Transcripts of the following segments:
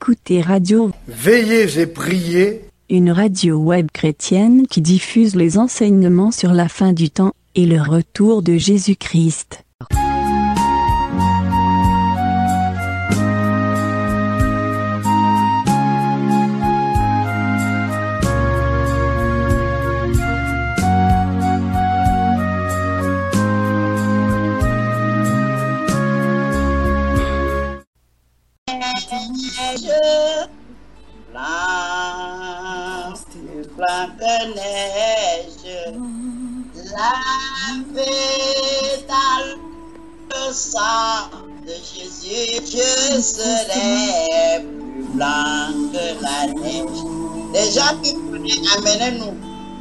écoutez Radio Veillez et priez, une radio web chrétienne qui diffuse les enseignements sur la fin du temps et le retour de Jésus-Christ. Blanc de neige, lavé dans le sang de Jésus, je serai plus blanc que la neige. Les gens qui connaissent, amenez-nous.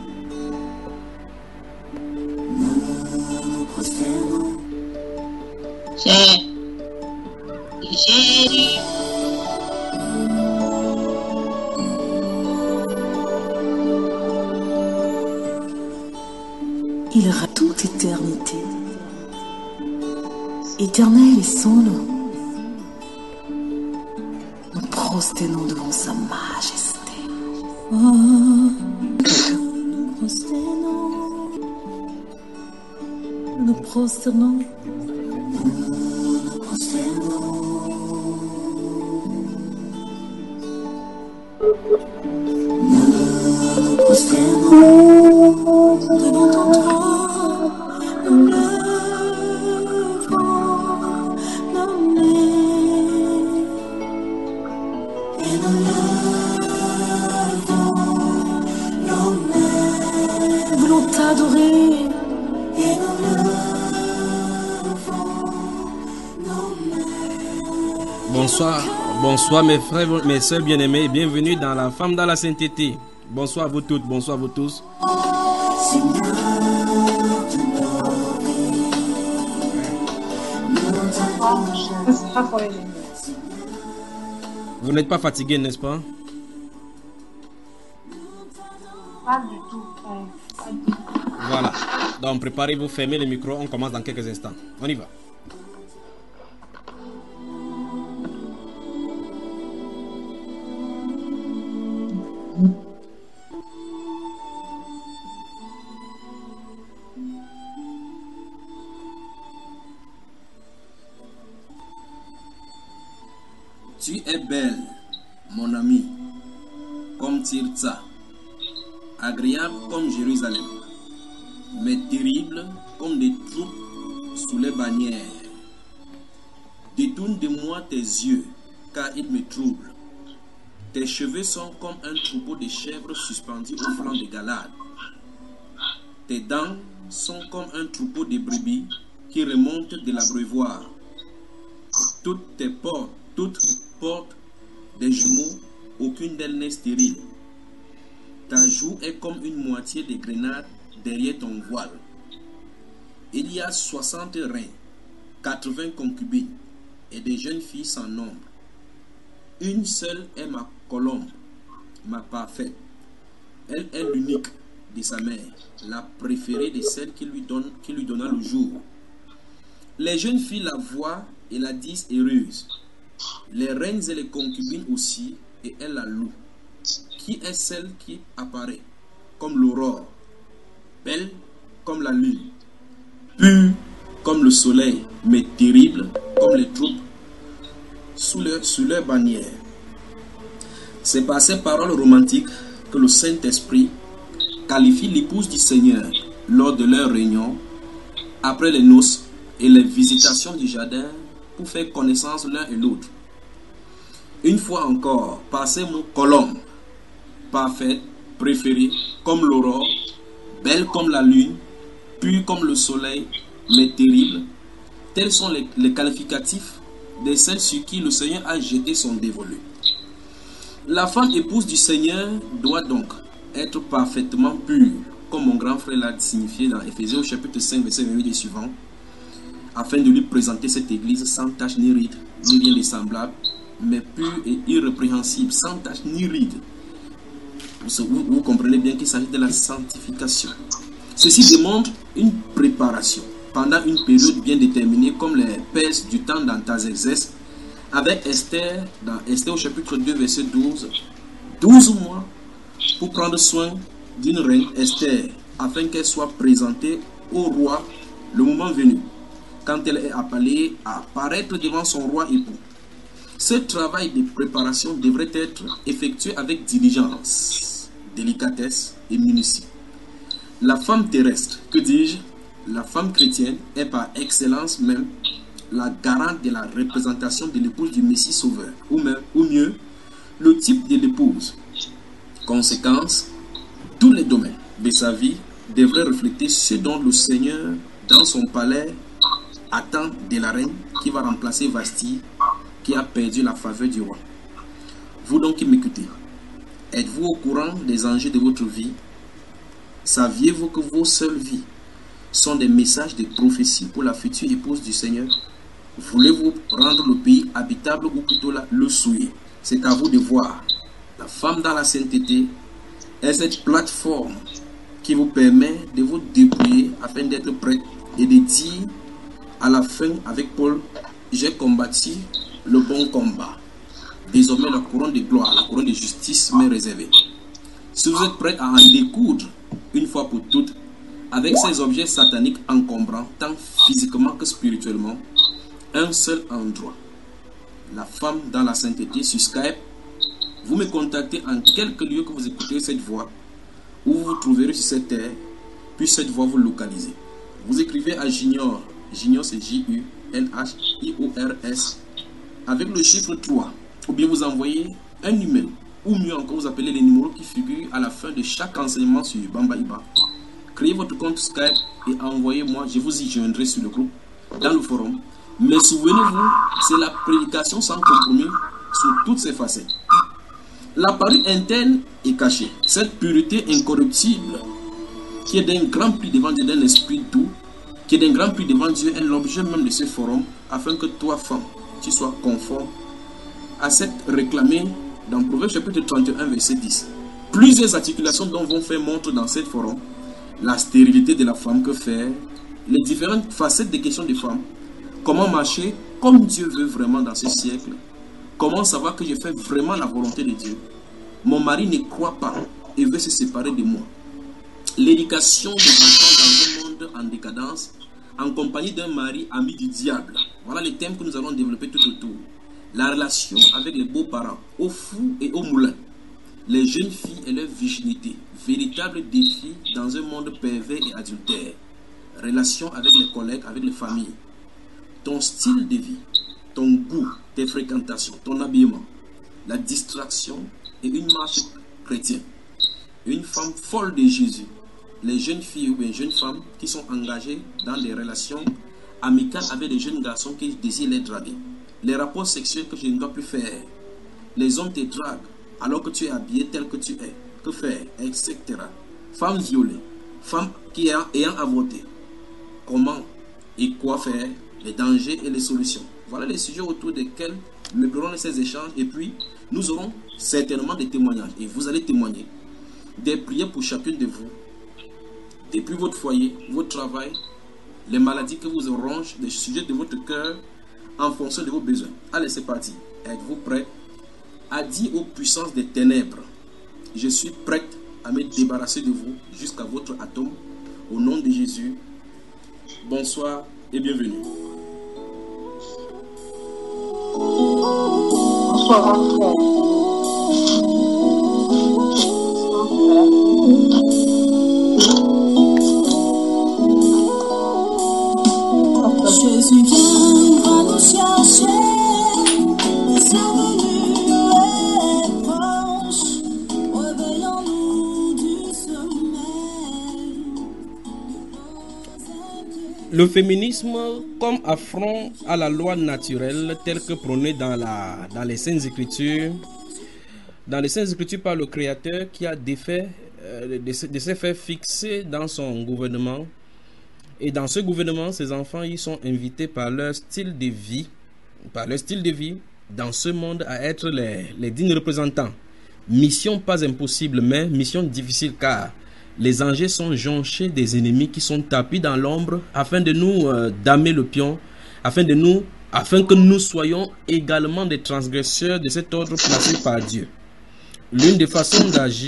Jésus. Il aura toute éternité. Éternel est son nom. Nous prosternons devant sa majesté. Nous prosternons. Devant ton trône, nous lèvons nos mains et nous lèvons nos mains. Nous voulons t'adorer et nous lèvons nos mains. Bonsoir mes frères, mes soeurs bien-aimés, bienvenue dans la femme dans la sainteté. Bonsoir à vous toutes, bonsoir à vous tous. Vous n'êtes pas fatigué, n'est-ce pas? Pas du tout. Voilà. Donc préparez-vous, fermez le micro, on commence dans quelques instants. On y va. Tu es belle, mon ami, comme Tirza, agréable comme Jérusalem, mais terrible comme des troupes sous les bannières. Détourne de moi tes yeux, car ils me troublent. Tes cheveux sont comme un troupeau de chèvres suspendus au flanc de Galade. Tes dents sont comme un troupeau de brebis qui remontent de l'abreuvoir. Toutes portent des jumeaux, aucune d'elles n'est stérile. Ta joue est comme une moitié de grenade derrière ton voile. Il y a 60 reins, 80 concubines et des jeunes filles sans nombre. Une seule est ma colombe, ma parfaite. Elle est l'unique de sa mère, la préférée de celle qui lui donna le jour. Les jeunes filles la voient et la disent heureuse. Les reines et les concubines aussi, et elles la louent. Qui est celle qui apparaît comme l'aurore, belle comme la lune, pure comme le soleil, mais terrible comme les troupes sous leur bannière. C'est par ces paroles romantiques que le Saint-Esprit qualifie l'épouse du Seigneur lors de leur réunion, après les noces et les visitations du jardin pour faire connaissance l'un et l'autre. Une fois encore, par ces mots colombe, parfaite, préférée, comme l'aurore, belle comme la lune, pure comme le soleil, mais terrible, tels sont les qualificatifs de celles sur qui le Seigneur a jeté son dévolu. La femme épouse du Seigneur doit donc être parfaitement pure, comme mon grand frère l'a signifié dans Éphésiens au chapitre 5, verset 28 et suivant, afin de lui présenter cette église sans tache ni ride, ni rien de semblable, mais pure et irrépréhensible, sans tache ni ride. Vous comprenez bien qu'il s'agit de la sanctification. Ceci demande une préparation pendant une période bien déterminée, comme les Perses du temps d'Artaxerxès avec Esther, dans Esther au chapitre 2, verset 12, 12 mois pour prendre soin d'une reine, Esther, afin qu'elle soit présentée au roi le moment venu, quand elle est appelée à apparaître devant son roi époux. Ce travail de préparation devrait être effectué avec diligence, délicatesse et minutie. La femme terrestre, que dis-je, la femme chrétienne est par excellence même la garante de la représentation de l'épouse du Messie Sauveur, ou mieux, le type de l'épouse. Conséquence, tous les domaines de sa vie devraient refléter ce dont le Seigneur, dans son palais, attend de la reine qui va remplacer Vasti, qui a perdu la faveur du roi. Vous donc qui m'écoutez, êtes-vous au courant des enjeux de votre vie? Saviez-vous que vos seules vies sont des messages de prophétie pour la future épouse du Seigneur? Voulez-vous rendre le pays habitable ou plutôt le souiller? C'est à vous de voir. La femme dans la sainteté est cette plateforme qui vous permet de vous dépouiller afin d'être prêt et de dire à la fin avec Paul, j'ai combattu le bon combat. Désormais la couronne de gloire, la couronne de justice m'est réservée. Si vous êtes prêt à en découdre une fois pour toutes avec ces objets sataniques encombrants, tant physiquement que spirituellement, un seul endroit. La femme dans la sainteté sur Skype. Vous me contactez en quelque lieu que vous écoutez cette voix, où vous vous trouverez sur cette terre, puis cette voix vous localisez. Vous écrivez à Junior, Junior c'est J-U-N-H-I-O-R-S, avec le chiffre 3, ou bien vous envoyez un numéro, ou mieux encore vous appelez les numéros qui figurent à la fin de chaque enseignement sur Bambaiba. Créez votre compte Skype et envoyez-moi, je vous y joindrai sur le groupe, dans le forum. Mais souvenez-vous, c'est la prédication sans compromis sous toutes ses facettes. La parure interne est cachée. Cette pureté incorruptible, qui est d'un grand prix devant Dieu, d'un esprit doux, qui est d'un grand prix devant Dieu, est l'objet même de ce forum, afin que toi, femme, tu sois conforme à cette réclamée dans Proverbe chapitre 31, verset 10. Plusieurs articulations dont vont faire montre dans cette forum, la stérilité de la femme, que faire, les différentes facettes des questions des femmes, comment marcher comme Dieu veut vraiment dans ce siècle. Comment savoir que je fais vraiment la volonté de Dieu? Mon mari ne croit pas et veut se séparer de moi. L'éducation des enfants dans un monde en décadence, en compagnie d'un mari ami du diable. Voilà les thèmes que nous allons développer tout autour. La relation avec les beaux-parents, aux fous et aux moulins. Les jeunes filles et leur virginité. Véritable défi dans un monde pervers et adultère. Relation avec les collègues, avec les familles. Ton style de vie. Ton goût, tes fréquentations, ton habillement, la distraction et une marche chrétienne. Une femme folle de Jésus. Les jeunes filles ou bien jeunes femmes qui sont engagées dans des relations amicales avec les jeunes garçons qui désirent les draguer. Les rapports sexuels que je ne dois plus faire. Les hommes te draguent alors que tu es habillé tel que tu es. Que faire, etc. Femmes violées. Femmes qui ayant avorté. Comment et quoi faire, les dangers et les solutions. Voilà les sujets autour desquels nous meublerons ces échanges et puis nous aurons certainement des témoignages et vous allez témoigner des prières pour chacune de vous depuis votre foyer, votre travail, les maladies que vous rongent, les sujets de votre cœur en fonction de vos besoins. Allez, c'est parti. Êtes-vous prêts à dire aux puissances des ténèbres, je suis prête à me débarrasser de vous jusqu'à votre atome au nom de Jésus. Bonsoir et bienvenue. Bonsoir, frère. Jésus viendra nous chercher, sa venue est proche, réveillons-nous du sommeil. Le féminisme comme affront à la loi naturelle telle que prônée dans les Saintes Écritures, par le Créateur qui a de se faire fixer dans son gouvernement. Et dans ce gouvernement, ces enfants, ils sont invités par leur style de vie, dans ce monde à être les dignes représentants. Mission pas impossible, mais mission difficile car les anges sont jonchés des ennemis qui sont tapis dans l'ombre afin de nous damer le pion, afin de nous afin que nous soyons également des transgresseurs de cet ordre placé par Dieu. L'une des façons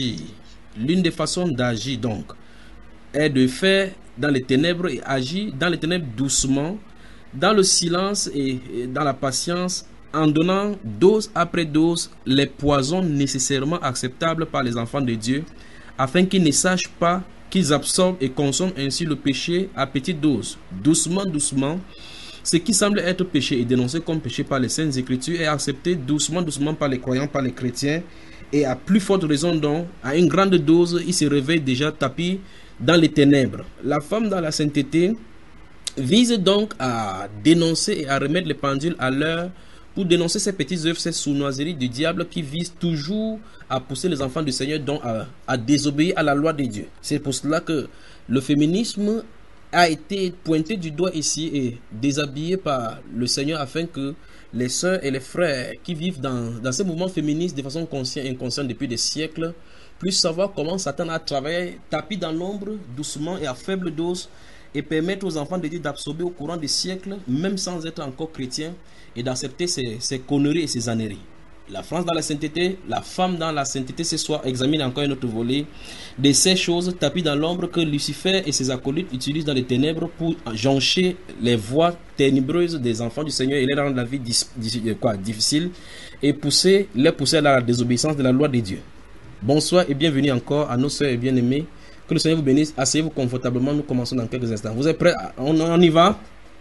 d'agir donc est de faire dans les ténèbres et agir dans les ténèbres doucement, dans le silence et dans la patience, en donnant dose après dose les poisons nécessairement acceptables par les enfants de Dieu, afin qu'ils ne sachent pas qu'ils absorbent et consomment ainsi le péché à petite dose. Doucement, doucement, ce qui semble être péché et dénoncé comme péché par les Saintes Écritures est accepté doucement, doucement par les croyants, par les chrétiens, et à plus forte raison donc, à une grande dose, il se réveille déjà tapis dans les ténèbres. La femme dans la sainteté vise donc à dénoncer et à remettre les pendules à l'heure pour dénoncer ces petites œuvres, ces sournoiseries du diable qui visent toujours à pousser les enfants du Seigneur donc à désobéir à la loi de Dieu. C'est pour cela que le féminisme a été pointé du doigt ici et déshabillé par le Seigneur afin que les sœurs et les frères qui vivent dans ce mouvement féministe de façon consciente et inconsciente depuis des siècles puissent savoir comment Satan a travaillé tapis dans l'ombre, doucement et à faible dose, et permettre aux enfants de Dieu d'absorber au courant des siècles, même sans être encore chrétiens, et d'accepter ces conneries et ces âneries. La France dans la sainteté, la femme dans la sainteté, ce soir examine encore un autre volet de ces choses tapis dans l'ombre que Lucifer et ses acolytes utilisent dans les ténèbres pour joncher les voies ténébreuses des enfants du Seigneur et les rendre la vie difficile et les pousser à la désobéissance de la loi de Dieu. Bonsoir et bienvenue encore à nos sœurs et bien-aimés. Que le Seigneur vous bénisse. Asseyez-vous confortablement. Nous commençons dans quelques instants. Vous êtes prêts? On y va?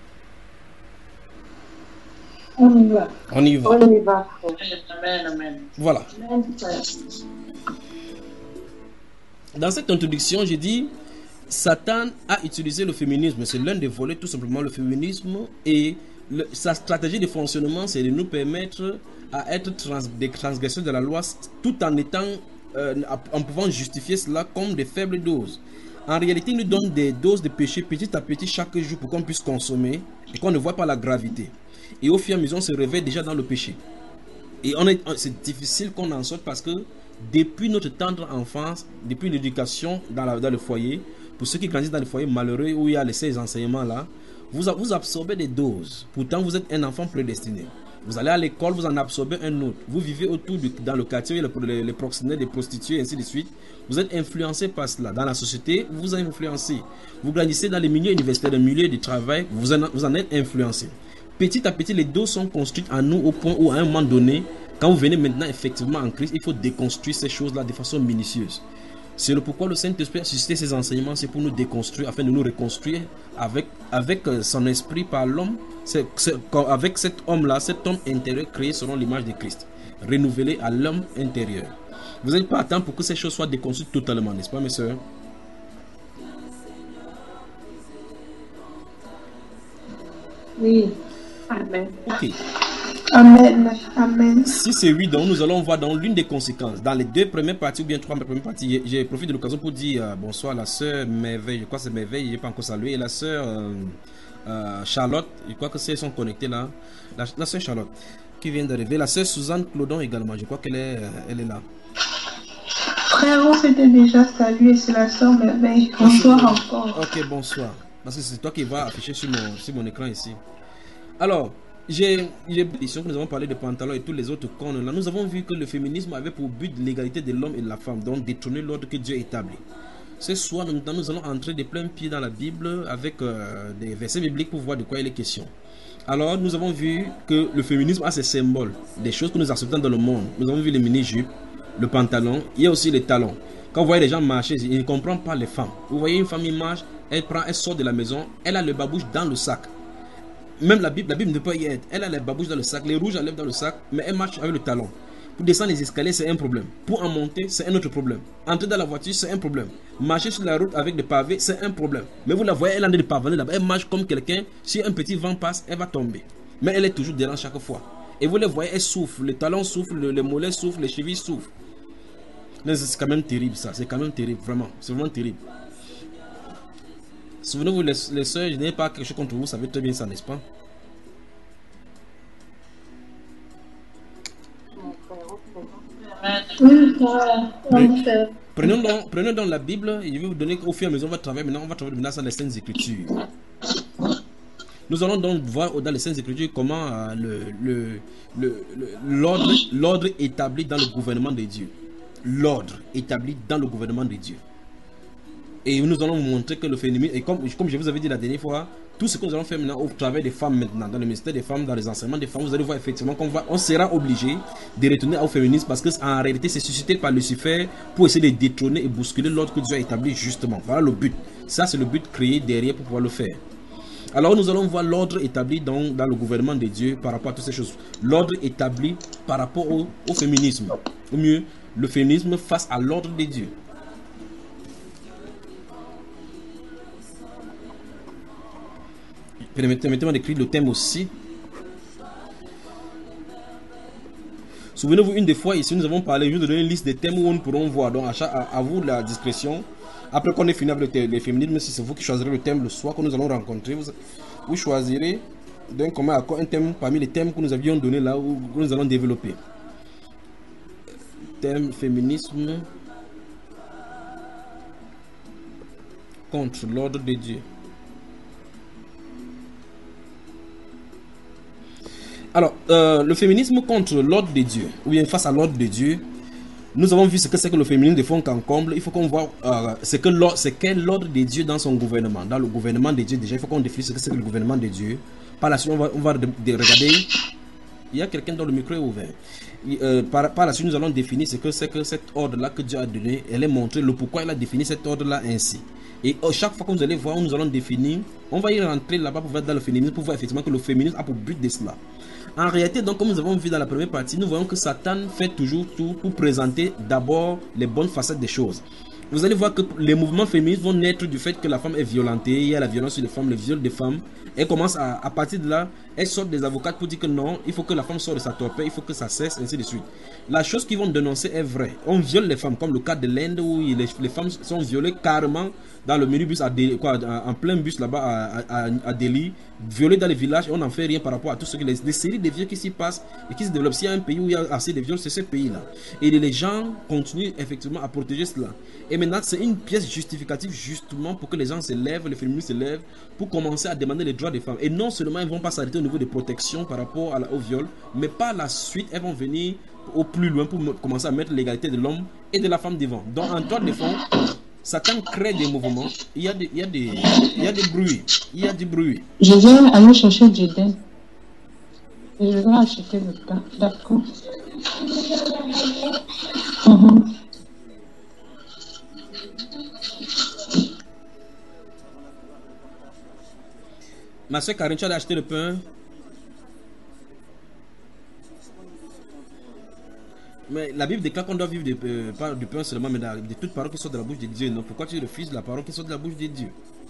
On y va. On y va. On y va. Amen, amen. Voilà. Dans cette introduction, j'ai dit Satan a utilisé le féminisme. C'est l'un des volets, tout simplement, le féminisme. Et sa stratégie de fonctionnement, c'est de nous permettre à être des transgresseurs de la loi tout en étant en pouvant justifier cela comme des faibles doses. En réalité, il nous donne des doses de péché petit à petit chaque jour pour qu'on puisse consommer et qu'on ne voit pas la gravité. Et au fur et à mesure, on se réveille déjà dans le péché. Et c'est difficile qu'on en sorte parce que depuis notre tendre enfance, depuis l'éducation dans le foyer, pour ceux qui grandissent dans le foyer malheureux où il y a ces enseignements-là, vous absorbez des doses. Pourtant, vous êtes un enfant prédestiné. Vous allez à l'école, vous en absorbez un autre. Vous vivez dans le quartier, les proxénètes, les prostituées, et ainsi de suite. Vous êtes influencé par cela. Dans la société, vous êtes influencé. Vous grandissez dans les milieux universitaires, les milieux du travail, vous en êtes influencé. Petit à petit, les doses sont construites en nous au point où, à un moment donné, quand vous venez maintenant effectivement en Christ, il faut déconstruire ces choses-là de façon minutieuse. C'est le pourquoi le Saint-Esprit a suscité ces enseignements, c'est pour nous déconstruire, afin de nous reconstruire avec son esprit par l'homme, avec cet homme-là, cet homme intérieur créé selon l'image de Christ, renouvelé à l'homme intérieur. Vous n'êtes pas à temps pour que ces choses soient déconstruites totalement, n'est-ce pas, mes soeurs? Oui. Amen. Ok. Amen. Amen. Si c'est oui, donc nous allons voir dans l'une des conséquences. Dans les deux premières parties ou bien trois premières parties, j'ai profité de l'occasion pour dire bonsoir à la sœur Merveille, je crois que c'est Merveille, je n'ai pas encore salué, et la sœur Charlotte, je crois que c'est sont connectés là. La sœur Charlotte qui vient d'arriver, la sœur Suzanne Clodon également, je crois qu'elle est là. Frère, on s'était déjà salué, c'est la sœur Merveille. Bonsoir encore. Ok, bonsoir. Parce que c'est toi qui vas afficher sur mon écran ici. Alors, j'ai l'édition que nous avons parlé de pantalons et tous les autres connes là. Nous avons vu que le féminisme avait pour but l'égalité de l'homme et de la femme, donc détrôner l'ordre que Dieu établit. Ce soir, nous allons entrer de plein pied dans la Bible avec des versets bibliques pour voir de quoi il est question. Alors, nous avons vu que le féminisme a ses symboles, des choses que nous acceptons dans le monde. Nous avons vu les mini-jupes, le pantalon, il y a aussi les talons. Quand vous voyez les gens marcher, ils ne comprennent pas les femmes. Vous voyez une femme, qui marche, elle sort de la maison, elle a le babouche dans le sac. Même la Bible ne peut y être. Elle a les babouches dans le sac, les rouges à lèvres dans le sac, mais elle marche avec le talon. Pour descendre les escaliers, c'est un problème. Pour en monter, c'est un autre problème. Entrer dans la voiture, c'est un problème. Marcher sur la route avec des pavés, c'est un problème. Mais vous la voyez, elle a des pavés là-bas. Elle marche comme quelqu'un. Si un petit vent passe, elle va tomber. Mais elle est toujours derrière chaque fois. Et vous les voyez, elle souffle. Les talons soufflent, les mollets soufflent, les chevilles soufflent. C'est quand même terrible ça. C'est quand même terrible, vraiment. C'est vraiment terrible. Souvenez-vous, les sœurs, je n'ai pas quelque chose contre vous, vous savez très bien ça, n'est-ce pas? Prenons donc la Bible, et je vais vous donner au fur et à mesure, on va travailler maintenant sur les Saintes Écritures. Nous allons donc voir dans les Saintes Écritures comment l'ordre établi dans le gouvernement de Dieu. L'ordre établi dans le gouvernement de Dieu. Et nous allons montrer que le féminisme, et comme je vous avais dit la dernière fois, tout ce que nous allons faire maintenant au travail des femmes maintenant, dans le ministère des femmes, dans les enseignements des femmes, vous allez voir effectivement qu'on sera obligé de retourner au féminisme parce qu'en réalité c'est suscité par Lucifer pour essayer de détrôner et bousculer l'ordre que Dieu a établi justement. Voilà le but. Ça c'est le but créé derrière pour pouvoir le faire. Alors nous allons voir l'ordre établi dans le gouvernement de Dieu par rapport à toutes ces choses. L'ordre établi par rapport au féminisme. Ou mieux, le féminisme face à l'ordre de Dieu. Permettez-moi d'écrire le thème aussi. Souvenez-vous, une des fois ici, nous avons parlé, je vous donner une liste des thèmes où nous pourrons voir. Donc, à vous la discrétion. Après qu'on ait fini avec les féminismes, si c'est vous qui choisirez le thème le soir que nous allons rencontrer, vous choisirez d'un commun accord un thème parmi les thèmes que nous avions donné là où nous allons développer. Thème féminisme contre l'ordre de Dieu. Alors, le féminisme contre l'ordre de Dieu, ou bien face à l'ordre de Dieu, nous avons vu ce que c'est que le féminisme de fond qu'en comble. Il faut qu'on voit ce qu'est l'ordre de Dieu dans son gouvernement. Dans le gouvernement de Dieu, déjà, il faut qu'on définisse ce que c'est que le gouvernement de Dieu. Par la suite, on va regarder. Il y a quelqu'un dont le micro est ouvert. Par la suite, nous allons définir ce que c'est que cet ordre-là que Dieu a donné. Elle est montrée le pourquoi il a défini cet ordre-là ainsi. Et chaque fois que vous allez voir, nous allons définir, on va y rentrer là-bas pour voir dans le féminisme, pour voir effectivement que le féminisme a pour but de cela. En réalité, donc, comme nous avons vu dans la première partie, nous voyons que Satan fait toujours tout pour présenter d'abord les bonnes facettes des choses. Vous allez voir que les mouvements féministes vont naître du fait que la femme est violentée, il y a la violence sur les femmes, le viol des femmes. Elle commence à partir de là, elle sort des avocats pour dire que non, il faut que la femme sorte de sa torpeur, il faut que ça cesse, ainsi de suite. La chose qu'ils vont dénoncer est vraie. On viole les femmes, comme le cas de l'Inde où les femmes sont violées carrément dans le minibus, en plein bus là-bas à Delhi, violées dans les villages, et on n'en fait rien par rapport à tout ce que les séries de viols qui s'y passent et qui se développent. S'il y a un pays où il y a assez de viols, c'est ce pays-là. Et les gens continuent effectivement à protéger cela. Et maintenant, c'est une pièce justificative justement pour que les gens se lèvent, les féministes se lèvent, pour commencer à demander les droits des femmes. Et non seulement ils ne vont pas s'arrêter au niveau des protections par rapport au viol, mais par la suite, elles vont venir au plus loin pour commencer à mettre l'égalité de l'homme et de la femme devant. Donc, en toile de fond, Satan crée des mouvements. Il y a des bruits. Il y a du bruit. Je viens aller chercher Jaden. Et je vais acheter le pain. D'accord. Ma soeur Karine, tu as acheté le pain? Mais la Bible déclare qu'on doit vivre pas du pain seulement, mais de toute parole qui sort de la bouche de Dieu. Donc pourquoi tu refuses la parole qui sort de la bouche de Dieu?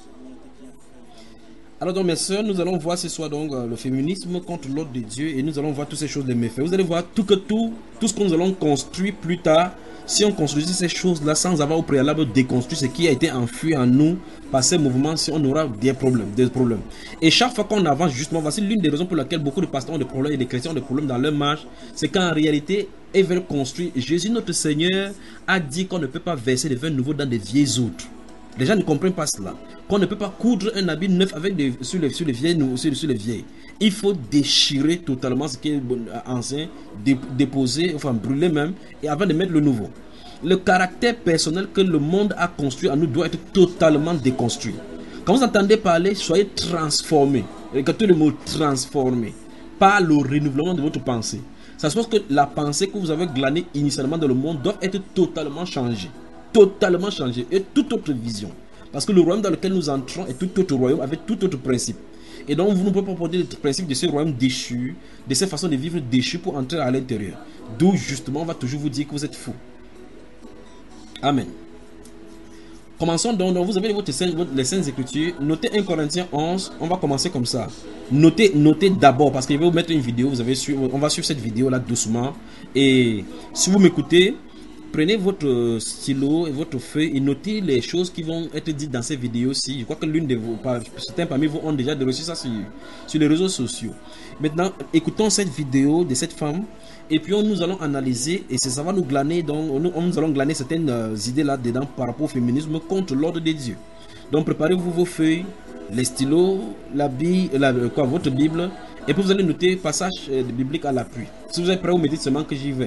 Alors donc mes soeurs, nous allons voir ce soir donc le féminisme contre l'ordre de Dieu et nous allons voir toutes ces choses de méfaits. Vous allez voir tout ce que nous allons construire plus tard. Si on construisait ces choses-là sans avoir au préalable déconstruit ce qui a été enfui en nous par ces mouvements, si on aura des problèmes. Et chaque fois qu'on avance, justement, voici l'une des raisons pour laquelle beaucoup de pasteurs ont des problèmes et des chrétiens ont des problèmes dans leur marche, c'est qu'en réalité, ils veulent construire. Jésus, notre Seigneur, a dit qu'on ne peut pas verser des vins nouveaux dans des vieilles outres. Les gens ne comprennent pas cela. Qu'on ne peut pas coudre un habit neuf avec sur les vieilles. Il faut déchirer totalement ce qui est ancien, déposer, enfin brûler même, et avant de mettre le nouveau. Le caractère personnel que le monde a construit en nous doit être totalement déconstruit. Quand vous entendez parler, soyez transformés. Regardez le mot transformé par le renouvellement de votre pensée. Ça se passe que la pensée que vous avez glanée initialement dans le monde doit être totalement changée. Totalement changée. Et toute autre vision. Parce que le royaume dans lequel nous entrons est tout autre royaume avec tout autre principe. Et donc vous ne pouvez pas porter le principe de ce royaume déchu, de cette façon de vivre déchu pour entrer à l'intérieur. D'où justement on va toujours vous dire que vous êtes fous. Amen. Commençons donc. Vous avez les Saintes Écritures. Notez 1 Corinthiens 11. On va commencer comme ça. Notez d'abord parce que je vais vous mettre une vidéo. On va suivre cette vidéo là doucement. Et si vous m'écoutez, prenez votre stylo et votre feuille et notez les choses qui vont être dites dans ces vidéos-ci. Je crois que certains parmi vous ont déjà reçu ça sur les réseaux sociaux. Maintenant, écoutons cette vidéo de cette femme et puis nous allons analyser et ça va nous glaner. Donc, nous allons glaner certaines idées là-dedans par rapport au féminisme contre l'ordre de Dieu. Donc préparez-vous vos feuilles, les stylos, votre Bible, et puis vous allez noter passage biblique à l'appui. Si vous êtes prêt, vous me dites seulement que j'y vais.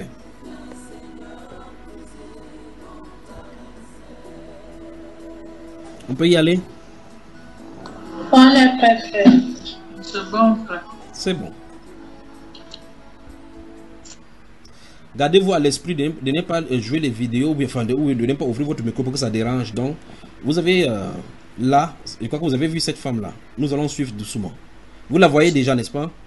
On peut y aller? On est prêt, frère. C'est bon, frère. C'est bon. Gardez-vous à l'esprit de ne pas jouer les vidéos ou de ne pas ouvrir votre micro pour que ça dérange. Donc, vous avez là, je crois que vous avez vu cette femme-là. Nous allons suivre doucement. Vous la voyez déjà, n'est-ce pas?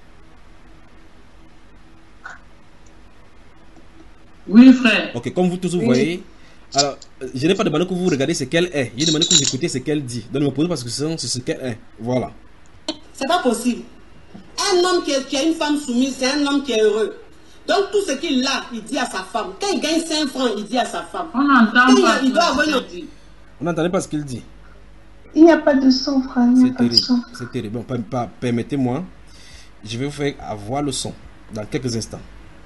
Oui, frère. Ok, comme vous tous vous voyez. Alors, je n'ai pas demandé que vous regardez ce qu'elle est. J'ai demandé que vous écoutez ce qu'elle dit. Donc, ne me posez pas parce que c'est ce qu'elle est. Voilà. C'est pas possible. Un homme qui a une femme soumise, c'est un homme qui est heureux. Donc tout ce qu'il a, il dit à sa femme. Quand il gagne 5 francs, il dit à sa femme. On n'entend pas. Il doit avoir une... On n'entendait pas ce qu'il dit. Il n'y a pas de son, frère. C'est terrible. C'est terrible. Bon, permettez-moi. Je vais vous faire avoir le son dans quelques instants.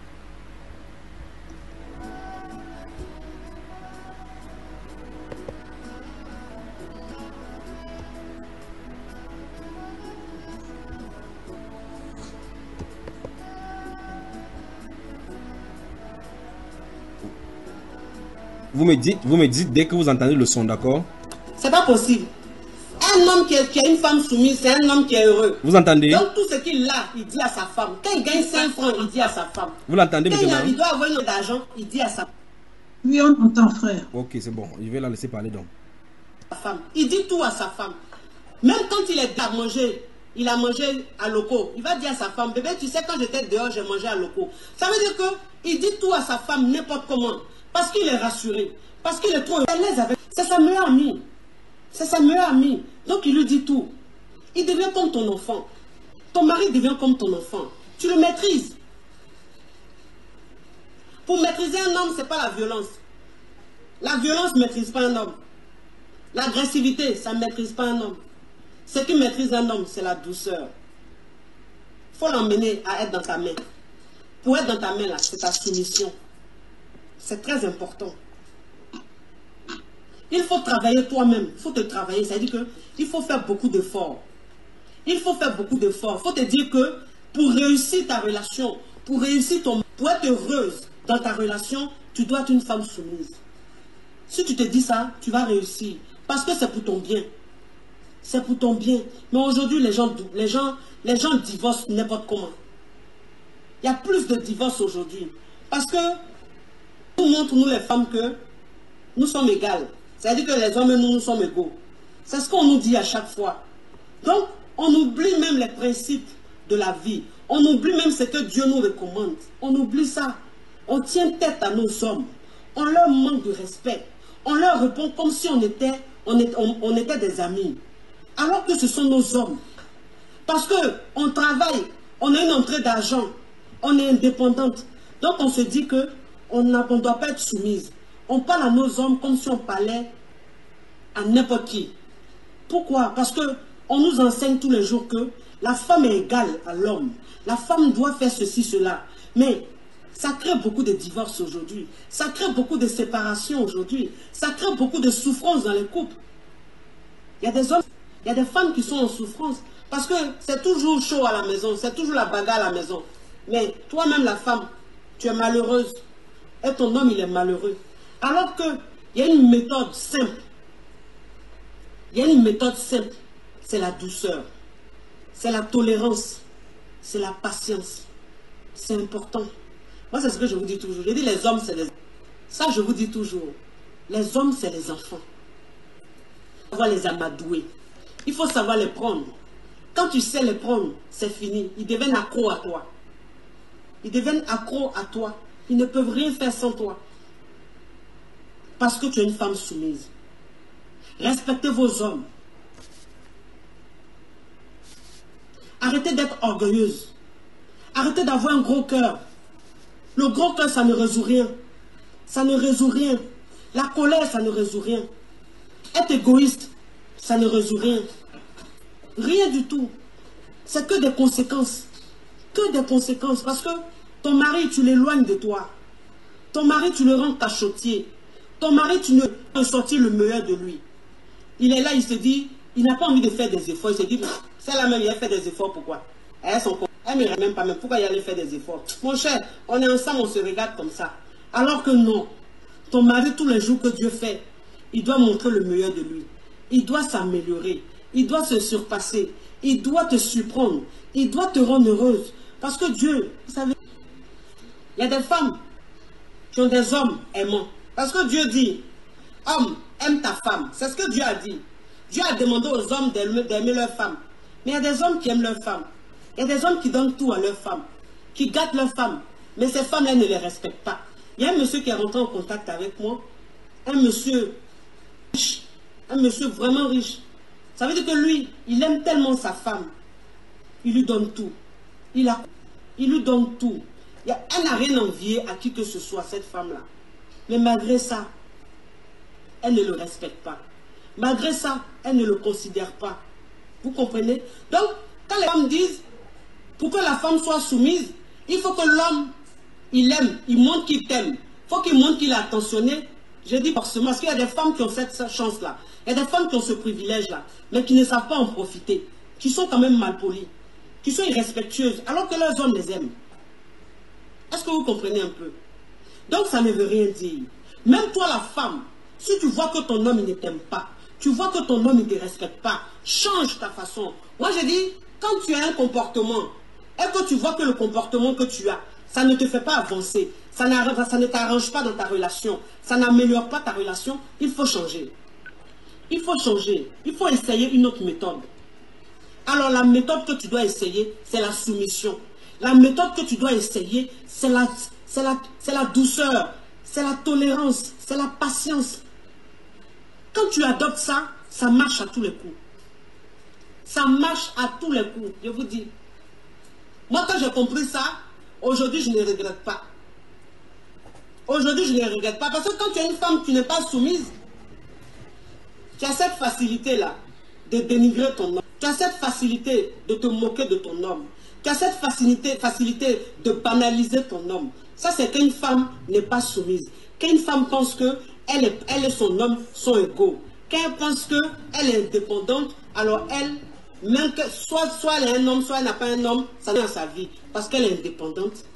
Vous me dites dès que vous entendez le son, d'accord? C'est pas possible. Un homme qui a une femme soumise, c'est un homme qui est heureux. Vous entendez? Donc tout ce qu'il a, il dit à sa femme. Quand il gagne 5 francs, il dit à sa femme. Vous l'entendez maintenant? Il doit avoir une d'argent, il dit à sa femme. Oui, on entend, frère. Ok, c'est bon. Je vais la laisser parler donc. Femme. Il dit tout à sa femme. Même quand il est à manger, il a mangé à locaux. Il va dire à sa femme, bébé, tu sais, quand j'étais dehors, j'ai mangé à locaux. Ça veut dire qu'il dit tout à sa femme n'importe comment. Parce qu'il est rassuré. Parce qu'il est trop à l'aise avec. C'est sa meilleure amie. C'est sa meilleure amie. Donc il lui dit tout. Il devient comme ton enfant. Ton mari devient comme ton enfant. Tu le maîtrises. Pour maîtriser un homme, ce n'est pas la violence. La violence ne maîtrise pas un homme. L'agressivité, ça ne maîtrise pas un homme. Ce qui maîtrise un homme, c'est la douceur. Il faut l'emmener à être dans ta main. Pour être dans ta main, là, c'est ta soumission. C'est très important. Il faut travailler toi-même. Il faut te travailler. C'est-à-dire qu'il faut faire beaucoup d'efforts. Il faut faire beaucoup d'efforts. Il faut te dire que pour réussir ta relation, pour réussir pour être heureuse dans ta relation, tu dois être une femme soumise. Si tu te dis ça, tu vas réussir. Parce que c'est pour ton bien. C'est pour ton bien. Mais aujourd'hui, les gens divorcent n'importe comment. Il y a plus de divorces aujourd'hui. Parce que nous montrons, nous les femmes, que nous sommes égales. C'est-à-dire que les hommes et nous sommes égaux. C'est ce qu'on nous dit à chaque fois. Donc, on oublie même les principes de la vie. On oublie même ce que Dieu nous recommande. On oublie ça. On tient tête à nos hommes. On leur manque de respect. On leur répond comme si on était des amis. Alors que ce sont nos hommes. Parce qu'on travaille, on a une entrée d'argent, on est indépendante. Donc on se dit qu'on ne doit pas être soumise. On parle à nos hommes comme si on parlait à n'importe qui. Pourquoi? Parce qu'on nous enseigne tous les jours que la femme est égale à l'homme. La femme doit faire ceci, cela. Mais ça crée beaucoup de divorces aujourd'hui. Ça crée beaucoup de séparations aujourd'hui. Ça crée beaucoup de souffrances dans les couples. Il y a des hommes, il y a des femmes qui sont en souffrance. Parce que c'est toujours chaud à la maison. C'est toujours la bagarre à la maison. Mais toi-même, la femme, tu es malheureuse. Et ton homme, il est malheureux. Alors qu'il y a une méthode simple. Il y a une méthode simple. C'est la douceur. C'est la tolérance. C'est la patience. C'est important. Moi, c'est ce que je vous dis toujours. Je dis les hommes, c'est les... Ça, je vous dis toujours. Les hommes, c'est les enfants. Il faut savoir les amadouer. Il faut savoir les prendre. Quand tu sais les prendre, c'est fini. Ils deviennent accros à toi. Ils deviennent accros à toi. Ils ne peuvent rien faire sans toi. Parce que tu es une femme soumise. Respectez vos hommes. Arrêtez d'être orgueilleuse. Arrêtez d'avoir un gros cœur. Le gros cœur, ça ne résout rien. Ça ne résout rien. La colère, ça ne résout rien. Être égoïste, ça ne résout rien. Rien du tout. C'est que des conséquences. Que des conséquences. Parce que ton mari, tu l'éloignes de toi. Ton mari, tu le rends cachotier. Ton mari, tu ne peux sortir le meilleur de lui. il est là, il se dit, il n'a pas envie de faire des efforts. Il se dit, celle-là même, il a fait des efforts, pourquoi? Elle ne me regarde même pas, même pourquoi il allait faire des efforts? Mon cher, on est ensemble, on se regarde comme ça. Alors que non, ton mari, tous les jours que Dieu fait, il doit montrer le meilleur de lui. Il doit s'améliorer. Il doit se surpasser. Il doit te surprendre. Il doit te rendre heureuse. Parce que Dieu, vous savez, il y a des femmes qui ont des hommes aimants. Parce que Dieu dit, homme, aime ta femme. C'est ce que Dieu a dit. Dieu a demandé aux hommes d'aimer leur femme. Mais il y a des hommes qui aiment leur femme. Il y a des hommes qui donnent tout à leur femme, qui gâtent leur femme. Mais ces femmes-là ne les respectent pas. Il y a un monsieur qui est rentré en contact avec moi. Un monsieur riche. Un monsieur vraiment riche. Ça veut dire que lui, il aime tellement sa femme. Il lui donne tout. Il lui donne tout. Elle n'a rien envié à qui que ce soit, cette femme-là. Mais malgré ça, elle ne le respecte pas. Malgré ça, elle ne le considère pas. Vous comprenez? Donc, quand les femmes disent, pour que la femme soit soumise, il faut que l'homme, il aime, il montre qu'il t'aime. Il faut qu'il montre qu'il est attentionné. Je dis forcément, parce qu'il y a des femmes qui ont cette chance-là. Il y a des femmes qui ont ce privilège-là, mais qui ne savent pas en profiter, qui sont quand même malpolies, qui sont irrespectueuses, alors que leurs hommes les aiment. Est-ce que vous comprenez un peu? Donc ça ne veut rien dire. Même toi la femme, si tu vois que ton homme ne t'aime pas, tu vois que ton homme ne te respecte pas, change ta façon. Moi je dis, quand tu as un comportement, et que tu vois que le comportement que tu as, ça ne te fait pas avancer, ça ne t'arrange pas dans ta relation, ça n'améliore pas ta relation, il faut changer. Il faut changer, il faut essayer une autre méthode. Alors la méthode que tu dois essayer, c'est la soumission. La méthode que tu dois essayer, c'est la douceur, c'est la tolérance, c'est la patience. Quand tu adoptes ça, ça marche à tous les coups. Ça marche à tous les coups, je vous dis. Moi, quand j'ai compris ça, aujourd'hui, je ne regrette pas. Aujourd'hui, je ne regrette pas. Parce que quand tu es une femme qui n'est pas soumise, tu as cette facilité-là de dénigrer ton homme. Tu as cette facilité de te moquer de ton homme. Tu as cette facilité de banaliser ton homme. Ça, c'est qu'une femme n'est pas soumise. Qu'une femme pense que elle et son homme sont égaux. Qu'elle pense qu'elle est indépendante, alors elle, même que soit elle a un homme, soit elle n'a pas un homme, ça n'est dans sa vie. Parce qu'elle est indépendante.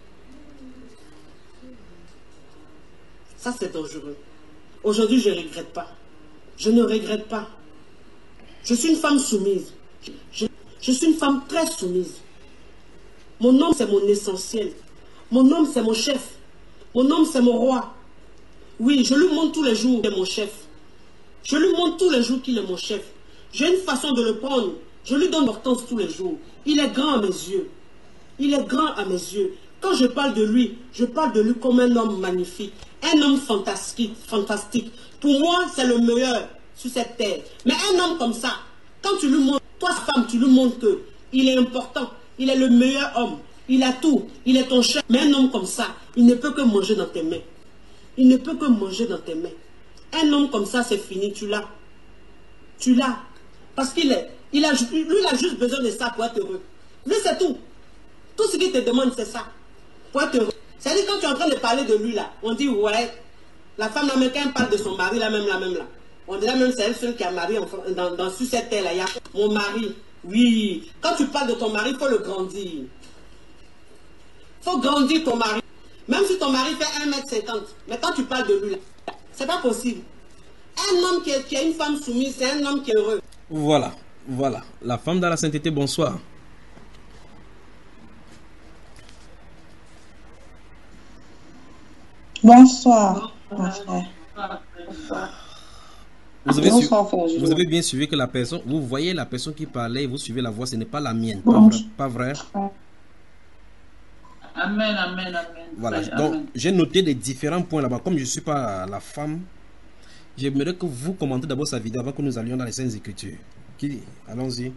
Ça, c'est dangereux. Aujourd'hui, je ne regrette pas. Je ne regrette pas. Je suis une femme soumise. Je suis une femme très soumise. Mon homme, c'est mon essentiel. Mon homme, c'est mon chef. Mon homme, c'est mon roi. Oui, je lui montre tous les jours qu'il est mon chef. Je lui montre tous les jours qu'il est mon chef. J'ai une façon de le prendre. Je lui donne l'importance tous les jours. Il est grand à mes yeux. Il est grand à mes yeux. Quand je parle de lui, je parle de lui comme un homme magnifique. Un homme fantastique. Pour moi, c'est le meilleur sur cette terre. Mais un homme comme ça, quand tu lui montres, toi femme, tu lui montres qu'il est important. Il est le meilleur homme. Il a tout. Il est ton chef. Mais un homme comme ça, il ne peut que manger dans tes mains. Il ne peut que manger dans tes mains. Un homme comme ça, c'est fini. Tu l'as. Tu l'as. Parce lui, il a juste besoin de ça pour être heureux. Lui, c'est tout. Tout ce qu'il te demande, c'est ça. Pour être heureux. C'est-à-dire, quand tu es en train de parler de lui, là, on dit, ouais, la femme, là, même quand elle parle de son mari, là, même là. On dirait même c'est elle seule qui a marié sur cette terre-là. Il y a mon mari. Oui. Quand tu parles de ton mari, il faut le grandir. Il faut grandir ton mari. Même si ton mari fait 1,50 m. Mais quand tu parles de lui, c'est pas possible. Un homme qui a une femme soumise, c'est un homme qui est heureux. Voilà. La femme dans la sainteté, bonsoir. Bonsoir, mon frère. Vous avez bien suivi que la personne, vous voyez la personne qui parlait, vous suivez la voix, ce n'est pas la mienne, pas vrai? Amen. Voilà, donc j'ai noté des différents points là-bas. Comme je ne suis pas la femme, j'aimerais que vous commentez d'abord sa vidéo avant que nous allions dans les Saintes Écritures. Allons-y.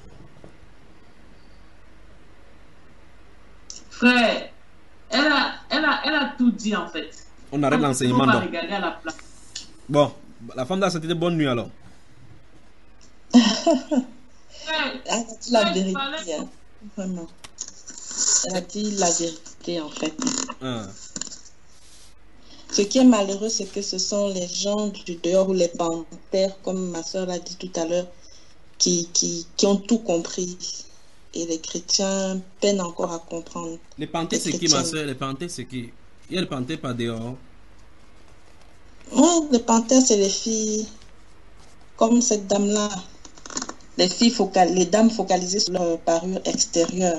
Frère, elle a tout dit en fait. On arrête l'enseignement donc. Regarder à la place. Bon, la femme de la sainteté, bonne nuit alors. Elle a dit la vérité, hein. Vraiment. Elle a dit la vérité en fait. Ce qui est malheureux, c'est que ce sont les gens du dehors ou les panthères, comme ma soeur l'a dit tout à l'heure, qui ont tout compris. Et les chrétiens peinent encore à comprendre. Les panthères, c'est qui, ma soeur? Les panthères, c'est qui? Il y a les panthères par dehors. Oui, les panthères, c'est les filles, comme cette dame-là. Les dames focalisées sur leur parure extérieure.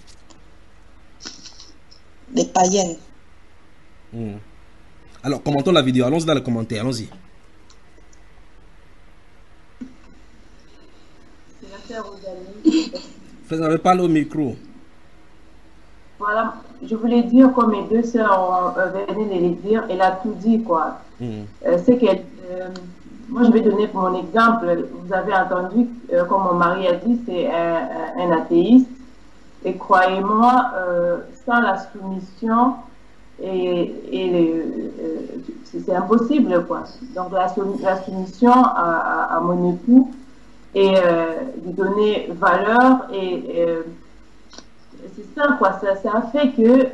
Les païennes. Alors, commentons la vidéo. Allons-y dans les commentaires. Allons-y. Vous n'avez pas le micro. Voilà, je voulais dire, comme mes deux sœurs venaient de le dire, elle a tout dit, quoi. C'est qu'elle... moi, je vais donner pour mon exemple. Vous avez entendu, comme mon mari a dit, c'est un athéiste. Et croyez-moi, sans la soumission, c'est impossible, quoi. Donc, la soumission à mon époux et lui donner valeur c'est ça, quoi. Ça a fait que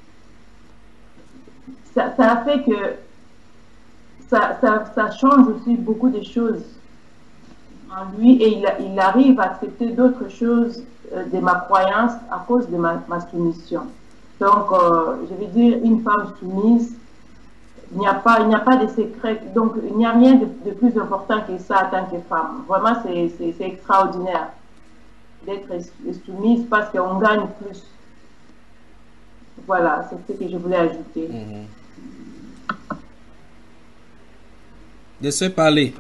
ça change aussi beaucoup de choses en lui et il arrive à accepter d'autres choses de ma croyance à cause de ma soumission. Donc, je vais dire, une femme soumise, il n'y a pas de secret. Donc, il n'y a rien de plus important que ça en tant que femme. Vraiment, c'est extraordinaire d'être soumise parce qu'on gagne plus. Voilà, c'est ce que je voulais ajouter. Laissez parler.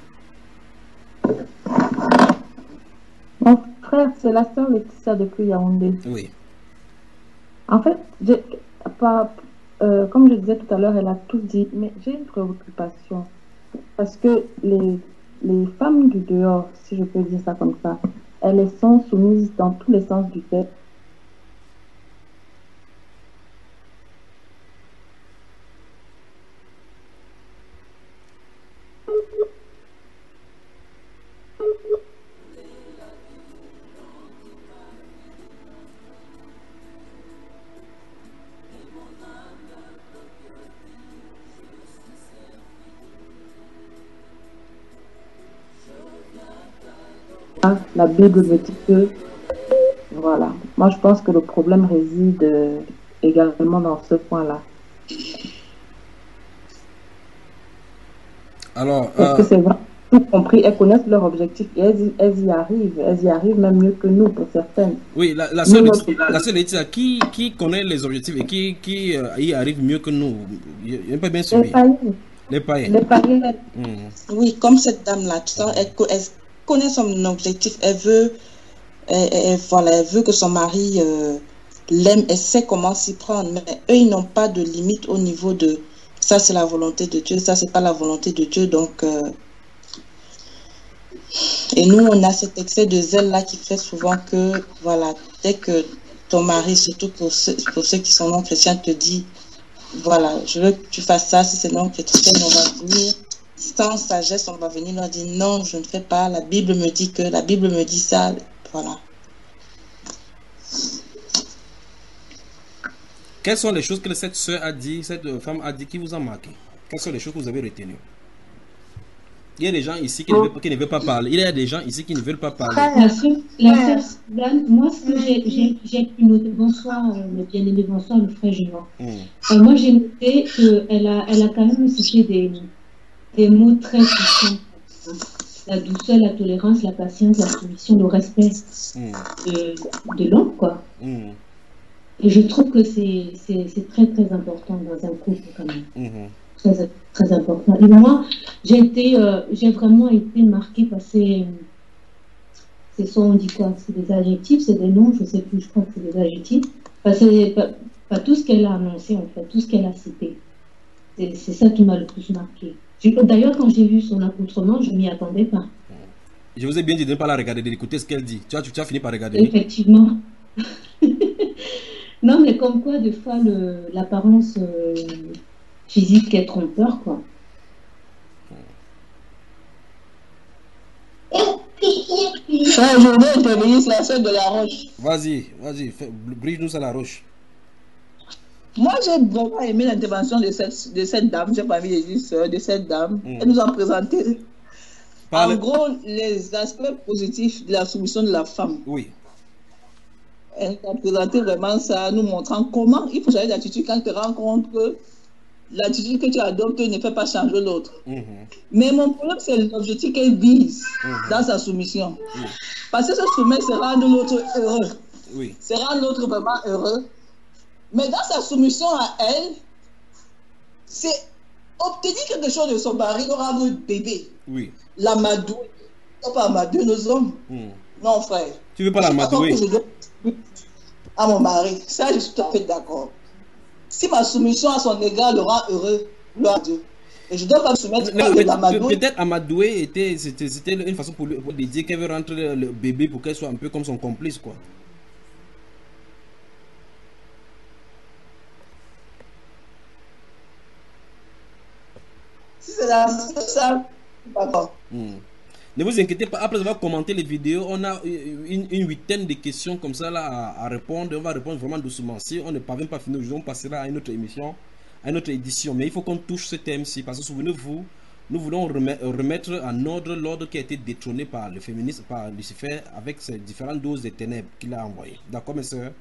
Mon frère, c'est la sœur Laetitia depuis Yaoundé. Oui. En fait, comme je disais tout à l'heure, elle a tout dit, mais j'ai une préoccupation. Parce que les femmes du dehors, si je peux dire ça comme ça, elles sont soumises dans tous les sens du terme. La Bible me dit que, voilà, moi je pense que le problème réside également dans ce point-là. Alors, parce que c'est vrai, tout compris, elles connaissent leur objectif et elles y arrivent même mieux que nous pour certaines. Oui, la seule Laetitia, qui connaît les objectifs et qui y arrive mieux que nous? Je n'ai pas bien suivi. Les païens. Oui, comme cette dame-là, elle connaît son objectif, elle veut que son mari l'aime, elle sait comment s'y prendre, mais eux ils n'ont pas de limite au niveau de ça c'est la volonté de Dieu, ça c'est pas la volonté de Dieu, donc et nous on a cet excès de zèle là qui fait souvent que voilà, dès que ton mari, surtout pour ceux qui sont non chrétiens, te dit voilà, je veux que tu fasses ça, si c'est non chrétien, on va venir sans sagesse, on va venir leur dire non, je ne fais pas, la Bible me dit que, la Bible me dit ça, voilà. Quelles sont les choses que cette soeur a dit, cette femme a dit qui vous a marqué? Quelles sont les choses que vous avez retenues? Il y a des gens ici qui ne veulent pas parler. Il y a des gens ici qui ne veulent pas parler. La sœur Dan, moi ce que j'ai pu noter, bonsoir le bien-aimé, bonsoir le frère Géant. Moi j'ai noté qu'elle a quand même cité des mots très puissants. La douceur, la tolérance, la patience, la soumission, le respect de l'homme, quoi. Et je trouve que c'est très très important dans un couple quand même. Très, très important. Et moi, j'ai vraiment été marquée par on dit quoi? C'est des adjectifs, c'est des noms, je ne sais plus, je crois que c'est des adjectifs. Pas tout ce qu'elle a annoncé, en fait, tout ce qu'elle a cité. C'est ça qui m'a le plus marqué. D'ailleurs, quand j'ai vu son accoutrement, je ne m'y attendais pas. Je vous ai bien dit de ne pas la regarder, d'écouter ce qu'elle dit. Tu as fini par regarder. Effectivement. Non, mais comme quoi, des fois, l'apparence physique est trompeur, quoi. Frère, je vais intervenir sur la soeur de la roche. Vas-y, brise-nous sur la roche. Moi, j'ai vraiment aimé l'intervention de cette dame, j'ai pas envie de dire sœur, de cette dame. Elle nous a présenté, en gros, les aspects positifs de la soumission de la femme. Oui. Elle nous a présenté vraiment ça, nous montrant comment il faut changer d'attitude quand tu te rends compte que l'attitude que tu adoptes ne fait pas changer l'autre. Mais mon problème, c'est l'objectif qu'elle vise dans sa soumission. Parce que se soumettre, c'est rendre l'autre heureux. Oui. C'est rendre l'autre vraiment heureux. Mais dans sa soumission à elle, c'est obtenir quelque chose de son mari, le rendre bébé. Oui. L'amadouer. Non, pas amadouer nos hommes. Non, frère. Tu veux pas l'amadouer? À mon mari. Ça, je suis tout à fait d'accord. Si ma soumission à son égard le rend heureux, gloire à Dieu. Et je ne dois pas me soumettre à l'amadouer. Peut-être amadouer c'était une façon pour lui dire qu'elle veut rentrer le bébé pour qu'elle soit un peu comme son complice, quoi. Si c'est ça, d'accord. Ne vous inquiétez pas, après avoir commenté les vidéos, on a une huitaine de questions comme ça là à répondre. On va répondre vraiment doucement. Si on ne parvient pas à finir aujourd'hui, on passera à une autre émission, à une autre édition. Mais il faut qu'on touche ce thème-ci parce que souvenez-vous, nous voulons remettre en ordre l'ordre qui a été détrôné par le féminisme, par Lucifer, avec ses différentes doses de ténèbres qu'il a envoyées. D'accord, mes soeurs?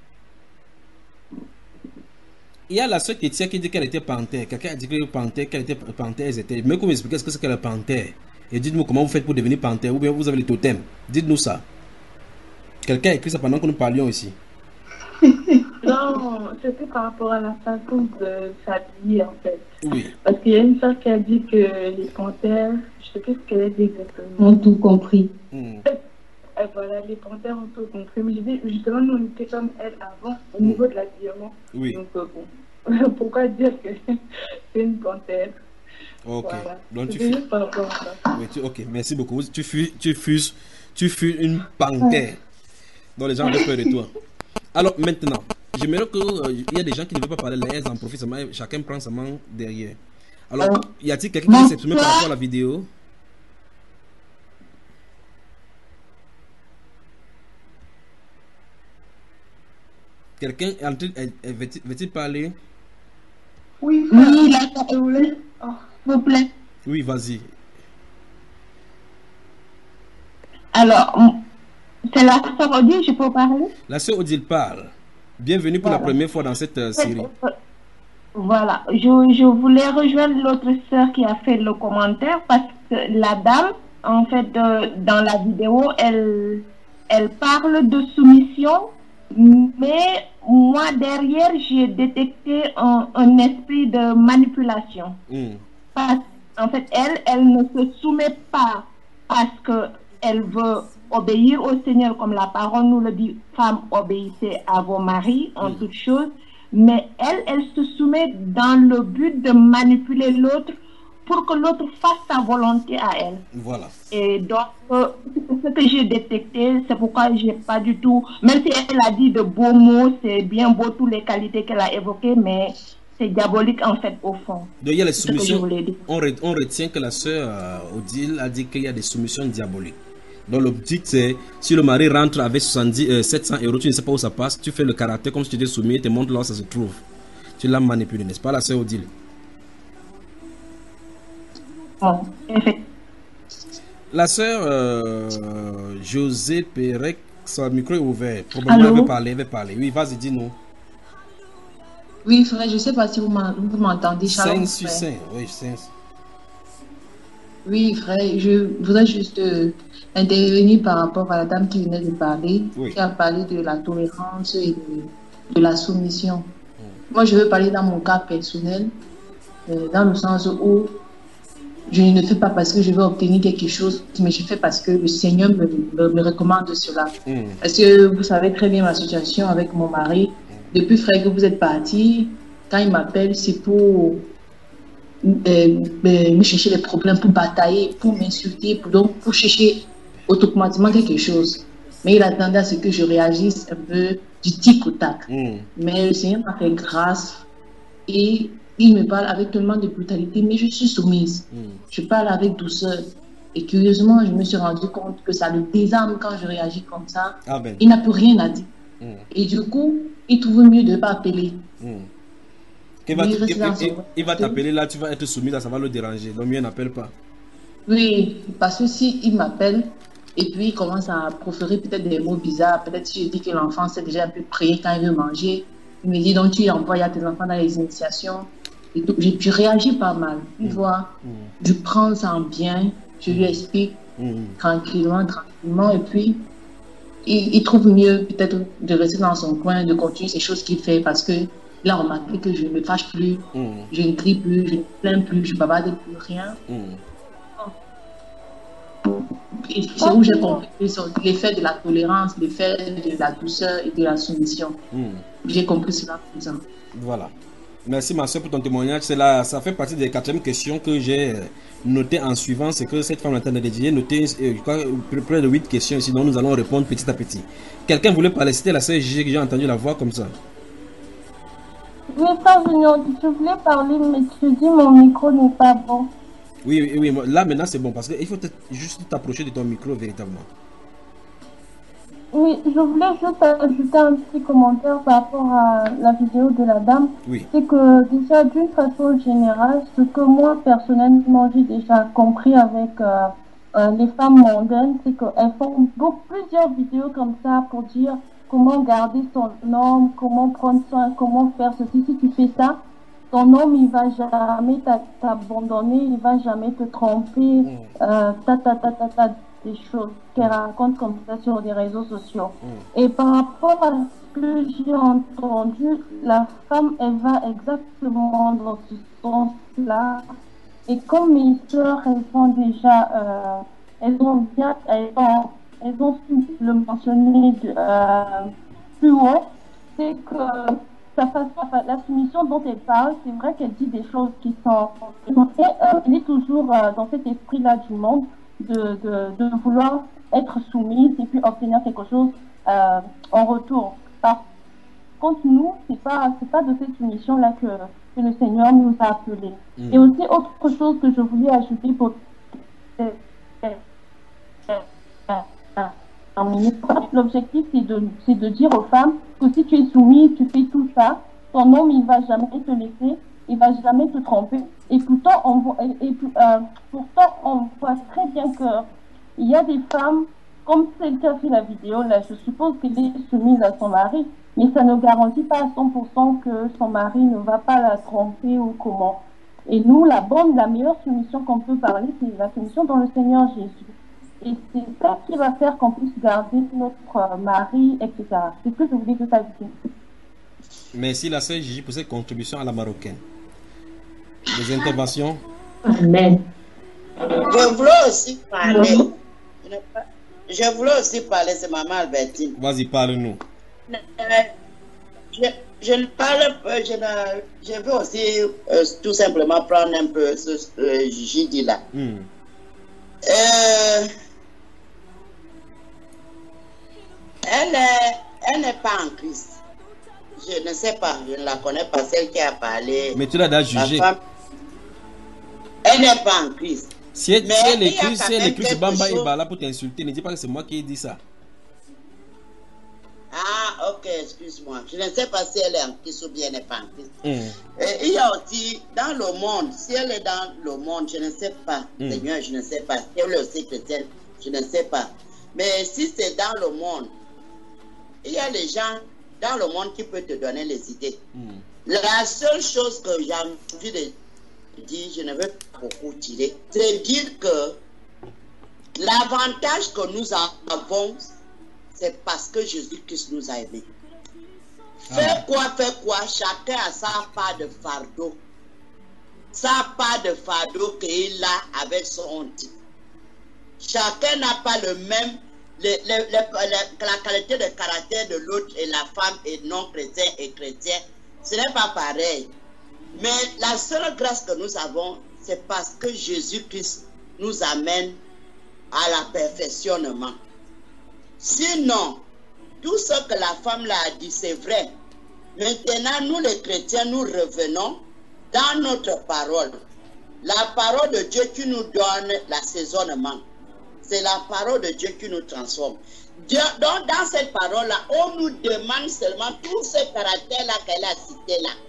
Il y a la sœur Kétia qui dit qu'elle était panthère. Quelqu'un a dit qu'elle était panthère. Mais comment expliquer ce que c'est que la panthère? Et dites-nous comment vous faites pour devenir panthère, ou bien vous avez les totems. Dites-nous ça. Quelqu'un a écrit ça pendant que nous parlions ici. Non, c'était par rapport à la façon de s'habiller en fait. Oui. Parce qu'il y a une sœur qui a dit que les panthères, je sais plus ce qu'elle a dit exactement. Ont tout compris. Et voilà, les panthères ont tout compris. Mais je dis, justement, nous on était comme elle avant, au niveau de l'habillement. Oui. Donc bon, pourquoi dire que c'est une panthère? Ok. Voilà. Donc tu juste par rapport à ça. Oui, ok, merci beaucoup. Tu fus une panthère dont les gens ont peur de toi. Alors maintenant, j'aimerais qu'il y a des gens qui ne veulent pas parler, les en profitent seulement, chacun prend sa main derrière. Alors, y a-t-il quelqu'un qui s'est exprimé par rapport à la vidéo? Quelqu'un veut-il parler? Oui, la s'il vous plaît. Oui, vas-y. Alors, c'est la sœur Odile, je peux parler? La sœur Odile parle. Bienvenue pour la première fois dans cette série. Voilà, je voulais rejoindre l'autre sœur qui a fait le commentaire parce que la dame, en fait, dans la vidéo, elle parle de soumission, mais moi, derrière, j'ai détecté un esprit de manipulation. Parce qu'en fait, elle ne se soumet pas parce qu'elle veut obéir au Seigneur, comme la parole nous le dit, femmes, obéissez à vos maris en toutes choses. Mais elle se soumet dans le but de manipuler l'autre pour que l'autre fasse sa volonté à elle. Voilà. Et donc, ce que j'ai détecté, c'est pourquoi j'ai pas du tout, même si elle a dit de beaux mots, c'est bien beau toutes les qualités qu'elle a évoquées, mais c'est diabolique en fait au fond. Donc il y a les soumissions, on retient que la sœur Odile a dit qu'il y a des soumissions diaboliques. Donc l'objectif c'est, si le mari rentre avec 700 euros, tu ne sais pas où ça passe, tu fais le caractère comme si tu étais soumis et te montres là où ça se trouve. Tu l'as manipulé, n'est-ce pas la sœur Odile? La sœur José Pérec, son micro est ouvert. Probablement elle veut parler. Oui, vas-y, dis-nous. Oui, frère, je ne sais pas si vous m'entendez. 5 sur 5, oui, 5. Oui, frère, je voudrais juste intervenir par rapport à la dame qui venait de parler, qui a parlé de la tolérance et de la soumission. Moi, je veux parler dans mon cas personnel, dans le sens où je ne le fais pas parce que je veux obtenir quelque chose, mais je fais parce que le Seigneur me recommande cela. Parce que vous savez très bien ma situation avec mon mari. Depuis, frère, que vous êtes parti, quand il m'appelle, c'est pour me chercher des problèmes, pour batailler, pour m'insulter, pour chercher automatiquement quelque chose. Mais il attendait à ce que je réagisse un peu du tic au tac. Mais le Seigneur m'a fait grâce et il me parle avec tellement de brutalité, mais je suis soumise. Je parle avec douceur. Et curieusement, je me suis rendu compte que ça le désarme quand je réagis comme ça. Amen. Il n'a plus rien à dire. Et du coup, il trouve mieux de ne pas appeler. Il va t'appeler là, tu vas être soumise, ça va le déranger. Donc mieux n'appelle pas. Oui, parce que si il m'appelle et puis il commence à proférer peut-être des mots bizarres, peut-être si je dis que l'enfant s'est déjà un peu prié quand il veut manger, il me dit donc tu envoies à tes enfants dans les initiations. Et tout. Je réagis pas mal, tu vois. Je prends ça en bien, je lui explique tranquillement, et puis il trouve mieux peut-être de rester dans son coin, de continuer ces choses qu'il fait parce que il a remarqué que je ne me fâche plus, je ne crie plus, je ne plains plus, je ne bavarde plus, rien. Et c'est où j'ai compris l'effet de la tolérance, l'effet de la douceur et de la soumission. J'ai compris cela comme ça. Voilà. Merci ma soeur pour ton témoignage. Là, ça fait partie des 4e questions que j'ai notées en suivant. C'est que cette femme a noté près de 8 questions ici, dont nous allons répondre petit à petit. Quelqu'un voulait parler, c'était la sœur Gigi que j'ai entendu la voix comme ça. Oui, je voulais parler, mais tu dis mon micro n'est pas bon. Oui, là maintenant c'est bon parce qu'il faut juste t'approcher de ton micro véritablement. Oui, je voulais juste ajouter un petit commentaire par rapport à la vidéo de la dame. Oui. C'est que déjà d'une façon générale, ce que moi personnellement j'ai déjà compris avec les femmes mondaines, c'est qu'elles font plusieurs vidéos comme ça pour dire comment garder son homme, comment prendre soin, comment faire ceci. Si tu fais ça, ton homme il va jamais t'abandonner, il va jamais te tromper, des choses qu'elle raconte comme ça sur les réseaux sociaux. Et par rapport à ce que j'ai entendu, la femme, elle va exactement dans ce sens-là. Et comme mes soeurs, elles sont déjà, elles ont su le mentionner plus haut, c'est que la soumission dont elle parle, c'est vrai qu'elle dit des choses qui sont... Elle est toujours dans cet esprit-là du monde, de vouloir être soumise et puis obtenir quelque chose en retour. Par contre, nous, c'est pas de cette soumission-là que le Seigneur nous a appelés. Et aussi, autre chose que je voulais ajouter pour l'objectif, c'est de dire aux femmes que si tu es soumise, tu fais tout ça, ton homme, il va jamais te laisser, il va jamais te tromper. Et pourtant, on voit très bien qu'il y a des femmes, comme celle qui a fait la vidéo, là, je suppose qu'elle est soumise à son mari, mais ça ne garantit pas à 100% que son mari ne va pas la tromper ou comment. Et nous, la meilleure soumission qu'on peut parler, c'est la soumission dans le Seigneur Jésus. Et c'est ça qui va faire qu'on puisse garder notre mari, etc. C'est ce que je voulais tout ajouter. Merci la sœur Gigi pour cette contribution à la marocaine. Des interventions. Amen. Je voulais aussi parler. C'est maman Albertine. Vas-y, parle-nous. Je ne parle pas, je veux aussi tout simplement prendre un peu ce que Gigi dit là. Elle n'est pas en Christ. Je ne sais pas, je ne la connais pas, celle qui a parlé. Mais tu l'as déjà jugée. Elle n'est pas en Christ. Si elle est Christ, Bamba est là pour t'insulter. Ne dis pas que c'est moi qui ai dit ça. Ah, ok, excuse-moi. Je ne sais pas si elle est en Christ ou bien elle n'est pas en Christ. Il y a aussi dans le monde, si elle est dans le monde, je ne sais pas. Seigneur, je ne sais pas. Si elle est aussi chrétienne, je ne sais pas. Mais si c'est dans le monde, il y a les gens dans le monde qui peuvent te donner les idées. La seule chose que j'ai envie de dire, je ne veux pas beaucoup tirer, c'est dire que l'avantage que nous avons, c'est parce que Jésus-Christ nous a aimés. Faire quoi, chacun a sa part de fardeau. Sa part de fardeau qu'il a avec son type. Chacun n'a pas le même, la qualité de caractère de l'autre et la femme et non chrétien et chrétien. Ce n'est pas pareil. Mais la seule grâce que nous avons, c'est parce que Jésus-Christ nous amène à la perfectionnement. Sinon, tout ce que la femme l'a dit, c'est vrai. Maintenant, nous les chrétiens, nous revenons dans notre parole. La parole de Dieu qui nous donne l'assaisonnement. C'est la parole de Dieu qui nous transforme. Dieu, donc, dans cette parole-là, on nous demande seulement tous ces caractères-là qu'elle a cités là.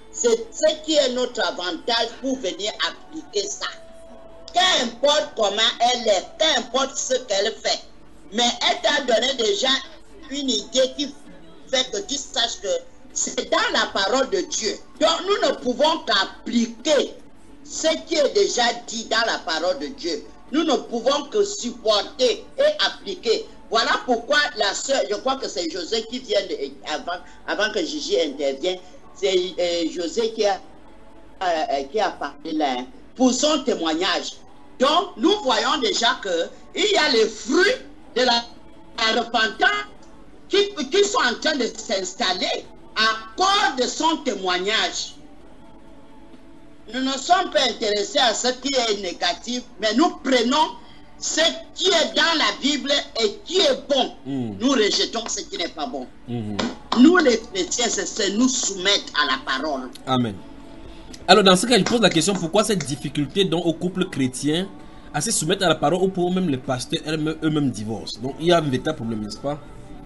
C'est ce qui est notre avantage pour venir appliquer ça. Qu'importe comment elle est, qu'importe ce qu'elle fait, mais elle t'a donné déjà une idée qui fait que tu saches que c'est dans la parole de Dieu. Donc nous ne pouvons qu'appliquer ce qui est déjà dit dans la parole de Dieu. Nous ne pouvons que supporter et appliquer. Voilà pourquoi la sœur, je crois que c'est José qui vient avant que Gigi intervienne, c'est José qui a parlé là pour son témoignage. Donc nous voyons déjà qu'il y a les fruits de la repentance qui sont en train de s'installer à cause de son témoignage. Nous ne sommes pas intéressés à ce qui est négatif, mais nous prenons ce qui est dans la Bible et qui est bon. Nous rejetons ce qui n'est pas bon. Nous les chrétiens, c'est nous soumettre à la parole. Amen. Alors dans ce cas, il pose la question, pourquoi cette difficulté donc au couple chrétien à se soumettre à la parole ou pour même les pasteurs eux-mêmes divorcent. Donc il y a un véritable problème, n'est-ce pas?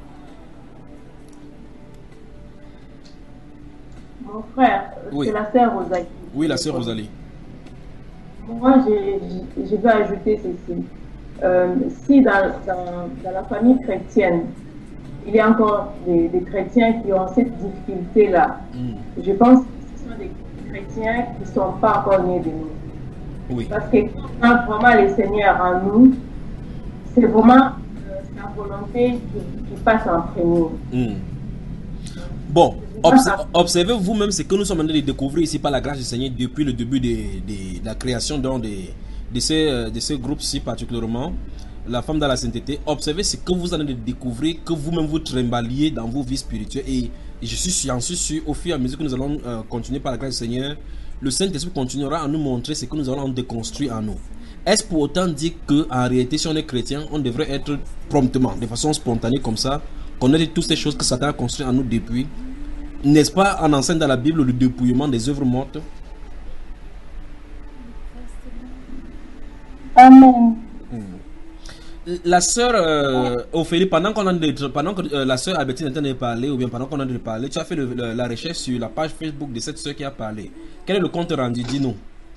Mon frère, oui. C'est la sœur Rosalie. Oui, la sœur Rosalie. Moi, je vais ajouter ceci. Si dans la famille chrétienne, il y a encore des chrétiens qui ont cette difficulté-là, je pense que ce sont des chrétiens qui ne sont pas encore nés de nous. Oui. Parce que quand vraiment le Seigneur en nous, c'est vraiment sa volonté qui passe en premier. Bon, observez vous-même ce que nous sommes en train de découvrir ici par la grâce du Seigneur depuis le début de la création de ces groupes-ci particulièrement, la femme dans la sainteté. Observez ce que vous allez découvrir, que vous-même vous trimbaliez dans vos vies spirituelles. Et j'en suis sûr, au fur et à mesure que nous allons continuer par la grâce du Seigneur, le Saint-Esprit continuera à nous montrer ce que nous allons déconstruire en nous. Est-ce pour autant dire qu'en réalité, si on est chrétien, on devrait être promptement, de façon spontanée comme ça, connaître toutes ces choses que Satan a construites en nous depuis? N'est-ce pas en enseigne dans la Bible le dépouillement des œuvres mortes? Amen. La sœur Ophélie, pendant que la sœur Albertine est en train de parler, ou bien pendant qu'on est en train de parler, tu as fait la recherche sur la page Facebook de cette sœur qui a parlé. Quel est le compte rendu? Dis-nous.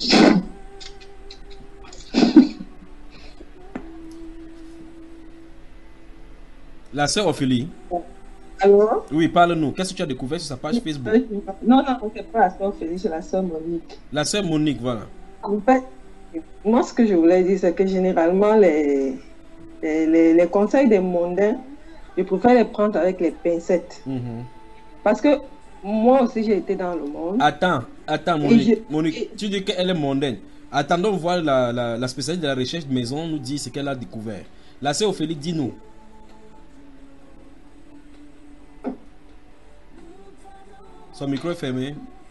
La sœur Ophélie. Allô? Oui, parle-nous. Qu'est-ce que tu as découvert sur sa page Facebook? Non, c'est pas la sœur Ophélie, c'est la sœur Monique. La sœur Monique, voilà. En fait, moi, ce que je voulais dire, c'est que généralement, les conseils des mondains, je préfère les prendre avec les pincettes. Parce que moi aussi, j'ai été dans le monde. Attends, Monique, tu dis qu'elle est mondaine. Attendons voir la spécialiste de la recherche de maison nous dit ce qu'elle a découvert. La sœur Ophélie, dis-nous. Son micro est fermé.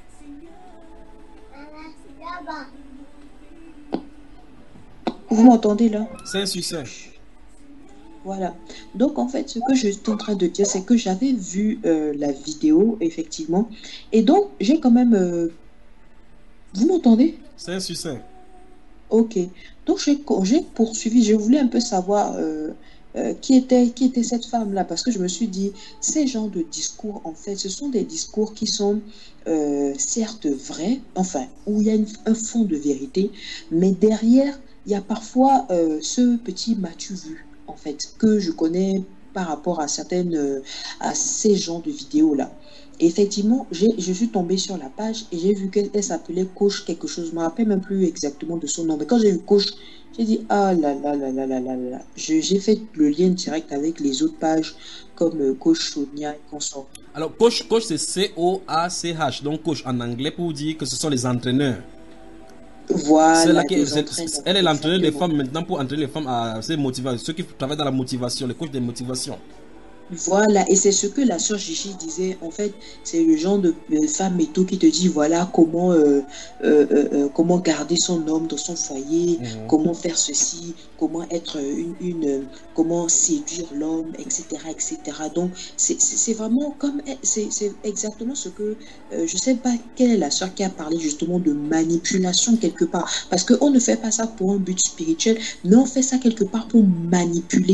Vous m'entendez là? C'est un succès. Voilà. Donc en fait, ce que je suis en train de dire, c'est que j'avais vu la vidéo, effectivement. Et donc, j'ai quand même... Vous m'entendez? C'est un succès. Ok. Donc, j'ai poursuivi. Je voulais un peu savoir qui était cette femme-là. Parce que je me suis dit, ces genres de discours, en fait, ce sont des discours qui sont certes vrais, enfin, où il y a un fond de vérité. Mais derrière, il y a parfois ce petit m'as-tu vu, en fait, que je connais par rapport à ces genres de vidéos-là. Et effectivement, je suis tombée sur la page et j'ai vu qu'elle s'appelait Coach quelque chose. Je ne me rappelle même plus exactement de son nom. Mais quand j'ai vu Coach, j'ai dit, ah là là là là là là là. J'ai fait le lien direct avec les autres pages comme Coach Sonia et consorts. Alors, Coach c'est C-O-A-C-H. Donc, Coach en anglais pour dire que ce sont les entraîneurs. Voilà. Elle est l'entraîneur des femmes maintenant pour entraîner les femmes à se motiver. Ceux qui travaillent dans la motivation, les coachs de motivation. Voilà, et c'est ce que la sœur Gigi disait. En fait, c'est le genre de femme et tout qui te dit voilà comment garder son homme dans son foyer, comment faire ceci, comment être comment séduire l'homme, etc., etc. Donc c'est vraiment comme c'est exactement ce que je sais pas quelle est la sœur qui a parlé justement de manipulation quelque part, parce qu'on ne fait pas ça pour un but spirituel, mais on fait ça quelque part pour manipuler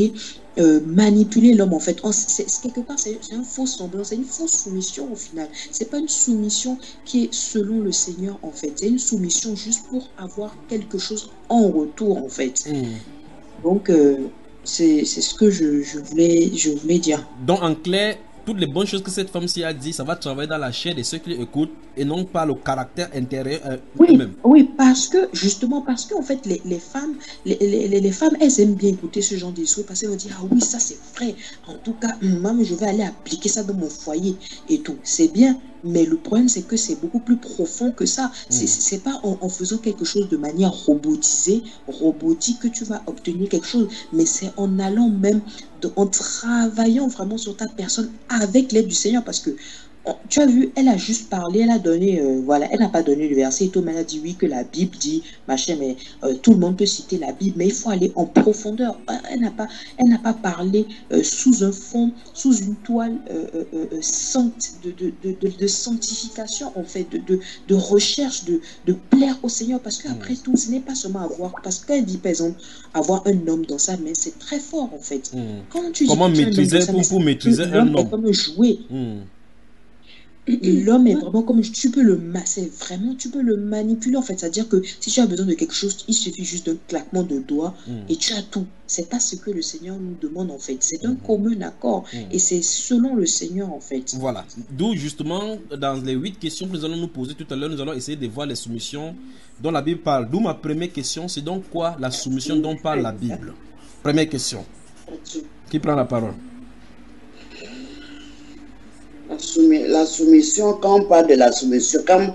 manipuler l'homme en fait. Quelque part, c'est un faux semblant, c'est une fausse soumission au final. C'est pas une soumission qui est selon le Seigneur en fait. C'est une soumission juste pour avoir quelque chose en retour en fait. Donc, c'est ce que je voulais dire. Donc, en clair, toutes les bonnes choses que cette femme-ci a dit, ça va travailler dans la chair de ceux qui l'écoutent et non pas le caractère intérieur eux-mêmes. Oui, parce que en fait les femmes, les femmes, elles aiment bien écouter ce genre de choses parce qu'elles vont dire ah oui, ça c'est vrai. En tout cas, maman, je vais aller appliquer ça dans mon foyer et tout. C'est bien, mais le problème c'est que c'est beaucoup plus profond que ça. C'est pas en faisant quelque chose de manière robotique que tu vas obtenir quelque chose, mais c'est en allant même en travaillant vraiment sur ta personne avec l'aide du Seigneur, parce que tu as vu, elle a juste parlé, elle a donné, elle n'a pas donné le verset et tout, mais elle a dit oui que la Bible dit, machin, mais tout le monde peut citer la Bible, mais il faut aller en profondeur. Elle n'a pas parlé sous un fond, sous une toile de sanctification en fait, de recherche, de plaire au Seigneur, parce qu'après tout, ce n'est pas seulement avoir, parce qu'elle dit par exemple, avoir un homme dans sa main, c'est très fort en fait. Comment maîtriser pour maîtriser un homme? Comme un jouet. L'homme est vraiment comme tu peux le manipuler en fait, c'est-à-dire que si tu as besoin de quelque chose, il suffit juste d'un claquement de doigts et tu as tout. C'est pas ce que le Seigneur nous demande en fait, c'est un commun accord et c'est selon le Seigneur en fait. Voilà, d'où justement dans les 8 questions que nous allons nous poser tout à l'heure, nous allons essayer de voir les soumissions dont la Bible parle. D'où ma première question, c'est donc quoi la soumission dont parle la Bible? Première question. Qui prend la parole? La soumission, quand on parle de la soumission, comme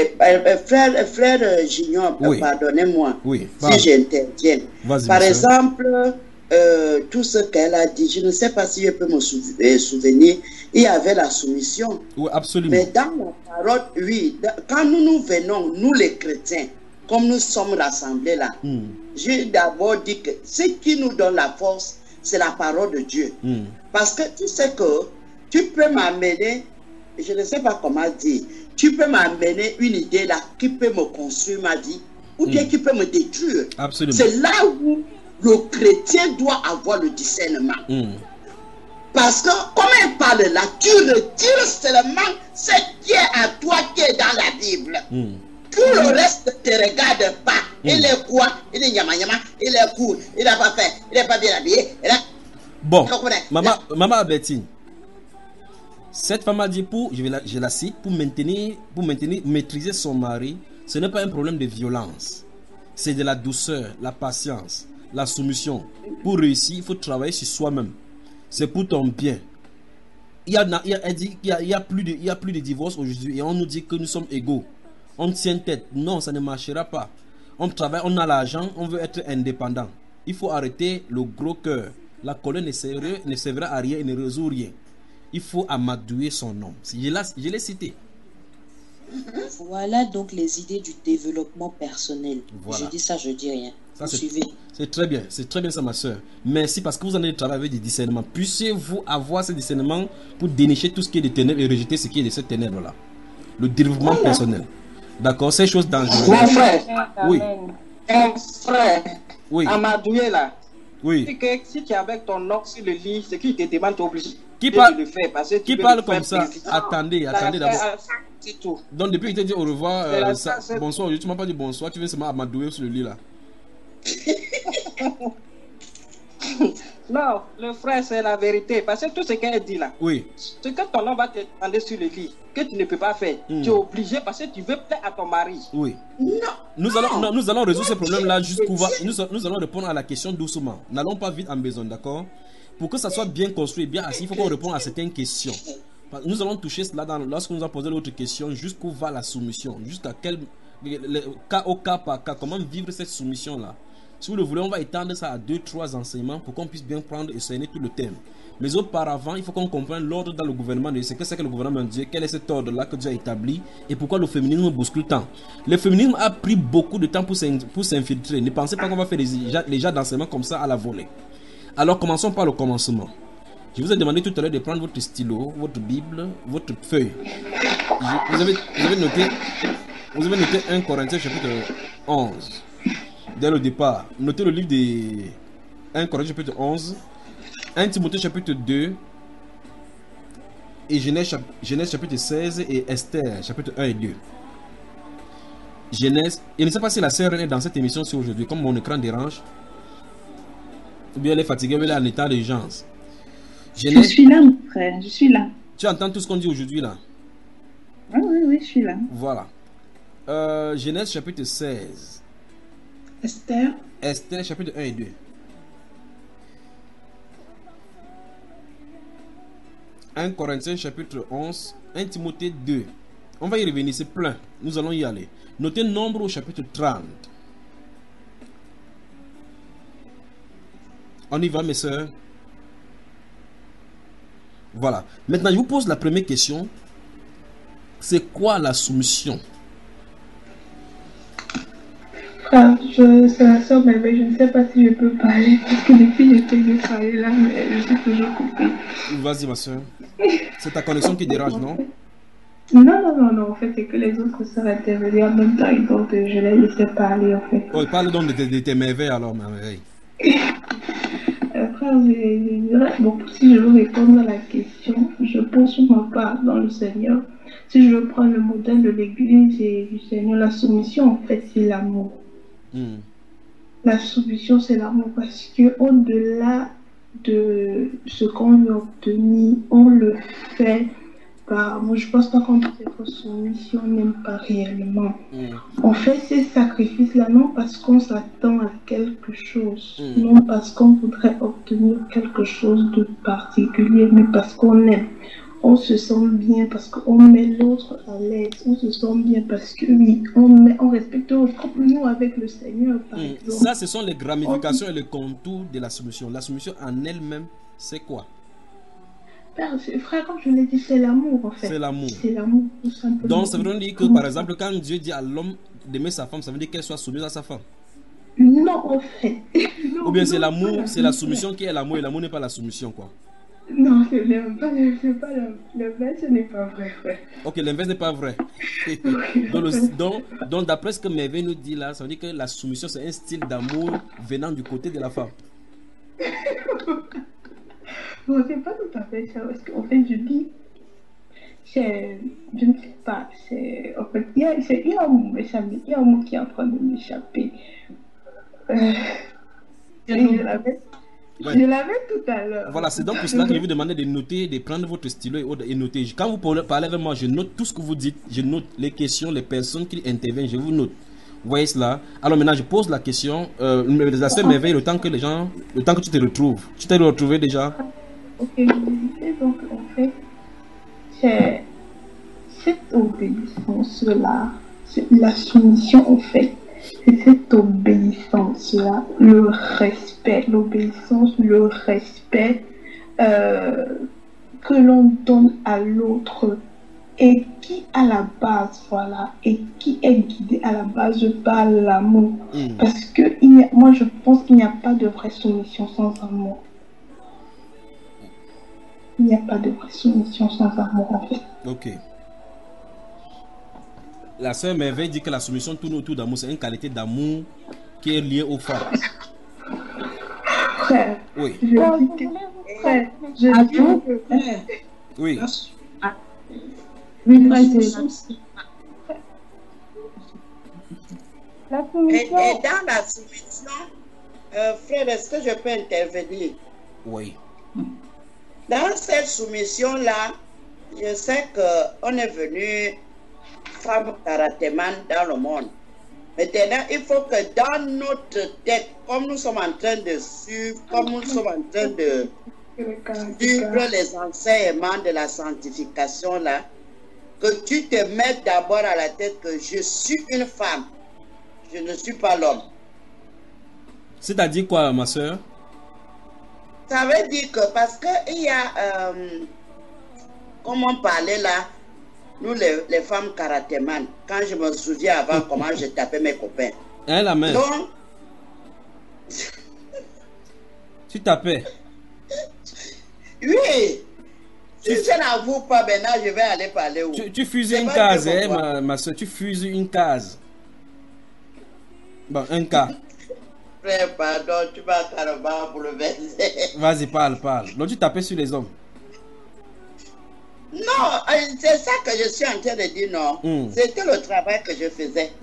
frère Gignon, pardonnez-moi si j'interviens. Par exemple, tout ce qu'elle a dit, je ne sais pas si je peux me souvenir, il y avait la soumission. Oui, absolument. Mais dans la parole, oui, quand nous venons, nous les chrétiens, comme nous sommes rassemblés là, j'ai d'abord dit que ce qui nous donne la force, c'est la parole de Dieu. Parce que tu sais que tu peux m'amener, je ne sais pas comment dire, tu peux m'amener une idée là qui peut me construire ma vie ou bien qui peut me détruire. Absolument. C'est là où le chrétien doit avoir le discernement. Parce que, comme elle parle là, tu retires seulement ce qui est à toi qui est dans la Bible. Tout le reste ne te regarde pas. Il est quoi? Il est nyama nyama, il est cool, il n'a pas fait, il n'est pas bien habillé. Bon, maman Bettine. Cette femme a dit je la cite, pour maîtriser son mari, ce n'est pas un problème de violence. C'est de la douceur, la patience, la soumission. Pour réussir, il faut travailler sur soi-même. C'est pour ton bien. Elle dit qu'il y a plus de divorce aujourd'hui et on nous dit que nous sommes égaux. On tient tête. Non, ça ne marchera pas. On travaille, on a l'argent, on veut être indépendant. Il faut arrêter le gros cœur. La colère ne servira à rien et ne résout rien. Il faut amadouer son nom. Je l'ai cité. Voilà donc les idées du développement personnel. Voilà. Je dis ça, je dis rien. C'est très bien ça ma soeur. Merci parce que vous en avez travaillé avec du discernement. Puissiez-vous avoir ce discernement pour dénicher tout ce qui est de ténèbres et rejeter ce qui est de ces ténèbres-là. Le développement personnel. D'accord, ces choses dangereuses. Mon frère. Oui. Un frère. Oui. Amadoué là. Oui. Si tu es avec ton oncle sur le lit, ce qui te demande, tu es obligé. Qui parle comme ça? Attendez d'abord. Donc depuis qu'il t'a dit au revoir, bonsoir, tu m'as pas dit bonsoir, tu viens seulement amadouer sur le lit là. Non, le frère, c'est la vérité. Parce que tout ce qu'elle dit là, ce que ton homme va te demander sur le lit, que tu ne peux pas faire, tu es obligé parce que tu veux plaire à ton mari. Oui. Nous allons résoudre ce problème là jusqu'où va. Nous allons répondre à la question doucement. N'allons pas vite en besoin, d'accord? Pour que ça soit bien construit, bien assis, il faut qu'on réponde à certaines questions. Nous allons toucher cela lorsque nous avons posé l'autre question, jusqu'où va la soumission, jusqu'à quel cas au cas par cas, comment vivre cette soumission là. Si vous le voulez, on va étendre ça à 2-3 enseignements pour qu'on puisse bien prendre et cerner tout le thème. Mais auparavant, il faut qu'on comprenne l'ordre dans le gouvernement de ce que c'est que le gouvernement de Dieu, quel est cet ordre-là que Dieu a établi et pourquoi le féminisme bouscule tant. Le féminisme a pris beaucoup de temps pour s'infiltrer. Ne pensez pas qu'on va faire les genres d'enseignements comme ça à la volée. Alors commençons par le commencement. Je vous ai demandé tout à l'heure de prendre votre stylo, votre Bible, votre feuille. Vous avez noté 1 Corinthiens chapitre 11. Dès le départ, notez le livre de 1 Corinthiens chapitre 11. 1 Timothée chapitre 2 et Genèse chapitre 16 et Esther chapitre 1 et 2. Genèse, je ne sais pas si la sœur est dans cette émission aujourd'hui, comme mon écran dérange, ou bien elle est fatiguée, ou elle est en état d'urgence. Je suis là, mon frère, je suis là. Tu entends tout ce qu'on dit aujourd'hui là? Oui, je suis là. Voilà. Genèse chapitre 16. Esther chapitre 1 et 2. 1 Corinthiens chapitre 11, 1 Timothée 2. On va y revenir, c'est plein. Nous allons y aller. Notez Nombre au chapitre 30. On y va, mes soeurs. Voilà. Maintenant, je vous pose la première question. C'est quoi la soumission? C'est la soeur Merveille, je ne sais pas si je peux parler, parce que depuis j'essaie de parler là, mais je suis toujours coupée. Vas-y, ma soeur. C'est ta connexion qui dérange, non? Non, en fait, c'est que les autres sœurs intervenaient en même temps, donc je les laissais parler, en fait. Oh, parle donc de tes merveilles alors, ma merveille. Frère, je dirais, bon, si je veux répondre à la question, je pense sur ma part dans le Seigneur. Si je veux prendre le modèle de l'Église et du Seigneur, la soumission, en fait, c'est l'amour. La soumission, c'est l'amour, parce que au-delà de ce qu'on veut obtenir, on le fait par... Moi, je pense pas qu'on peut être soumis si on n'aime pas réellement. On fait ces sacrifices-là, non parce qu'on s'attend à quelque chose, non parce qu'on voudrait obtenir quelque chose de particulier, mais parce qu'on aime. On se sent bien parce qu'on met l'autre à l'aise. On se sent bien parce que oui, on respecte l'autre, comme nous avec le Seigneur, par exemple. Ça, ce sont les ramifications et les contours de la soumission. La soumission en elle-même, c'est quoi? Frère, comme je l'ai dit, c'est l'amour en fait. C'est l'amour. C'est l'amour, tout simplement. Donc, ça veut dire que, par exemple, quand Dieu dit à l'homme d'aimer sa femme, ça veut dire qu'elle soit soumise à sa femme? Non, en fait. Non, ou bien c'est l'amour, c'est la soumission qui est l'amour et l'amour n'est pas la soumission, quoi? Non, l'inverse n'est pas vrai, frère. Ok, l'inverse n'est pas vrai. donc d'après ce que Merveille nous dit là, ça veut dire que la soumission c'est un style d'amour venant du côté de la femme. Bon, c'est pas tout à fait ça, parce qu'en fait, je dis, je ne sais pas, en fait, il y a un mot qui est en train de m'échapper. Je l'avais tout à l'heure. Voilà, c'est donc pour cela que je vous demandais de noter, de prendre votre stylo et noter. Quand vous parlez avec moi, je note tout ce que vous dites, je note les questions, les personnes qui interviennent, je vous note. Vous voyez cela? Alors maintenant, je pose la question. La sœur Merveille, le temps que tu te retrouves. Tu t'es retrouvé déjà? Ok, je disais donc en fait, c'est cette obéissance-là, la soumission en fait. C'est cette obéissance-là, le respect, l'obéissance, le respect que l'on donne à l'autre et qui à la base, voilà, et qui est guidé à la base par l'amour. Parce que moi je pense qu'il n'y a pas de vraie soumission sans amour. Il n'y a pas de vraie soumission sans amour en fait. Ok. La sœur Merveille dit que la soumission tourne autour d'amour. C'est une qualité d'amour qui est liée aux femmes. Frère, oui. Je dis que... Oui. Et dans la soumission, frère, est-ce que je peux intervenir? Oui. Dans cette soumission-là, je sais qu'on est venu femme karatéman dans le monde. Maintenant, il faut que dans notre tête, comme nous sommes en train de suivre, comme nous sommes en train de suivre les enseignements de la sanctification là, que tu te mettes d'abord à la tête que je suis une femme, je ne suis pas l'homme. C'est-à-dire quoi, ma soeur? Ça veut dire que parce qu'il y a, comme on parlait là, nous les femmes karatéman, quand je me souviens avant comment je tapais mes copains. Hein, la main. Donc, tu tapais? Oui. Si je n'avoue pas maintenant, je vais aller parler où? Tu fuses une case, hein, ma soeur, tu fuses une case. Bon, un cas. Frère, pardon, tu vas carrément bouleverser. Vas-y, parle. Donc tu tapais sur les hommes. Non, c'est ça que je suis en train de dire, non. C'était le travail que je faisais.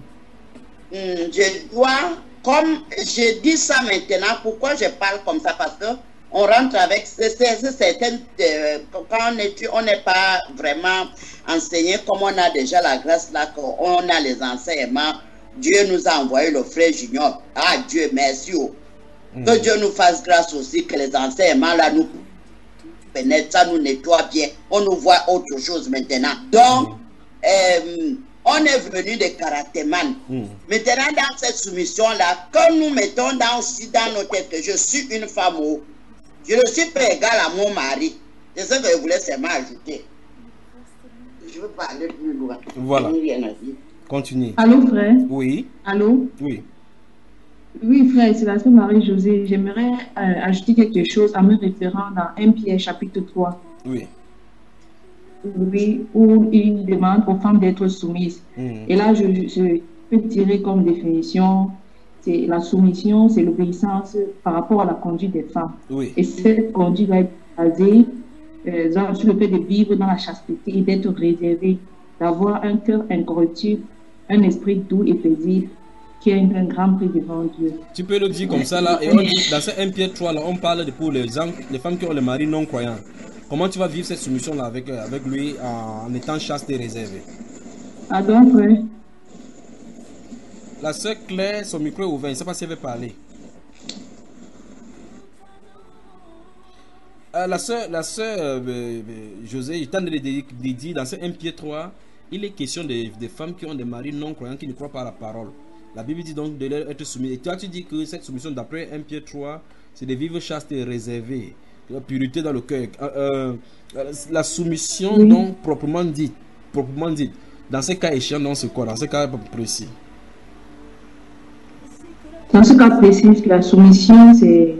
Je dois, comme je dis ça maintenant, pourquoi je parle comme ça? Parce que on rentre avec certaines, quand on n'est pas vraiment enseigné, comme on a déjà la grâce là, qu'on a les enseignements. Dieu nous a envoyé le frère Junior. Ah Dieu, merci. Que Dieu nous fasse grâce aussi, que les enseignements là nous pénètrent, ça nous nettoie bien. On nous voit autre chose maintenant. Donc, on est venu des caractères-man. Maintenant, dans cette soumission-là, que nous mettons aussi dans nos têtes que je suis une femme, je ne suis pas égale à mon mari. C'est ce que je voulais seulement ajouter. Je veux parler plus loin. Voilà. Continue. Allô, frère? Oui. Allô? Oui. Oui, frère, c'est la sœur Marie-Josée. J'aimerais ajouter quelque chose en me référant dans 1 Pierre chapitre 3. Oui. Oui, où il demande aux femmes d'être soumises. Et là, je peux tirer comme définition, c'est la soumission, c'est l'obéissance par rapport à la conduite des femmes. Oui. Et cette conduite va être basée sur le fait de vivre dans la chasteté et d'être réservé, d'avoir un cœur incorruptible, un esprit doux et paisible, qui a un grand prix devant Dieu. Tu peux le dire comme ça là, et on dit, dans ce 1 Pierre 3 là, on parle de pour les femmes qui ont le mari non croyant. Comment tu vas vivre cette soumission là avec lui en étant chaste et réservé? Ah donc, frère. La sœur Claire, son micro est ouvert, je ne sais pas si elle veut parler. La sœur José, il tente de dire dans ce 1 Pierre 3, il est question des femmes qui ont des maris non croyants, qui ne croient pas à la parole. La Bible dit donc de leur être soumis. Et toi, tu dis que cette soumission, d'après 1 Pierre 3, c'est de vivre chaste et réservé, la pureté dans le cœur. La soumission, donc, proprement dite, dans ce cas échéant, non, c'est quoi? Dans ce cas précis? Dans ce cas précis, la soumission, c'est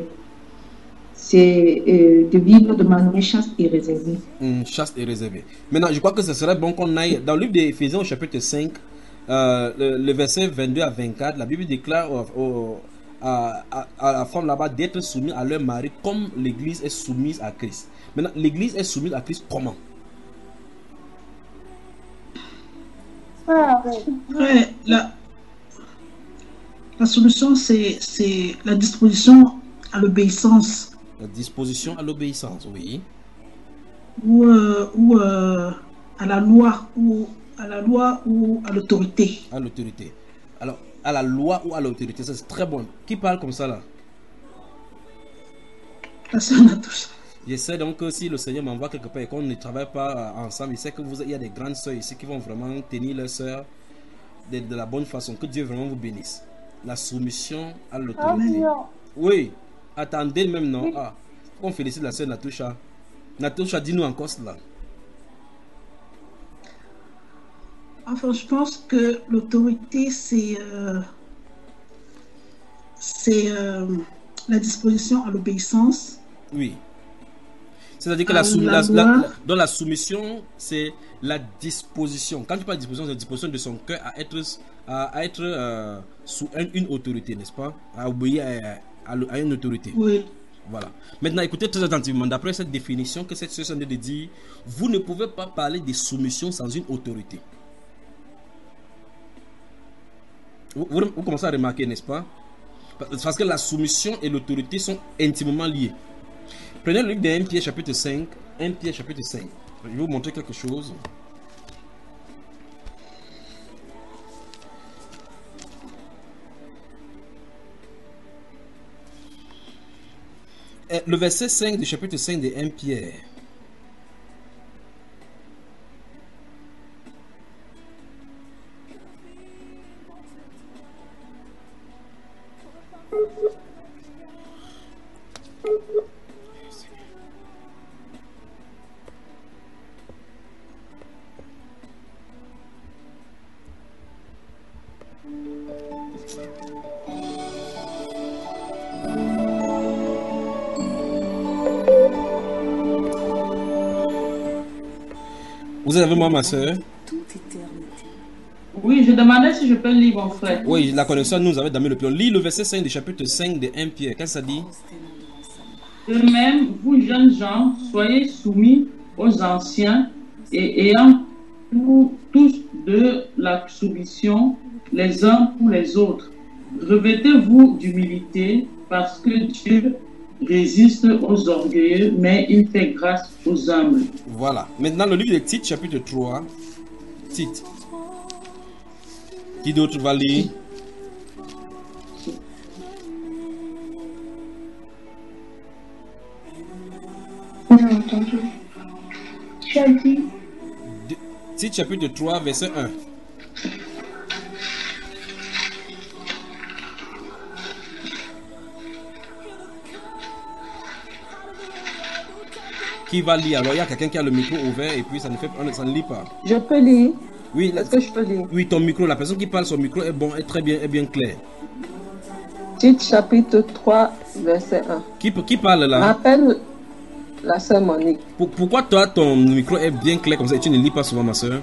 de vivre de manière chaste et réservée. Chaste et réservée. Maintenant, je crois que ce serait bon qu'on aille dans le livre d'Éphésiens au chapitre 5, le verset 22 à 24. La Bible déclare à la femme là-bas d'être soumise à leur mari comme l'Église est soumise à Christ. Maintenant, l'Église est soumise à Christ comment? La solution, c'est la disposition à l'obéissance. La disposition à l'obéissance, oui. Ou à la loi, ou à l'autorité. À l'autorité. Alors, à la loi ou à l'autorité, ça c'est très bon. Qui parle comme ça là? La sœur Natoucha. J'essaie donc que si le Seigneur m'envoie quelque part et qu'on ne travaille pas ensemble, je sais que il y a des grandes sœurs ici qui vont vraiment tenir leurs sœurs de la bonne façon. Que Dieu vraiment vous bénisse. La soumission à l'autorité. Oui. Attendez même, non? Oui. Ah, on félicite la sœur Natoucha. Natoucha, dis-nous encore cela. Enfin, je pense que l'autorité, c'est la disposition à l'obéissance. Oui. C'est-à-dire que dans la soumission, c'est la disposition. Quand tu parles de disposition, c'est la disposition de son cœur à être sous une autorité, n'est-ce pas? À obéir à une autorité. Oui. Voilà. Maintenant, écoutez très attentivement. D'après cette définition que cette sœur vient de dire, vous ne pouvez pas parler de soumission sans une autorité. Vous commencez à remarquer, n'est-ce pas? Parce que la soumission et l'autorité sont intimement liées. Prenez le livre de 1 Pierre chapitre 5. 1 Pierre chapitre 5. Je vais vous montrer quelque chose. Le verset 5 du chapitre 5 de 1 Pierre. Vous êtes avec moi, ma soeur? Oui, je demandais si je peux lire, mon frère. Oui, la connexion nous avait damé le pion. Lis le verset 5 du chapitre 5 de 1 Pierre. Qu'est-ce que ça dit? De même, vous jeunes gens, soyez soumis aux anciens et ayant pour tous de la soumission les uns pour les autres. Revêtez-vous d'humilité parce que Dieu résiste aux orgueilleux, mais il fait grâce aux humbles. Voilà. Maintenant, le livre de Tite, chapitre 3. Tite. Qui d'autre va lire? On a entendu. Tu as dit Tite, chapitre 3, verset 1. Qui va lire? Alors, il y a quelqu'un qui a le micro ouvert et puis ça ne lit pas. Je peux lire. Oui, est-ce que je peux lire? Oui, ton micro, la personne qui parle, son micro est bon, est très bien, est bien clair. Tite chapitre 3, verset 1. Qui parle là? Rappelle la sœur Monique. Pourquoi toi, ton micro est bien clair comme ça et tu ne lis pas souvent, ma soeur?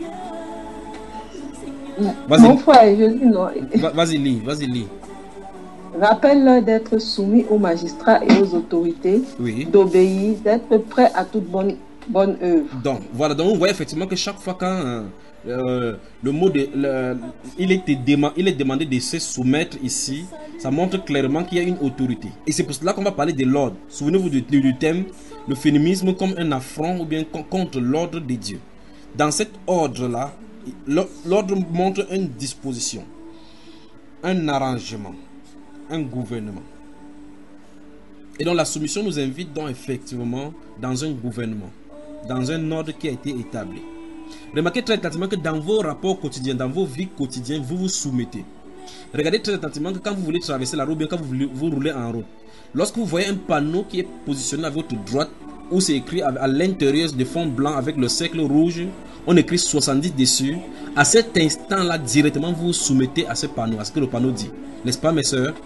Mon frère, je dis non. Vas-y, lis. Rappelle-leur d'être soumis aux magistrats et aux autorités, d'obéir, d'être prêt à toute bonne œuvre. Donc, voilà, donc on voit effectivement que chaque fois quand le mot il est demandé de se soumettre ici, ça montre clairement qu'il y a une autorité. Et c'est pour cela qu'on va parler de l'ordre. Souvenez-vous du thème, le féminisme comme un affront ou bien contre l'ordre de Dieu. Dans cet ordre-là, l'ordre montre une disposition, un arrangement, un gouvernement. Et donc la soumission nous invite donc effectivement dans un gouvernement, dans un ordre qui a été établi. Remarquez très attentivement que dans vos rapports quotidiens, dans vos vies quotidiennes, vous vous soumettez. Regardez très attentivement que quand vous voulez traverser la route, bien quand vous roulez en route, lorsque vous voyez un panneau qui est positionné à votre droite, où c'est écrit à l'intérieur de fond blanc avec le cercle rouge, on écrit 70 dessus, à cet instant-là, directement, vous vous soumettez à ce panneau, à ce que le panneau dit. N'est-ce pas, mes sœurs?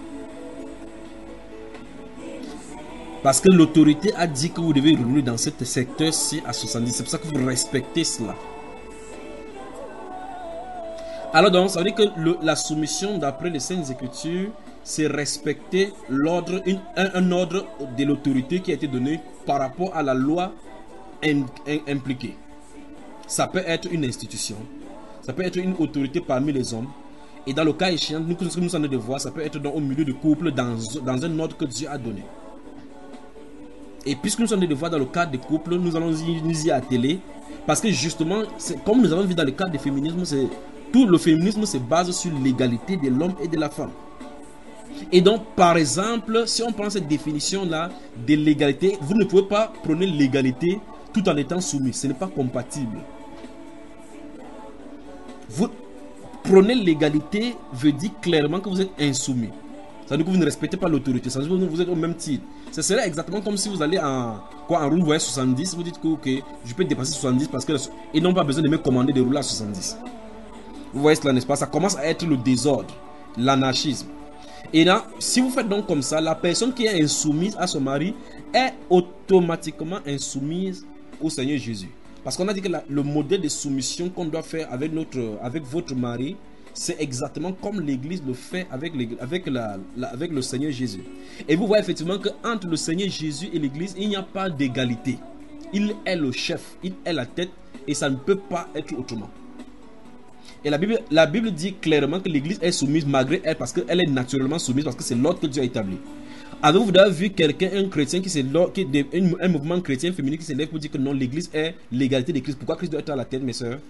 Parce que l'autorité a dit que vous devez rouler dans ce secteur-ci à 70. C'est pour ça que vous respectez cela. Alors donc, ça veut dire que la soumission d'après les Saintes Écritures, c'est respecter l'ordre, un ordre de l'autorité qui a été donné par rapport à la loi impliquée. Ça peut être une institution, ça peut être une autorité parmi les hommes. Et dans le cas échéant, ce que nous sommes de voir, ça peut être au milieu de couple dans un ordre que Dieu a donné. Et puisque nous sommes de voir dans le cadre des couples, nous allons nous y atteler. Parce que justement, comme nous avons vu dans le cadre du féminisme, tout le féminisme se base sur l'égalité de l'homme et de la femme. Et donc, par exemple, si on prend cette définition-là de l'égalité, vous ne pouvez pas prôner l'égalité tout en étant soumis. Ce n'est pas compatible. Vous prôner l'égalité veut dire clairement que vous êtes insoumis. Ça veut dire que vous ne respectez pas l'autorité. Ça veut dire que vous êtes au même titre. Ce serait exactement comme si vous allez en roule, vous voyez 70, vous dites que ok, je peux dépasser 70 parce que ils n'ont pas besoin de me commander de rouler à 70. Vous voyez cela, n'est-ce pas? Ça commence à être le désordre, l'anarchisme. Et là, si vous faites donc comme ça, la personne qui est insoumise à son mari est automatiquement insoumise au Seigneur Jésus. Parce qu'on a dit que le modèle de soumission qu'on doit faire avec votre mari, c'est exactement comme l'Église le fait avec le Seigneur Jésus. Et vous voyez effectivement qu'entre le Seigneur Jésus et l'Église, il n'y a pas d'égalité. Il est le chef, il est la tête et ça ne peut pas être autrement. Et la Bible dit clairement que l'Église est soumise malgré elle parce qu'elle est naturellement soumise parce que c'est l'ordre que Dieu a établi. Avez-vous déjà vu quelqu'un, un chrétien un mouvement chrétien féminin qui s'élève pour dire que non, l'Église est l'égalité de Christ? Pourquoi Christ doit être à la tête, mes sœurs?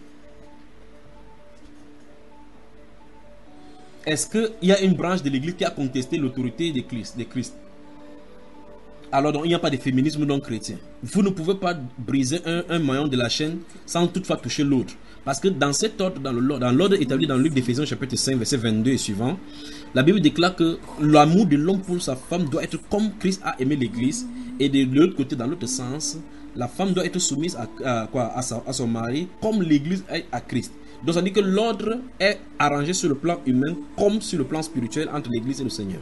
Est-ce qu'il y a une branche de l'Église qui a contesté l'autorité de Christ? Alors donc, il n'y a pas de féminisme non chrétien. Vous ne pouvez pas briser un maillon de la chaîne sans toutefois toucher l'autre. Parce que dans cet ordre, dans l'ordre établi dans le livre d'Éphésiens chapitre 5 verset 22 et suivant, la Bible déclare que l'amour de l'homme pour sa femme doit être comme Christ a aimé l'Église. Et de l'autre côté, dans l'autre sens, la femme doit être soumise à son mari comme l'Église est à Christ. Donc ça dit que l'ordre est arrangé sur le plan humain comme sur le plan spirituel entre l'Église et le Seigneur.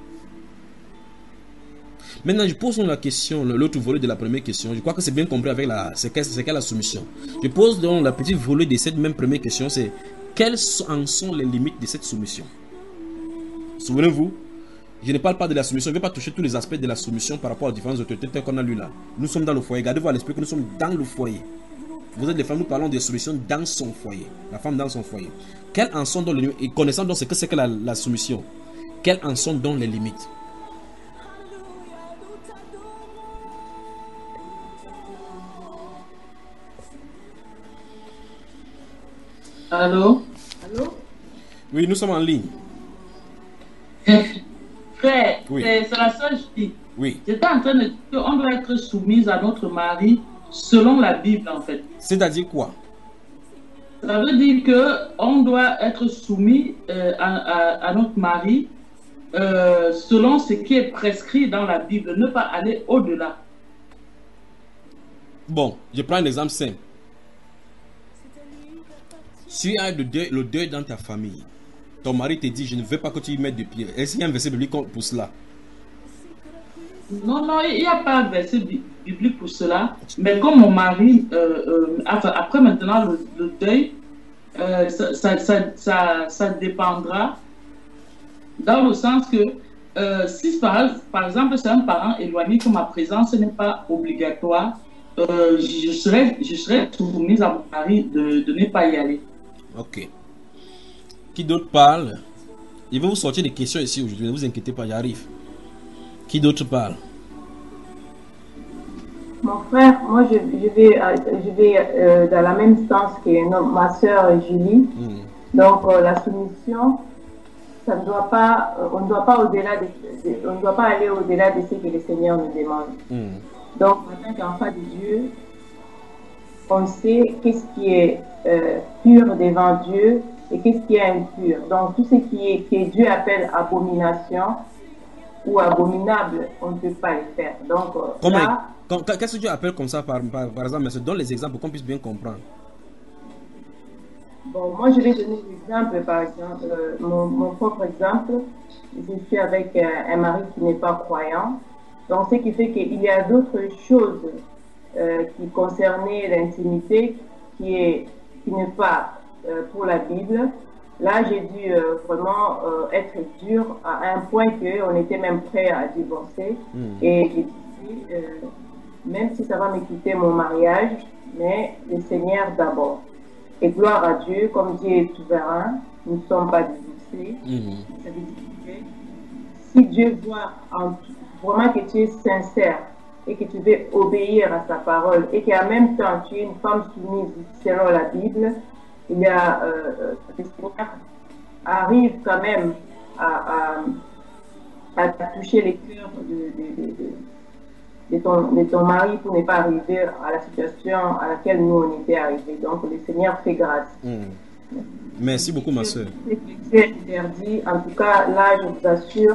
Maintenant, je pose la question, l'autre volet de la première question. Je crois que c'est bien compris avec c'est qu'est la soumission. Je pose donc la petite volet de cette même première question, c'est Quelles en sont les limites de cette soumission? Souvenez-vous, je ne parle pas de la soumission, je ne vais pas toucher tous les aspects de la soumission par rapport aux différentes autorités telles qu'on a lu là. Nous sommes dans le foyer, gardez-vous à l'esprit que nous sommes dans le foyer. Vous êtes les femmes, nous parlons de soumission dans son foyer. La femme dans son foyer. Quelles en sont donc les limites? Et connaissant donc ce que c'est que la soumission, quelles en sont donc les limites? Allô? Oui, nous sommes en ligne. Frère, Oui. c'est la seule chose. Oui. J'étais en train de dire qu'on doit être soumise à notre mari selon la Bible, en fait. C'est-à-dire quoi? Ça veut dire qu'on doit être soumis à notre mari selon ce qui est prescrit dans la Bible, ne pas aller au-delà. Bon, je prends un exemple simple. Si il y a le deuil dans ta famille, ton mari te dit, je ne veux pas que tu y mettes de pied. Est-ce qu'il y a un verset biblique pour cela? Non, il n'y a pas un verset biblique pour cela. Mais comme mon mari, après maintenant le deuil, ça dépendra dans le sens que si par exemple c'est un parent éloigné que ma présence n'est pas obligatoire, je serai soumise à mon mari de ne pas y aller. Ok. Qui d'autre parle? Il va vous sortir des questions ici aujourd'hui, ne vous inquiétez pas, j'arrive. Qui d'autre parle? Mon frère, moi je vais dans la même sens que ma soeur Julie. Donc la soumission, ça ne doit pas, on ne doit pas on ne doit pas aller au-delà de ce que le Seigneur nous demande. Donc en tant qu'enfant de Dieu, on sait qu'est-ce qui est pur devant Dieu et qu'est-ce qui est impur. Donc tout ce que Dieu appelle abomination ou abominable, on ne peut pas le faire. Donc qu'est-ce que tu appelles comme ça par exemple? Mais donne les exemples pour qu'on puisse bien comprendre. Bon, moi je vais donner l'exemple, par exemple, mon propre exemple. Je suis avec un mari qui n'est pas croyant. Donc ce qui fait qu'il y a d'autres choses qui concernaient l'intimité qui n'est pas pour la Bible. Là, j'ai dû vraiment être dur à un point qu'on était même prêt à divorcer. Et j'ai dit, même si ça va me quitter mon mariage, mais le Seigneur d'abord. Et gloire à Dieu, comme Dieu est souverain, nous ne sommes pas divorcés. Ça veut dire que si Dieu voit vraiment que tu es sincère et que tu veux obéir à sa parole et qu'en même temps tu es une femme soumise selon la Bible, il y a le Seigneur arrive quand même à toucher les cœurs de ton mari pour ne pas arriver à la situation à laquelle nous on était arrivés. Donc le Seigneur fait grâce. Merci beaucoup ma soeur. C'est interdit. En tout cas, là je vous assure,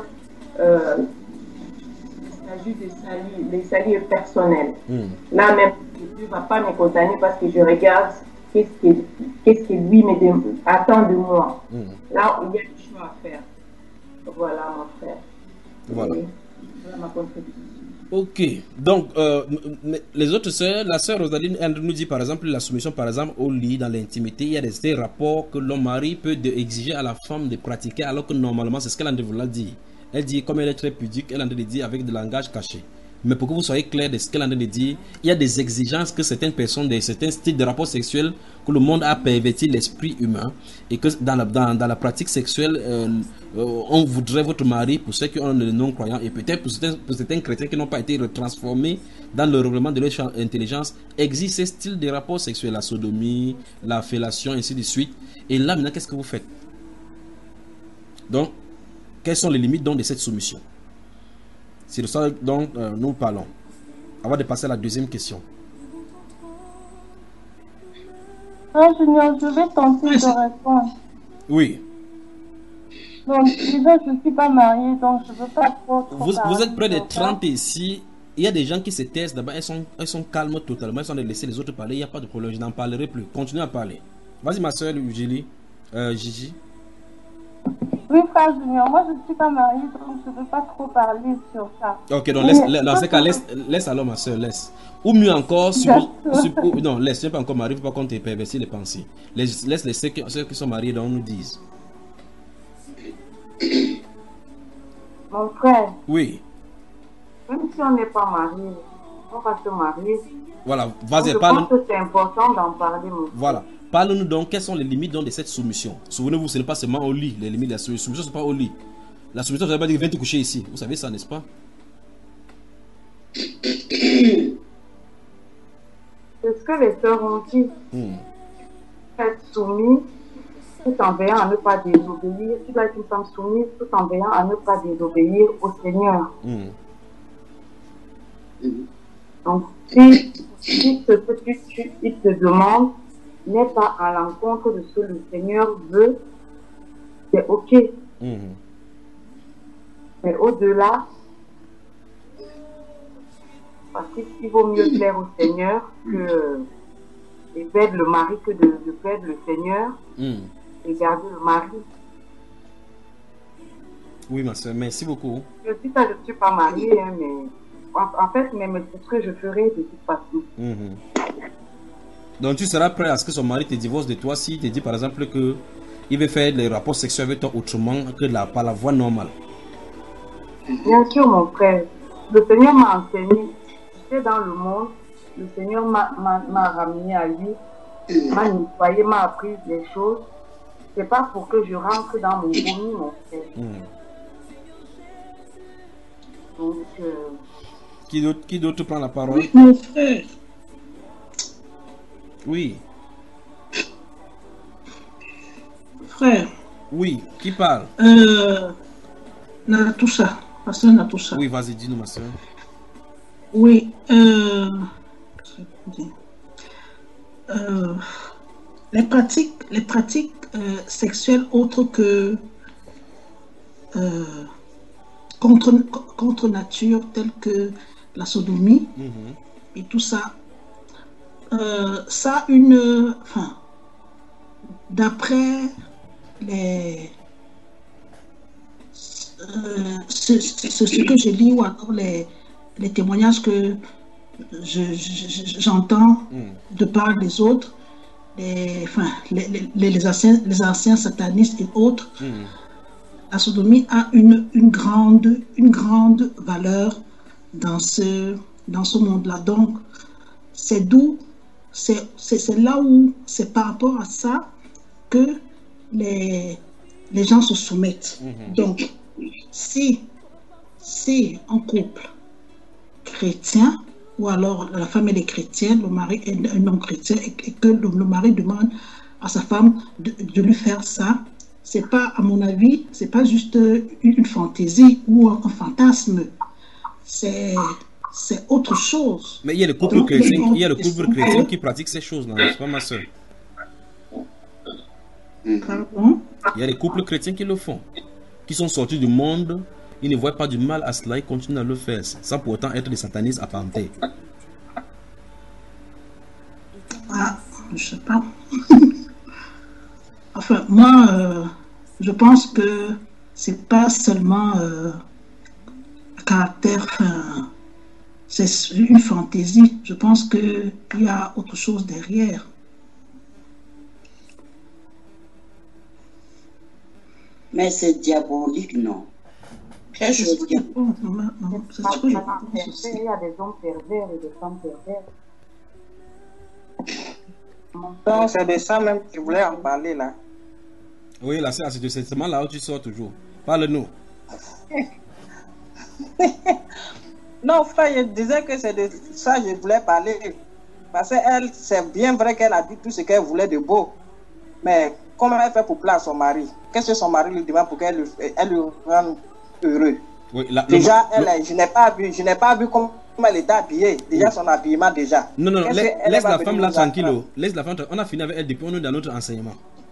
il s'agit des saluts personnels. Là même, Dieu ne va pas me condamner parce que je regarde qu'est-ce que lui attend de moi. Là, il y a des choix à faire. Voilà, mon frère. Voilà. Voilà ma contribution. Ok. Donc, les autres sœurs, la sœur Rosaline, elle nous dit par exemple la soumission, par exemple, au lit, dans l'intimité, il y a des rapports que l'homme-mari peut exiger à la femme de pratiquer, alors que normalement, c'est ce qu'elle a voulu dire. Elle dit, comme elle est très pudique, elle a dit avec du langage caché. Mais pour que vous soyez clair de ce qu'elle a dit, il y a des exigences que certaines personnes, certains styles de rapports sexuels, que le monde a perverti l'esprit humain, et que dans la pratique sexuelle, on voudrait votre mari, pour ceux qui ont le non-croyant, et peut-être pour certains chrétiens qui n'ont pas été retransformés dans le règlement de leur intelligence, existe ce style de rapports sexuels, la sodomie, la fellation, ainsi de suite. Et là, maintenant, qu'est-ce que vous faites? Donc, quelles sont les limites donc de cette soumission? C'est de ça dont nous parlons. Avant de passer à la deuxième question. Junior, je vais tenter de répondre. Oui. Donc, déjà, je ne suis pas mariée, donc je ne veux pas trop vous êtes près de 30 ici. Il y a des gens qui se taisent d'abord, elles sont calmes totalement. Elles sont de laisser les autres parler. Il n'y a pas de problème, je n'en parlerai plus. Continuez à parler. Vas-y, ma soeur Gigi. Oui, Oui, frère Junior, moi je ne suis pas mariée, donc je ne peux pas trop parler sur ça. Ok, donc dans ce cas, laisse alors ma soeur, laisse. Ou mieux encore, non, laisse, tu n'es pas encore marié, il ne faut pas qu'on te pervertir les pensées. Laisse ceux qui sont mariés, donc nous disent. Mon frère. Oui. Même si on n'est pas marié, on va se marier. Voilà, vas-y, parle. Je pense que c'est important d'en parler, mon frère. Voilà. Parle-nous donc, quelles sont les limites donc, de cette soumission. Souvenez-vous, ce n'est pas seulement au lit, les limites de la soumission, ce n'est pas au lit. La soumission, vous n'avez pas dit, viens te coucher ici. Vous savez ça, n'est-ce pas? C'est ce que les sœurs ont dit. Être soumis tout en veillant à ne pas désobéir. Tu dois être une femme soumise tout en veillant à ne pas désobéir au Seigneur. Donc, si ce que il te demande n'est pas à l'encontre de ce que le Seigneur veut, c'est ok. Mais au-delà, parce qu'il vaut mieux plaire au Seigneur que de perdre le mari que de perdre le Seigneur et garder le mari. Oui, ma soeur, merci beaucoup. Je dis ça, je ne suis pas mariée, hein, mais en fait, même c'est ce que je ferai de toute façon. Donc tu seras prêt à ce que son mari te divorce de toi s'il te dit par exemple que il veut faire les rapports sexuels avec toi autrement que par la voie normale? Bien sûr, mon frère. Le Seigneur m'a enseigné. J'étais dans le monde. Le Seigneur m'a ramené à lui, m'a nettoyé, m'a appris des choses. C'est pas pour que je rentre dans mon vomi, mon frère. Donc, Qui d'autre prend la parole? Oui, mon frère. Oui. Frère. Oui, qui parle? Natoucha. Pasteur Natoucha. Oui, vas-y, dis-nous, ma soeur. Oui. Les pratiques sexuelles autres que contre nature, telles que la sodomie et tout ça, ça d'après ce que je lis ou encore les témoignages que j'entends de part des autres, les anciens satanistes et autres, la sodomie a une grande valeur dans ce monde-là. Donc, c'est là où c'est par rapport à ça que les gens se soumettent. Donc, si un couple chrétien, ou alors la femme elle est chrétienne, le mari est un non chrétien, et que le mari demande à sa femme de lui faire ça, c'est pas, à mon avis, c'est pas juste une fantaisie ou un fantasme, c'est autre chose. Mais il y a le couple chrétien, qui pratique ces choses-là, c'est pas ma soeur. Pardon? Il y a des couples chrétiens qui le font, qui sont sortis du monde, ils ne voient pas du mal à cela, ils continuent à le faire, sans pour autant être des satanistes apparentés. Ah, je sais pas. Enfin, moi, je pense que c'est pas seulement caractère, c'est une fantaisie. Je pense qu'il y a autre chose derrière. Mais c'est diabolique, non? Quelle chose diabolique? Il y a des hommes pervers et des femmes perverses. Donc, c'est de ça même que je voulais en parler là. Oui, là, c'est de ce là où tu sors toujours. Parle-nous. Non, frère, je disais que c'est de ça que je voulais parler. Parce qu'elle, c'est bien vrai qu'elle a dit tout ce qu'elle voulait de beau. Mais comment elle fait pour plaire à son mari? Qu'est-ce que son mari lui demande pour qu'elle le rende heureux? Oui, déjà, je n'ai pas vu comment elle était habillée. Déjà, son habillement, déjà. Non, laisse la femme là tranquille. Laisse la femme. On a fini avec elle depuis, on est dans notre enseignement.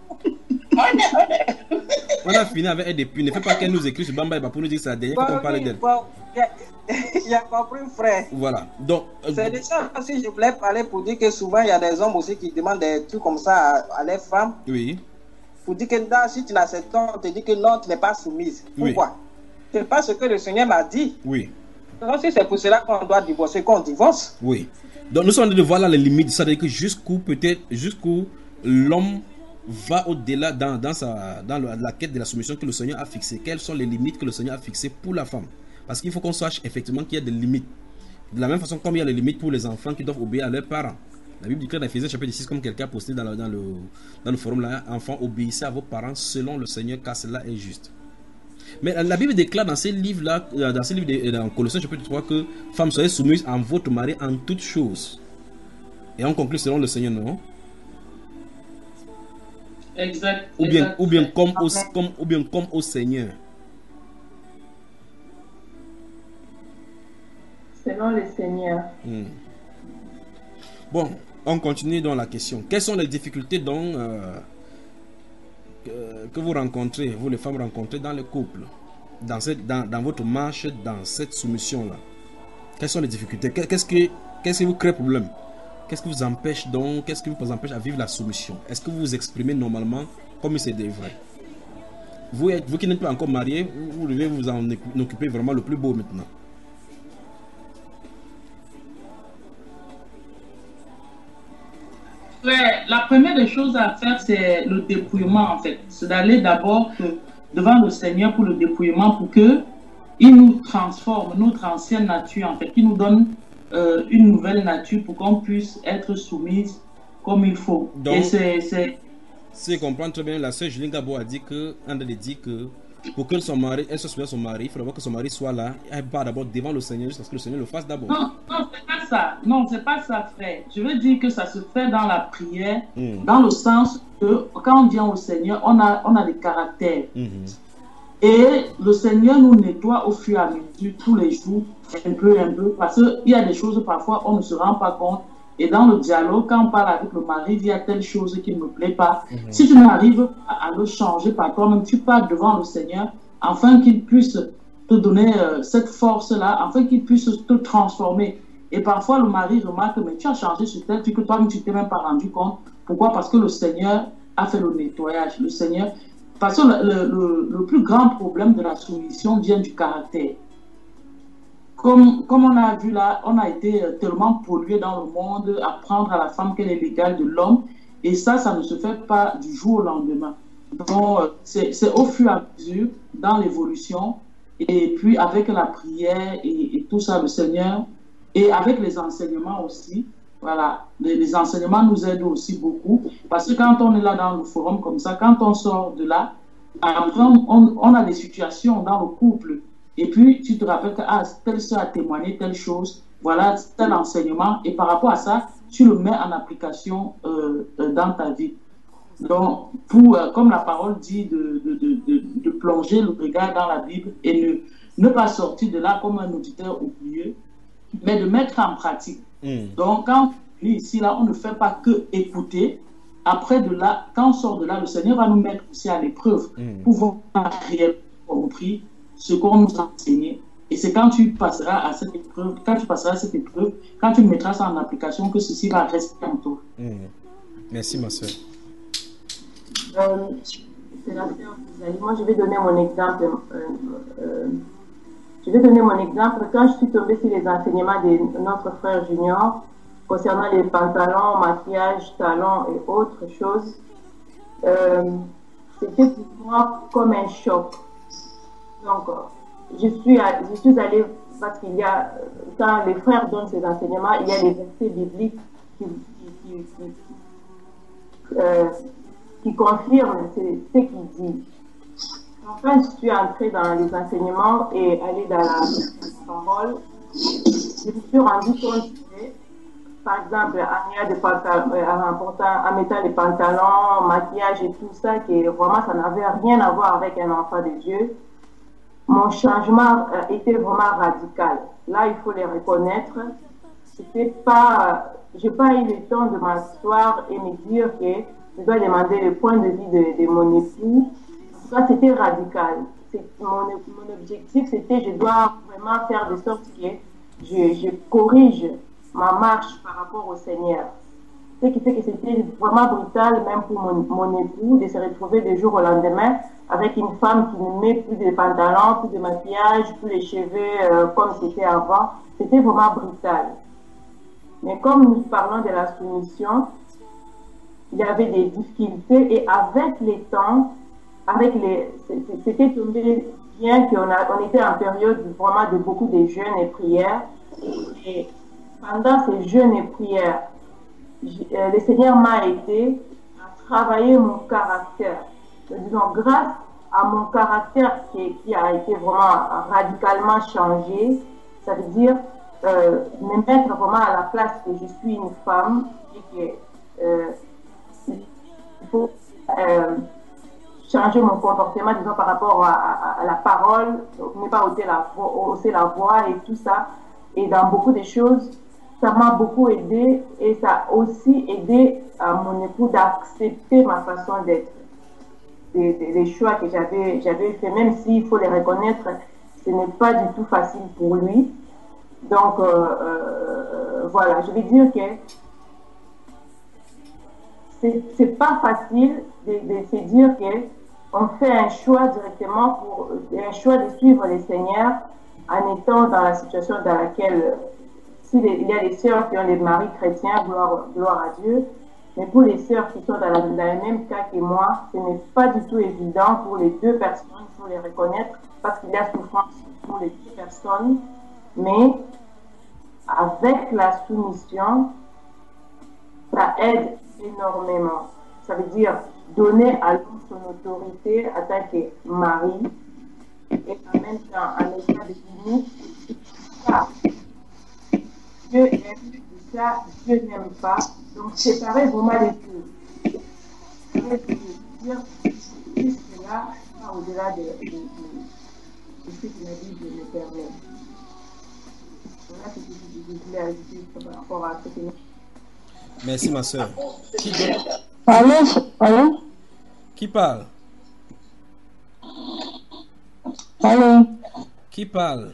On a fini avec elle depuis. Ne fais pas qu'elle nous écrit sur Bamba pour nous dire que c'est la dernière fois qu'on parle d'elle. J'ai compris, frère. Voilà. Donc, c'est de ça aussi je voulais parler pour dire que souvent il y a des hommes aussi qui demandent des trucs comme ça à les femmes. Oui. pour dire que non, si tu l'acceptes, on te dit que non, tu n'es pas soumise. Pourquoi? C'est pas ce que le Seigneur m'a dit. Oui. Donc si c'est pour cela qu'on doit divorcer, qu'on divorce. Oui. Donc nous sommes en train de voir là les limites, c'est-à-dire que jusqu'où l'homme va au-delà dans la quête de la soumission que le Seigneur a fixée. Quelles sont les limites que le Seigneur a fixées pour la femme? Parce qu'il faut qu'on sache effectivement qu'il y a des limites. De la même façon comme il y a les limites pour les enfants qui doivent obéir à leurs parents. La Bible dit dans Éphésiens chapitre 6, comme quelqu'un a posté dans le forum là, enfants, obéissez à vos parents selon le Seigneur, car cela est juste. Mais la Bible déclare dans ces livres-là, dans Colossiens chapitre 3, que femmes, soyez soumises à votre mari en toutes choses. Et on conclut selon le Seigneur, non? Exact. Ou bien comme au Seigneur. Selon le Seigneur. Bon, on continue dans la question. Quelles sont les difficultés donc que vous rencontrez, vous les femmes rencontrez dans le couple, dans votre marche, dans cette soumission-là? Quelles sont les difficultés? Qu'est-ce qui vous crée problème? Qu'est-ce qui vous empêche donc? Qu'est-ce qui vous empêche à vivre la soumission? Est-ce que vous vous exprimez normalement comme il se devrait? Vous qui n'êtes pas encore marié, vous devez vous en occuper vraiment le plus beau maintenant. La première des choses à faire, c'est le dépouillement en fait. C'est d'aller d'abord devant le Seigneur pour le dépouillement, pour que il nous transforme notre ancienne nature en fait, qu'il nous donne une nouvelle nature pour qu'on puisse être soumise comme il faut. Donc, et c'est si je comprends très bien, la sœur Julie Gabo a dit que pour que son mari, elle se souvienne de son mari, il faudrait que son mari soit là, elle part d'abord devant le Seigneur jusqu'à ce que le Seigneur le fasse d'abord. Non, c'est pas ça. Non, c'est pas ça, frère. Je veux dire que ça se fait dans la prière, dans le sens que quand on vient au Seigneur, on a des caractères. Et le Seigneur nous nettoie au fur et à mesure, tous les jours, un peu, parce qu'il y a des choses parfois on ne se rend pas compte. Et dans le dialogue, quand on parle avec le mari, il y a telle chose qui ne me plaît pas. Si tu n'arrives pas à le changer par toi-même, tu pars devant le Seigneur afin qu'il puisse te donner cette force-là, afin qu'il puisse te transformer. Et parfois, le mari remarque, mais tu as changé sur tel truc que toi-même, tu ne t'es même pas rendu compte. Pourquoi? Parce que le Seigneur a fait le nettoyage. Le Seigneur... Parce que le plus grand problème de la soumission vient du caractère. Comme on a vu là, on a été tellement pollué dans le monde, apprendre à la femme qu'elle est l'égale de l'homme, et ça ne se fait pas du jour au lendemain. Donc, c'est au fur et à mesure, dans l'évolution, et puis avec la prière et tout ça, le Seigneur, et avec les enseignements aussi, voilà, les enseignements nous aident aussi beaucoup, parce que quand on est là dans le forum comme ça, quand on sort de là, après on a des situations dans le couple, et puis tu te rappelles que telle soeur a témoigné telle chose, voilà tel enseignement, et par rapport à ça, tu le mets en application dans ta vie. Donc, comme la parole dit, de plonger le regard dans la Bible et ne pas sortir de là comme un auditeur oublieux, mais de mettre en pratique. Donc, quand on est ici, là, on ne fait pas que écouter. Après de là, quand on sort de là, le Seigneur va nous mettre aussi à l'épreuve pour voir réellement compris ce qu'on nous a enseigné. Et c'est quand tu passeras à cette épreuve, quand tu mettras ça en application, que ceci va rester en toi. Merci, ma soeur. C'est la sœur Isaïe. Moi, je vais donner mon exemple. Quand je suis tombée sur les enseignements de notre frère Junior concernant les pantalons, maquillage, talons et autres choses, c'était pour moi comme un choc. Donc, je suis allée, parce qu'il y a, quand les frères donnent ces enseignements, il y a des versets bibliques qui confirment ce qu'il dit. Enfin, je suis entrée dans les enseignements et allée dans la parole. Je me suis rendu compte que, par exemple, en mettant les pantalons, maquillage et tout ça, que vraiment ça n'avait rien à voir avec un enfant de Dieu. Mon changement était vraiment radical. Là, il faut le reconnaître. C'était pas, j'ai pas eu le temps de m'asseoir et me dire que je dois demander le point de vue de mon époux. Ça, c'était radical. Mon objectif, c'était je dois vraiment faire de sorte que je corrige ma marche par rapport au Seigneur. Ce qui fait que c'était vraiment brutal, même pour mon époux, de se retrouver du jour au lendemain avec une femme qui ne met plus de pantalons, plus de maquillage, plus les cheveux comme c'était avant. C'était vraiment brutal. Mais comme nous parlons de la soumission, il y avait des difficultés et avec les temps, c'était tombé bien qu'on était en période vraiment de beaucoup de jeûnes et prières. Et pendant ces jeûnes et prières, le Seigneur m'a aidé à travailler mon caractère. Disons, grâce à mon caractère qui a été vraiment radicalement changé, ça veut dire me mettre vraiment à la place que je suis une femme et que il faut changer mon comportement, disons, par rapport à la parole, ne pas hausser la voix et tout ça. Et dans beaucoup de choses, ça m'a beaucoup aidé et ça a aussi aidé à mon époux d'accepter ma façon d'être. Les choix que j'avais fait, même s'il faut les reconnaître, ce n'est pas du tout facile pour lui. Donc, voilà, je vais dire que c'est pas facile de se dire qu'on fait un choix directement un choix de suivre le Seigneur en étant dans la situation dans laquelle, s'il y a des sœurs qui ont des maris chrétiens, gloire à Dieu, mais pour les sœurs qui sont dans le même cas que moi, ce n'est pas du tout évident pour les deux personnes, il faut les reconnaître, parce qu'il y a souffrance pour les deux personnes, mais avec la soumission, ça aide énormément. Ça veut dire donner à l'homme son autorité en tant que mari et en même temps en état de limite. Ça, Dieu aime, et ça, Dieu n'aime pas. Donc, séparer vraiment les deux. Dire jusque-là, pas au-delà de ce que la Bible me permet. Voilà ce que je voulais ajouter par rapport à ce que nous... Merci, ma soeur. Allô? Qui parle? Allô? Qui parle?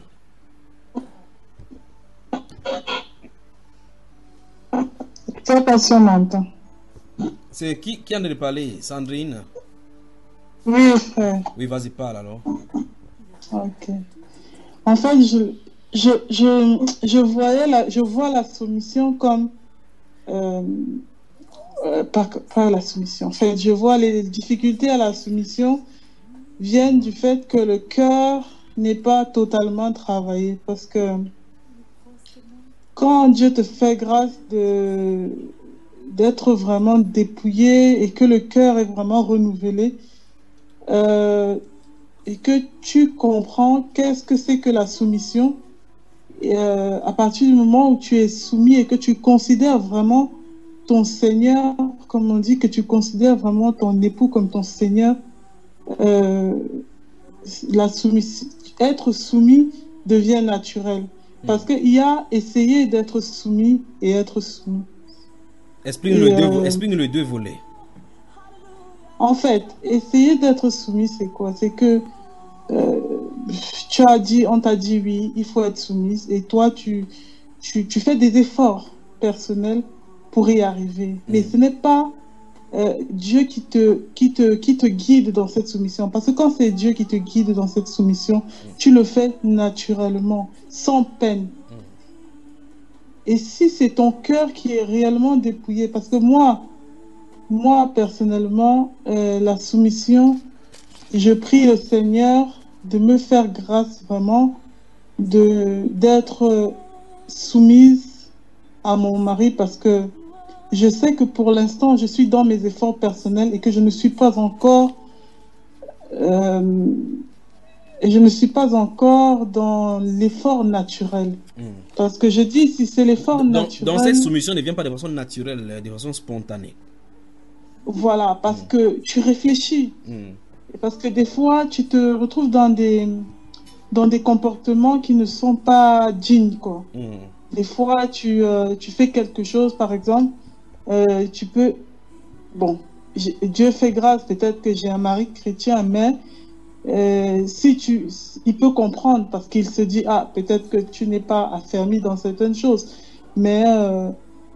Quelle personne m'entend? C'est qui en a parlé? Sandrine? Oui, frère. Oui, vas-y, parle alors. Ok. En fait, je vois la soumission comme par la soumission. En fait, je vois les difficultés à la soumission viennent du fait que le cœur n'est pas totalement travaillé. Parce que quand Dieu te fait grâce d'être vraiment dépouillé et que le cœur est vraiment renouvelé, et que tu comprends qu'est-ce que c'est que la soumission, à partir du moment où tu es soumis et que tu considères vraiment ton Seigneur, comme on dit, que tu considères vraiment ton époux comme ton Seigneur, être soumis devient naturel. Parce qu'il y a essayer d'être soumis et être soumis. Explique-nous les deux volets. En fait, essayer d'être soumis, c'est quoi? C'est que on t'a dit oui, il faut être soumise, et toi, tu fais des efforts personnels pour y arriver. Mais ce n'est pas Dieu qui te guide dans cette soumission. Parce que quand c'est Dieu qui te guide dans cette soumission, tu le fais naturellement, sans peine. Et si c'est ton cœur qui est réellement dépouillé, parce que moi personnellement, la soumission, je prie le Seigneur de me faire grâce vraiment d'être soumise à mon mari, parce que je sais que pour l'instant, je suis dans mes efforts personnels et que je ne suis pas encore dans l'effort naturel. Parce que je dis, si c'est l'effort naturel... Donc cette soumission ne vient pas de façon naturelle, de façon spontanée. Voilà, parce que tu réfléchis. Parce que des fois, tu te retrouves dans des comportements qui ne sont pas dignes, quoi. Des fois, tu fais quelque chose, par exemple, tu peux... Bon, Dieu fait grâce, peut-être que j'ai un mari chrétien, mais il peut comprendre, parce qu'il se dit, ah, peut-être que tu n'es pas affermi dans certaines choses. Mais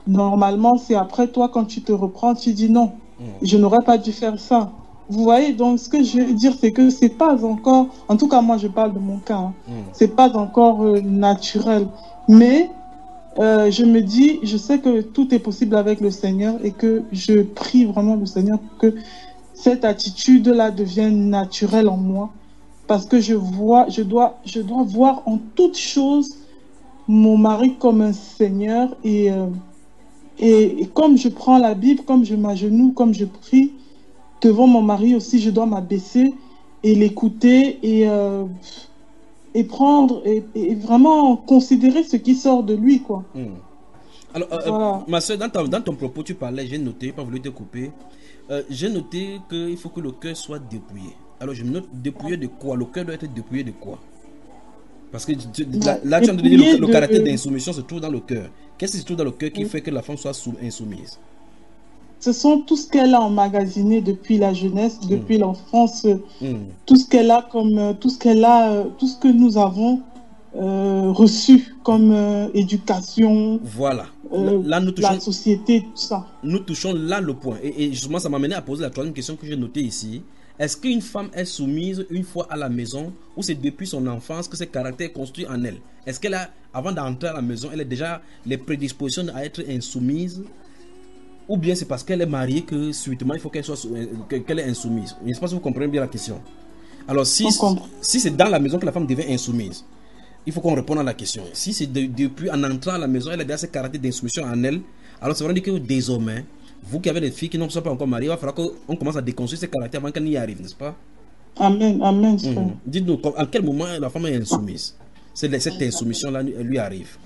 normalement, c'est après toi, quand tu te reprends, tu dis non, je n'aurais pas dû faire ça. Vous voyez, donc ce que je veux dire, c'est que c'est pas encore, en tout cas moi je parle de mon cas, hein, c'est pas encore naturel. Mais je me dis, je sais que tout est possible avec le Seigneur et que je prie vraiment le Seigneur pour que cette attitude-là devienne naturelle en moi. Parce que je dois voir en toute chose mon mari comme un Seigneur et comme je prends la Bible, comme je m'agenouille, comme je prie devant mon mari aussi, je dois m'abaisser et l'écouter et prendre et vraiment considérer ce qui sort de lui, quoi. Alors, Voilà. ma soeur, dans ton propos, tu parlais, j'ai noté, pas voulu te couper, j'ai noté qu'il faut que le cœur soit dépouillé. Alors, je me note dépouillé de quoi? Le cœur doit être dépouillé de quoi? Parce que là, tu as dit le caractère d'insoumission se trouve dans le cœur. Qu'est-ce qui se trouve dans le cœur qui fait que la femme soit insoumise? Ce sont tout ce qu'elle a emmagasiné depuis la jeunesse, depuis l'enfance, tout ce qu'elle a comme tout ce que nous avons reçu comme éducation. Voilà. Là, nous touchons la société, tout ça. Nous touchons là le point. Et justement, ça m'a amené à poser la troisième question que j'ai notée ici. Est-ce qu'une femme est soumise une fois à la maison ou c'est depuis son enfance que ce caractère est construit en elle? Est-ce qu'elle a, avant d'entrer à la maison, elle a déjà les prédispositions à être insoumise? Ou bien c'est parce qu'elle est mariée que subitement il faut qu'elle est insoumise? Je ne sais pas si vous comprenez bien la question. Alors si c'est dans la maison que la femme devient insoumise, il faut qu'on réponde à la question. Si c'est depuis en entrant à la maison, elle a déjà ce caractère d'insoumission en elle, alors ça veut dire que désormais, vous qui avez des filles qui ne sont pas encore mariées, il va falloir qu'on commence à déconstruire ces caractères avant qu'elle n'y arrive, n'est-ce pas? Amen, amen. Dites-nous, à quel moment la femme est insoumise? Cette insoumission-là lui arrive.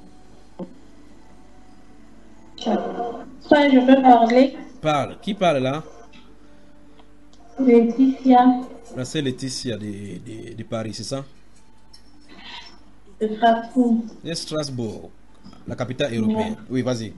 Ça, je peux parler. Parle. Qui parle là? Laetitia. C'est Laetitia de Paris, c'est ça? De Strasbourg. De Strasbourg, la capitale européenne. Oui, vas-y.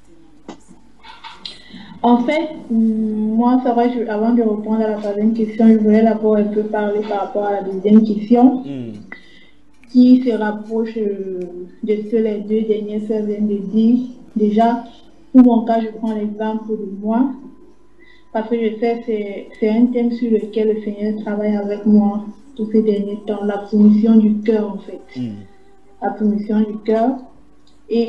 En fait, moi, ça va, avant de répondre à la troisième question, je voulais d'abord un peu parler par rapport à la deuxième question, qui se rapproche de ce que les deux dernières sœurs viennent de dire. Déjà, pour mon cas, je prends l'exemple de moi, parce que je sais que c'est un thème sur lequel le Seigneur travaille avec moi tous ces derniers temps, la soumission du cœur, en fait. La soumission du cœur. Et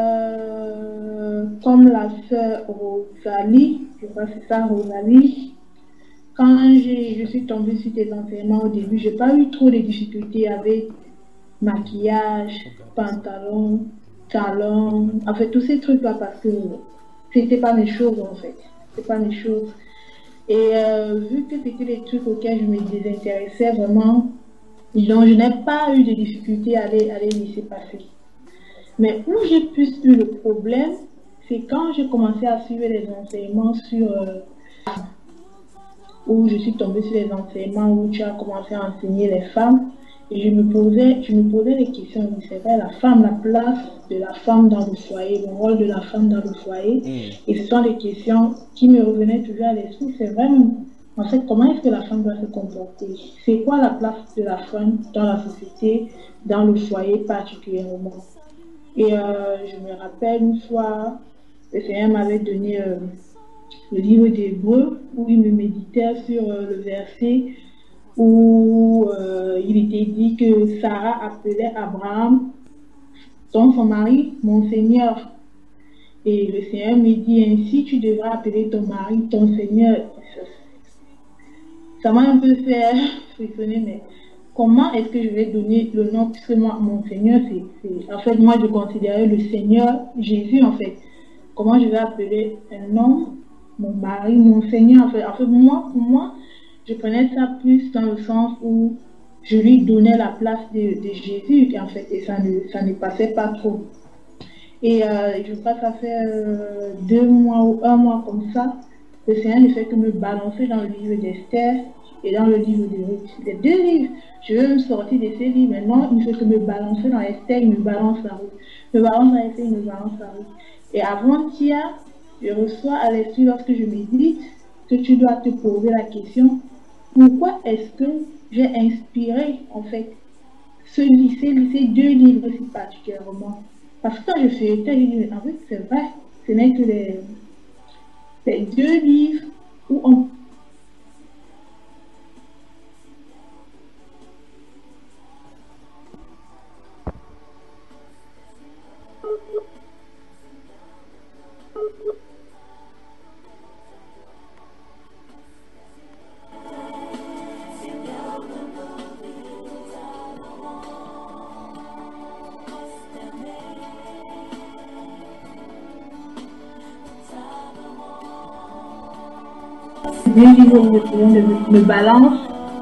comme la sœur Rosalie, je crois que c'est ça, Rosalie, quand je suis tombée sur tes enseignements au début, je n'ai pas eu trop de difficultés avec maquillage, pantalon, talons, en fait tous ces trucs-là parce que c'était pas mes choses en fait. C'était pas mes choses. Et vu que c'était des trucs auxquels je me désintéressais vraiment, donc je n'ai pas eu de difficultés à les laisser passer. Mais où j'ai plus eu le problème, c'est quand j'ai commencé à suivre les enseignements sur... où je suis tombée sur les enseignements où tu as commencé à enseigner les femmes. Et je me posais des questions. C'est vrai, la femme, la place de la femme dans le foyer, le rôle de la femme dans le foyer. Et ce sont des questions qui me revenaient toujours à l'esprit. C'est vraiment, en fait, comment est-ce que la femme doit se comporter? C'est quoi la place de la femme dans la société, dans le foyer particulièrement? Et je me rappelle une fois, le Seigneur m'avait donné le livre d'Hébreux où il me méditait sur le verset où il était dit que Sarah appelait Abraham, son mari, mon Seigneur. Et le Seigneur me dit ainsi, tu devras appeler ton mari, ton Seigneur. Ça m'a un peu fait frissonner, mais comment est-ce que je vais donner le nom, puisque moi, mon Seigneur, en fait, moi, je considérais le Seigneur Jésus, en fait. Comment je vais appeler un homme, mon mari, mon Seigneur, en fait. En fait, moi, pour moi, je prenais ça plus dans le sens où je lui donnais la place de Jésus, en fait, et ça ne passait pas trop. Et je crois que ça fait 2 mois ou 1 mois comme ça, le Seigneur ne fait que me balancer dans le livre d'Esther et dans le livre de Ruth. Les 2 livres, je veux me sortir de ces livres, mais non, il ne fait que me balancer dans Esther, il me balance la Ruth. Me balance dans Esther, il me balance la Ruth. Et avant-hier, je reçois à l'esprit lorsque je médite que tu dois te poser la question, pourquoi est-ce que j'ai inspiré en fait ces 2 livres si particulièrement? Parce que quand je feuilletais, j'ai dit, en fait c'est vrai, ce n'est que les 2 livres où on me balance.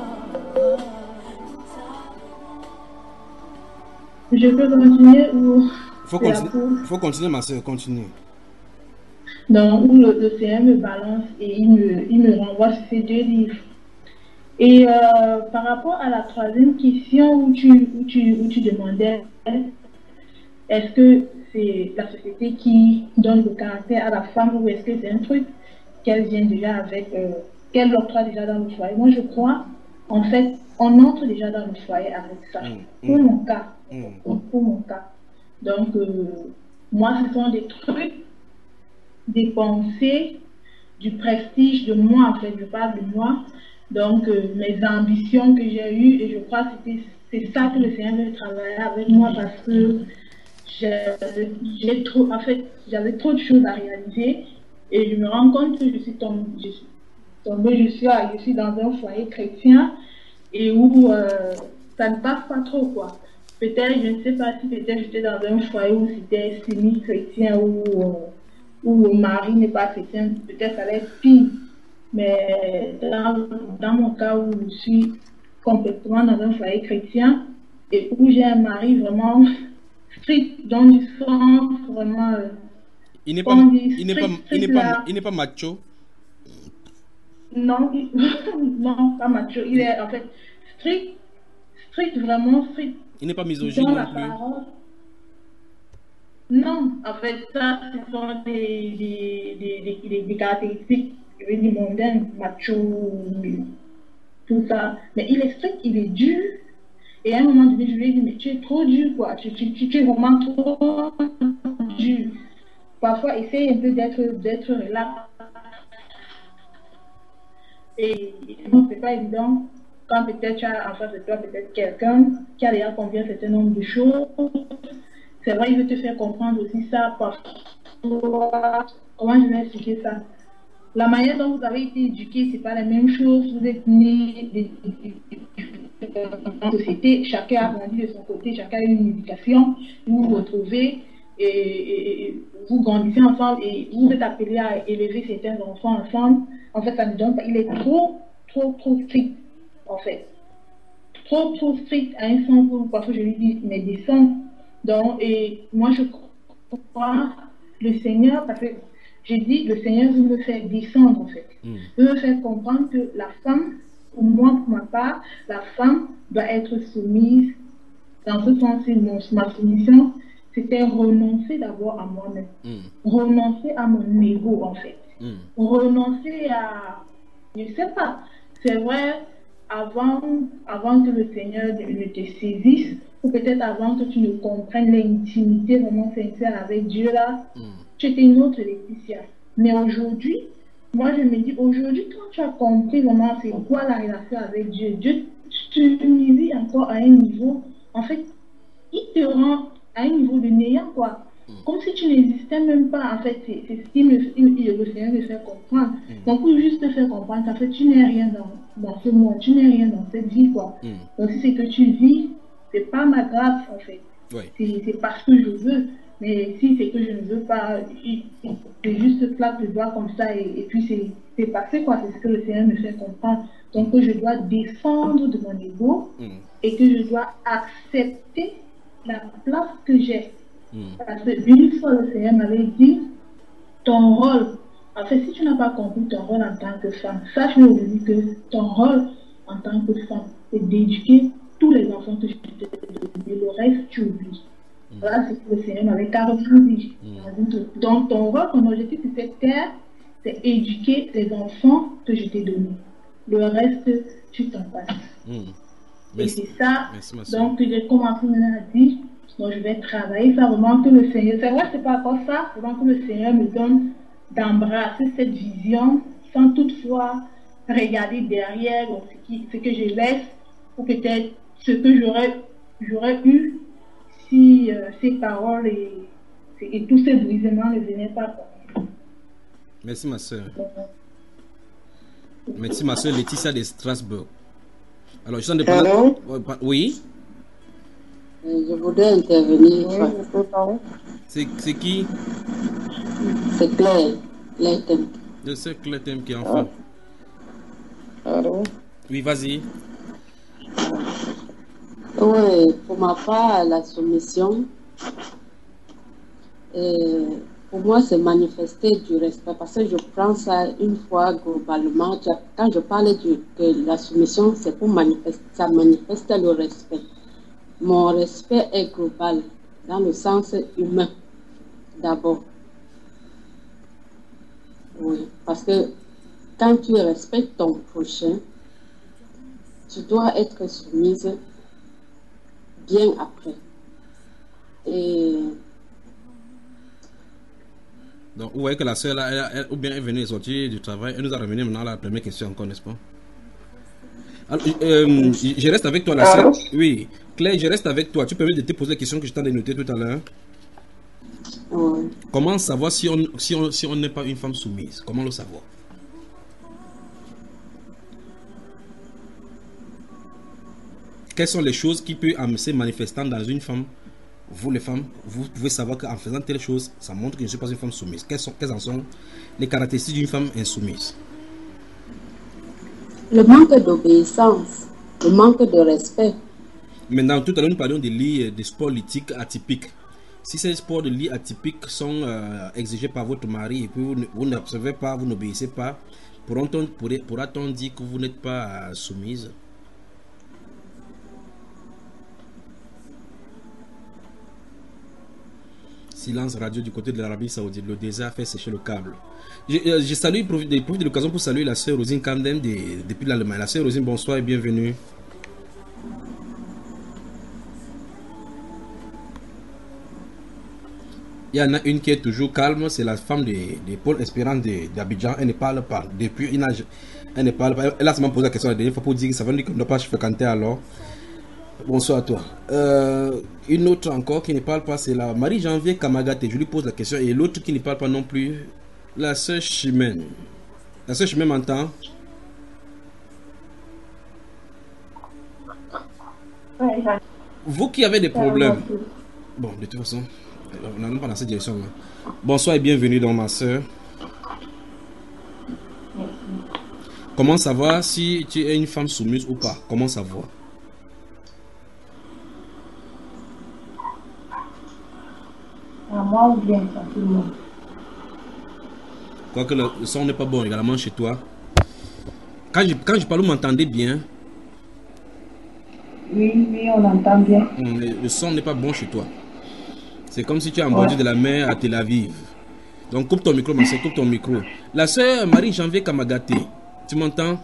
Je peux continuer ou... Faut continuer, ma soeur, continue. Donc, où le Seigneur me balance et il me renvoie sur ces 2 livres. Et par rapport à la 3e question où tu demandais, est-ce que c'est la société qui donne le caractère à la femme ou est-ce que c'est un truc qu'elle vient déjà avec, qu'elle octroie déjà dans le foyer? Moi, je crois, en fait, on entre déjà dans le foyer avec ça. Pour mon cas. Pour mon cas. Donc, moi, ce sont des trucs, des pensées, du prestige de moi, en fait. Je parle de moi. Donc, mes ambitions que j'ai eues, et je crois que c'est ça que le Seigneur veut travailler avec moi parce que j'avais trop de choses à réaliser. Et je me rends compte que je suis tombée, je suis dans un foyer chrétien et où ça ne passe pas trop, quoi. Peut-être, je ne sais pas si peut-être j'étais dans un foyer où c'était semi-chrétien où le mari n'est pas chrétien, peut-être ça allait être pire. Mais dans mon cas où je suis complètement dans un foyer chrétien et où j'ai un mari vraiment strict, dans du sens vraiment... Il n'est pas macho. Non, non, pas macho. Il est en fait strict, vraiment strict. Il n'est pas misogyne non plus. Non, en fait, ça, ce sont des caractéristiques du mondain, macho, tout ça. Mais il est strict, il est dur. Et à un moment donné, je lui ai dit, mais tu es trop dur, quoi. Tu es vraiment trop dur. Parfois, essaye un peu d'être relax. Et bon, c'est pas évident quand peut-être tu as en face de toi peut-être quelqu'un qui a déjà compris un certain nombre de choses. C'est vrai, il veut te faire comprendre aussi ça. Parfois, comment je vais expliquer ça? La manière dont vous avez été éduqué, c'est pas la même chose. Vous êtes né dans la société, chacun a grandi de son côté, chacun a une éducation, vous vous retrouvez et vous grandissez ensemble et vous êtes appelés à élever certains enfants ensemble. En fait, ça ne donne pas. Il est trop strict, en fait. Trop strict à un sens où parfois je lui dis, mais descends. Donc, et moi je crois le Seigneur, parce que j'ai dit, le Seigneur veut me faire descendre, en fait. Il veut me faire comprendre que la femme, pour moi, pour ma part, la femme doit être soumise. Dans ce sens, ma soumission, c'était renoncer d'abord à moi-même. Renoncer à mon ego, en fait. Renoncer à... Je ne sais pas. C'est vrai, avant que le Seigneur ne te saisisse, ou peut-être avant que tu ne comprennes l'intimité vraiment sincère avec Dieu, là, tu étais une autre Laetitia. Mais aujourd'hui, moi je me dis, aujourd'hui, quand tu as compris vraiment c'est quoi la relation avec Dieu, Dieu t'humilie encore à un niveau, en fait, il te rend à un niveau de néant, quoi. Comme si tu n'existais même pas, en fait, c'est ce qui le Seigneur me fait comprendre. Donc, pour juste te faire comprendre qu'en fait, tu n'es rien dans ce monde, tu n'es rien dans cette vie, quoi. Donc, si c'est que tu vis, c'est pas ma grâce, en fait. C'est parce que je veux. Mais si c'est que je ne veux pas, c'est juste claque le doigt comme ça et puis c'est passé, quoi. C'est ce que le Seigneur me fait comprendre. Donc, que je dois descendre de mon ego et que je dois accepter la place que j'ai. Parce qu'une fois, le Seigneur m'avait dit, ton rôle, en fait, si tu n'as pas compris ton rôle en tant que femme, sache aujourd'hui que ton rôle en tant que femme, c'est d'éduquer tous les enfants que je t'ai donnés. Le reste, tu oublies. Voilà ce que le Seigneur m'avait carrément dit. Donc, ton rôle, ton objectif sur cette terre, c'est éduquer les enfants que je t'ai donnés. Le reste, tu t'en passes. Et c'est ça, donc, j'ai commencé à dire, Donc, je vais travailler ça vraiment que le Seigneur. C'est vrai, c'est pas encore ça. C'est vraiment que le Seigneur me donne d'embrasser cette vision sans toutefois regarder derrière donc, ce que je laisse ou peut-être ce que j'aurais eu si ces paroles et tous ces brisements ne venaient pas. Merci ma soeur. Merci ma soeur Laetitia de Strasbourg. Alors, je sens de parler. Oui. Je voudrais intervenir. Oui, je peux parler. C'est qui? C'est Claire. Claire Thème. C'est Claire Thème qui est enfant. Allô? Oui, vas-y. Oui, pour ma part, la soumission, pour moi, c'est manifester du respect parce que je prends ça une fois globalement. Quand je parle de la soumission, c'est pour manifester, ça manifeste le respect. Mon respect est global dans le sens humain d'abord. Oui, parce que quand tu respectes ton prochain, tu dois être soumise bien après. Et donc, vous voyez que la soeur, là, ou bien elle venait sortir du travail, elle nous a ramené maintenant à la première question encore, n'est-ce pas? Alors, je reste avec toi, la soeur. Oui, Claire, je reste avec toi. Tu peux me te poser la question que je t'en ai notée tout à l'heure. Oui. Comment savoir si on n'est pas une femme soumise? Comment le savoir? Quelles sont les choses qui peuvent se manifestant dans une femme? Vous les femmes, vous pouvez savoir qu'en faisant telle chose, ça montre que je ne suis pas une femme soumise. Quelles en sont les caractéristiques d'une femme insoumise? Le manque d'obéissance, le manque de respect. Maintenant, tout à l'heure, nous parlions des sports lithiques atypiques. Si ces sports de lit atypiques sont exigés par votre mari et puis vous n'observez pas, vous n'obéissez pas, pourra-t-on dire que vous n'êtes pas soumise? Silence radio du côté de l'Arabie Saoudite. Le désert fait sécher le câble. Je salue, profite de l'occasion pour saluer la sœur Rosine Kandem depuis l'Allemagne. La sœur Rosine, bonsoir et bienvenue. Il y en a une qui est toujours calme, c'est la femme de Paul Espérance d'Abidjan. Elle ne parle pas. Depuis une âge, elle ne parle pas. Elle a seulement posé la question la dernière fois pour dire que ça veut dire qu'on ne doit pas fréquenter alors. Bonsoir à toi. Une autre encore qui ne parle pas, c'est la Marie-Janvier Kamagate. Je lui pose la question. Et l'autre qui ne parle pas non plus, la sœur Chimène. La sœur Chimène m'entend? Vous qui avez des problèmes. Bon, de toute façon, on n'allons pas dans cette direction. Là. Bonsoir et bienvenue dans ma sœur. Comment savoir si tu es une femme soumise ou pas? Comment savoir? À moi ou bien à tout le monde. Quoique le son n'est pas bon également chez toi. Quand je parle, vous m'entendez bien? Oui, on entend bien. Le son n'est pas bon chez toi. C'est comme si tu es en bordure de la mer à Tel Aviv. Donc coupe ton micro, ma soeur, coupe ton micro. La soeur Marie-Janvier Kamagate, tu m'entends?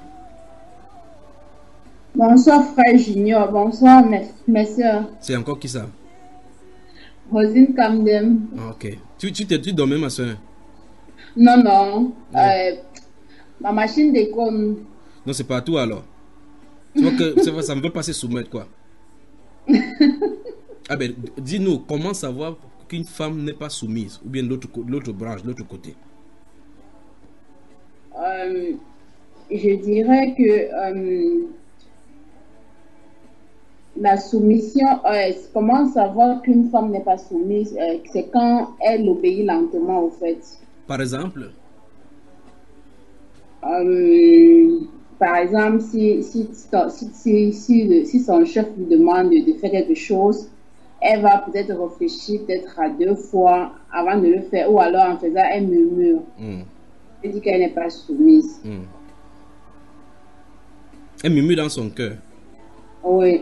Bonsoir frère Junior, bonsoir mes soeurs. C'est encore qui ça? Rosine Kamdem. Ok. Tu dormais, ma soeur? Non. Ma machine déconne. Non, c'est pas tout alors. Tu vois que ça ne veut pas se soumettre, quoi. Ah ben, dis-nous, comment savoir qu'une femme n'est pas soumise? Ou bien l'autre branche, l'autre côté? Je dirais que la soumission, comment savoir qu'une femme n'est pas soumise? C'est quand elle obéit lentement, au fait. Par exemple? Par exemple, si son chef lui demande de faire quelque chose, elle va peut-être réfléchir peut-être à 2 fois avant de le faire, ou alors en faisant, elle murmure. Elle dit qu'elle n'est pas soumise. Elle murmure dans son cœur. Oui.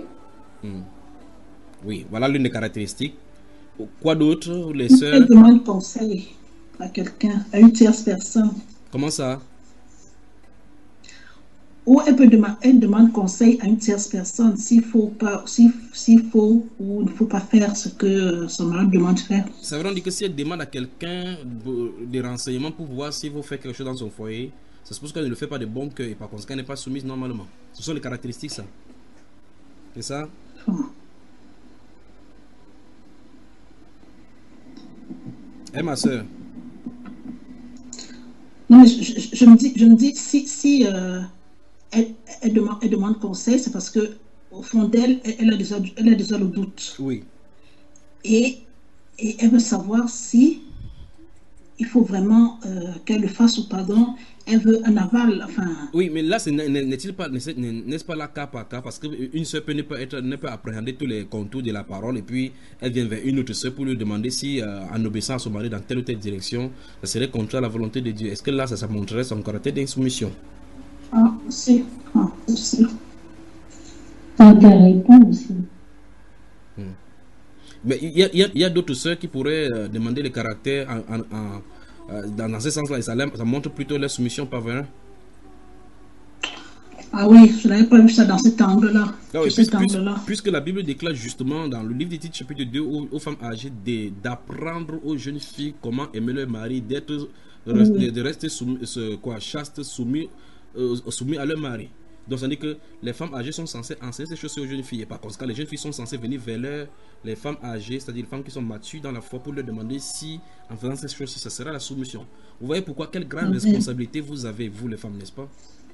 Oui, voilà l'une des caractéristiques. Quoi d'autre, les sœurs? Elle demande conseil à quelqu'un, à une tierce personne. Comment ça? Ou elle demande conseil à une tierce personne s'il faut ou il ne faut pas faire ce que son mari demande de faire. Ça veut dire que si elle demande à quelqu'un des renseignements pour voir s'il faut faire quelque chose dans son foyer, ça suppose qu'elle ne le fait pas de bon cœur et par conséquent elle n'est pas soumise normalement. Ce sont les caractéristiques, ça. C'est ça? Ma soeur. Non, mais je me dis si elle demande conseil, c'est parce que au fond d'elle, elle a déjà le doute. Oui. Et elle veut savoir si il faut vraiment qu'elle le fasse ou pardon. Elle veut un aval, enfin... Oui, mais là, n'est-ce pas là cas par cas? Parce qu'une soeur ne peut appréhender tous les contours de la parole et puis elle vient vers une autre soeur pour lui demander si, en obéissant à son mari dans telle ou telle direction, ça serait contraire à la volonté de Dieu. Est-ce que là, ça montrerait son caractère d'insoumission? Ah, aussi. C'est intéressant aussi. Mais il y a d'autres soeurs qui pourraient demander le caractère dans ce sens-là, et ça montre plutôt leur soumission, pas vrai? Ah oui, je n'avais pas vu ça dans cet angle-là. Ah oui, puisque la Bible déclare justement dans le livre des Titres, chapitre 2, aux femmes âgées d'apprendre aux jeunes filles comment aimer leur mari, de rester chastes, soumis à leur mari. Donc ça veut dire que les femmes âgées sont censées enseigner ces choses aux jeunes filles. Et par conséquent, les jeunes filles sont censées venir vers les femmes âgées, c'est-à-dire les femmes qui sont matures dans la foi, pour leur demander si, en faisant ces choses, ça sera la soumission. Vous voyez pourquoi, quelle grande responsabilité vous avez, vous les femmes, n'est-ce pas?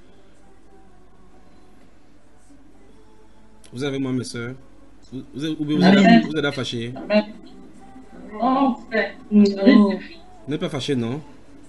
Vous avez moi, mes soeurs? Vous êtes fâchés? Non, n'êtes pas fâchés, non?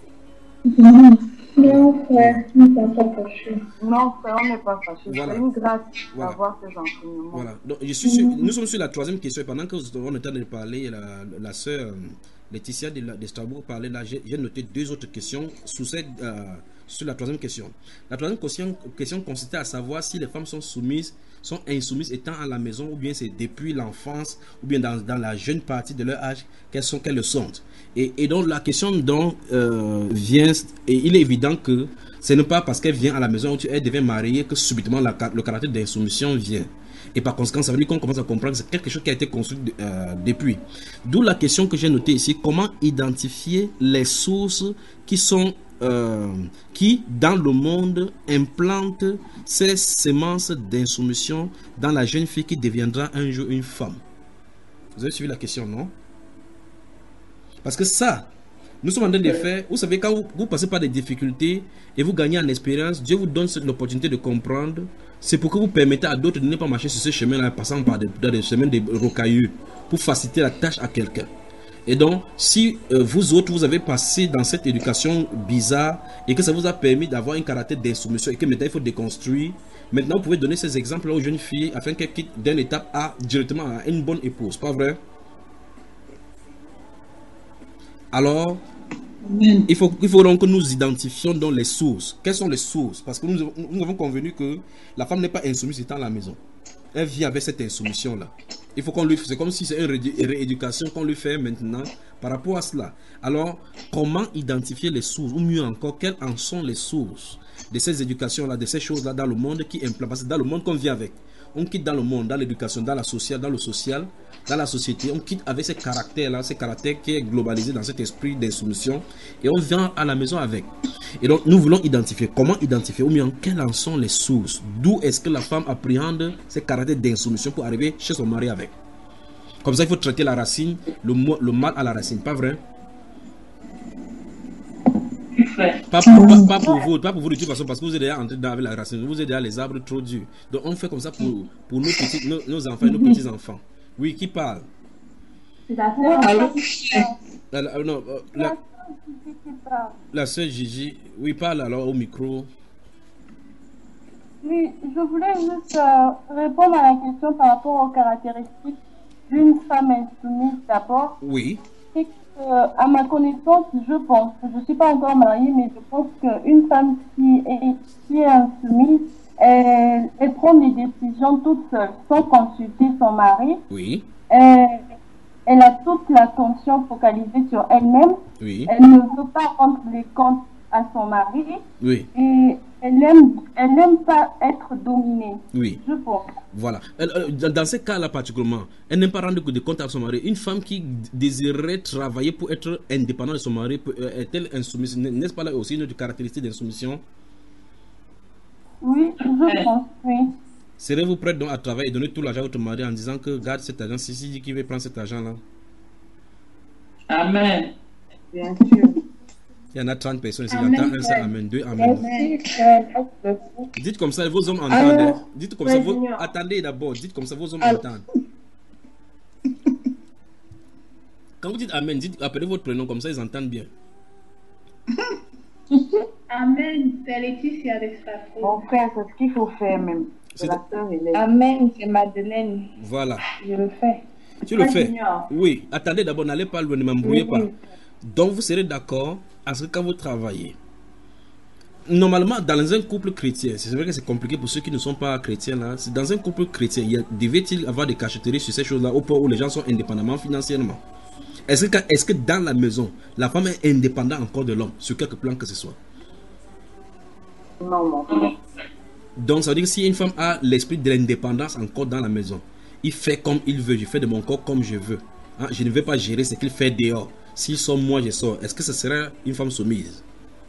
Non, frère, on n'est pas fâchés. Non, frère, on n'est pas fâchés. Voilà. C'est une grâce d'avoir ces enseignements. Voilà. Donc, nous sommes sur la troisième question. Et pendant que on était en train de parler, la sœur Laetitia de Strasbourg parlait là, j'ai noté deux autres questions sur la troisième question. La troisième question consistait à savoir si les femmes sont insoumises étant à la maison, ou bien c'est depuis l'enfance, ou bien dans la jeune partie de leur âge qu'elles le sont. Et donc la question vient, et il est évident que ce n'est pas parce qu'elle vient à la maison où elle devient mariée que subitement le caractère d'insoumission vient. Et par conséquent, ça veut dire qu'on commence à comprendre que c'est quelque chose qui a été construit depuis. D'où la question que j'ai notée ici, comment identifier les sources qui, dans le monde, implantent ces semences d'insoumission dans la jeune fille qui deviendra un jour une femme. Vous avez suivi la question, non? Parce que ça, nous sommes en train de faire, vous savez, quand vous passez par des difficultés et vous gagnez en expérience, Dieu vous donne l'opportunité de comprendre. C'est pour que vous permettez à d'autres de ne pas marcher sur ce chemin-là, passant par des chemins de rocailleux, pour faciliter la tâche à quelqu'un. Et donc, si vous autres, vous avez passé dans cette éducation bizarre et que ça vous a permis d'avoir un caractère d'insoumission et que maintenant il faut déconstruire, maintenant vous pouvez donner ces exemples aux jeunes filles afin qu'elles quittent d'une étape A directement à une bonne épouse, pas vrai? Alors, il faut donc que nous identifions donc les sources. Quelles sont les sources? Parce que nous avons convenu que la femme n'est pas insoumise étant à la maison. Elle vit avec cette insoumission-là. Il faut qu'on lui... C'est comme si c'est une rééducation qu'on lui fait maintenant par rapport à cela. Alors, comment identifier les sources? Ou mieux encore, quelles en sont les sources de ces éducations-là, de ces choses-là dans le monde qui implantent? Parce que dans le monde qu'on vit avec, on quitte dans le monde, dans l'éducation, dans le social, dans la société, on quitte avec ces caractères-là, ces caractères qui est globalisé dans cet esprit d'insoumission, et on vient à la maison avec. Et donc, nous voulons identifier. Comment identifier? Ou bien, quelles en sont les sources? D'où est-ce que la femme appréhende ces caractères d'insoumission pour arriver chez son mari avec? Comme ça, il faut traiter la racine, le mal à la racine, pas vrai? Pas pour vous de toute façon, parce que vous êtes déjà entré dans la racine, vous êtes déjà les arbres trop durs. Donc on fait comme ça pour nos enfants et nos petits-enfants. Oui, qui parle? La sœur Gigi. Oui, parle alors au micro. Oui, je voulais juste répondre à la question par rapport aux caractéristiques d'une femme insoumise d'abord. Oui. À ma connaissance, je pense, je ne suis pas encore mariée, mais je pense qu'une femme qui est insoumise, elle prend des décisions toute seule, sans consulter son mari. Oui. Elle a toute l'attention focalisée sur elle-même. Oui. Elle ne veut pas rendre les comptes à son mari. Oui. Et Elle n'aime pas être dominée. Oui. Je pense. Voilà. Dans ce cas-là particulièrement, elle n'aime pas rendre de compte à son mari. Une femme qui désirerait travailler pour être indépendante de son mari, est-elle insoumise? N'est-ce pas là aussi une caractéristique d'insoumission? Oui, je pense, oui. Serez-vous prête donc à travailler et donner tout l'argent à votre mari en disant que garde cet argent, si dit qu'il veut prendre cet argent-là? Amen. Bien sûr. Il y en a 30 personnes ici. Amen. Il y en a un seul amen, 2 amen. Dites comme ça, vos hommes entendent. Alors, Dites comme ça, attendez d'abord. Dites comme ça, vos hommes entendent. Quand vous dites amen, dites, appelez votre prénom, comme ça ils entendent bien. Amen, c'est Laetitia de Strasbourg. Mon frère, c'est ce qu'il faut faire même. Amen, c'est Madeleine. Voilà. Je le fais. Tu le fais? Oui. Attendez d'abord, n'allez pas loin, ne m'embrouillez pas. Donc vous serez d'accord à ce que quand vous travaillez, normalement dans un couple chrétien, c'est vrai que c'est compliqué pour ceux qui ne sont pas chrétiens là, c'est dans un couple chrétien, devait-il avoir des cachotteries sur ces choses-là au point où les gens sont indépendamment financièrement? Est-ce que dans la maison, la femme est indépendante encore de l'homme, sur quelque plan que ce soit? Non, mon frère. Donc ça veut dire que si une femme a l'esprit de l'indépendance encore dans la maison, il fait comme il veut, je fais de mon corps comme je veux. Hein, je ne vais pas gérer ce qu'il fait dehors. S'il sort, moi je sors. Est-ce que ce serait une femme soumise?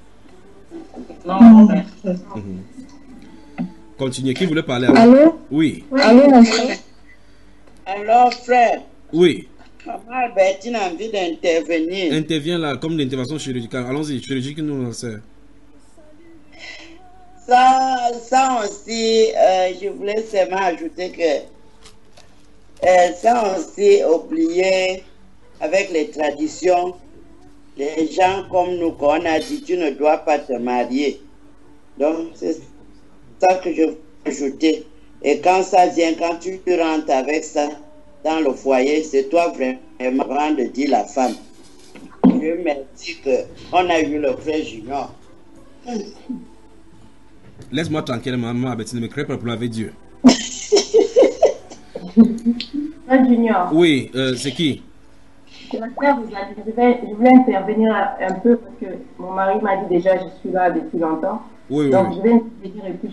Non. Continuez. Qui voulait parler? Allô? Oui. Allô, mon frère. Alors, frère. Oui. Maman Albertine a envie d'intervenir. Intervient là, comme l'intervention chirurgicale. Allons-y, chirurgique, nous on sait. Ça aussi, je voulais seulement ajouter que ça aussi oublié avec les traditions, les gens comme nous, quand on a dit tu ne dois pas te marier. Donc c'est ça que je veux ajouter. Et quand ça vient, quand tu rentres avec ça dans le foyer, c'est toi vraiment avant de dire la femme. Dieu merci qu'on a eu le frère Junior. Laisse-moi tranquille, maman, ne me crée pas pour laver Dieu. Frère Junior. Oui, c'est qui? Je voulais intervenir un peu parce que mon mari m'a dit déjà je suis là depuis longtemps. Oui, donc oui. je vais intervenir et puis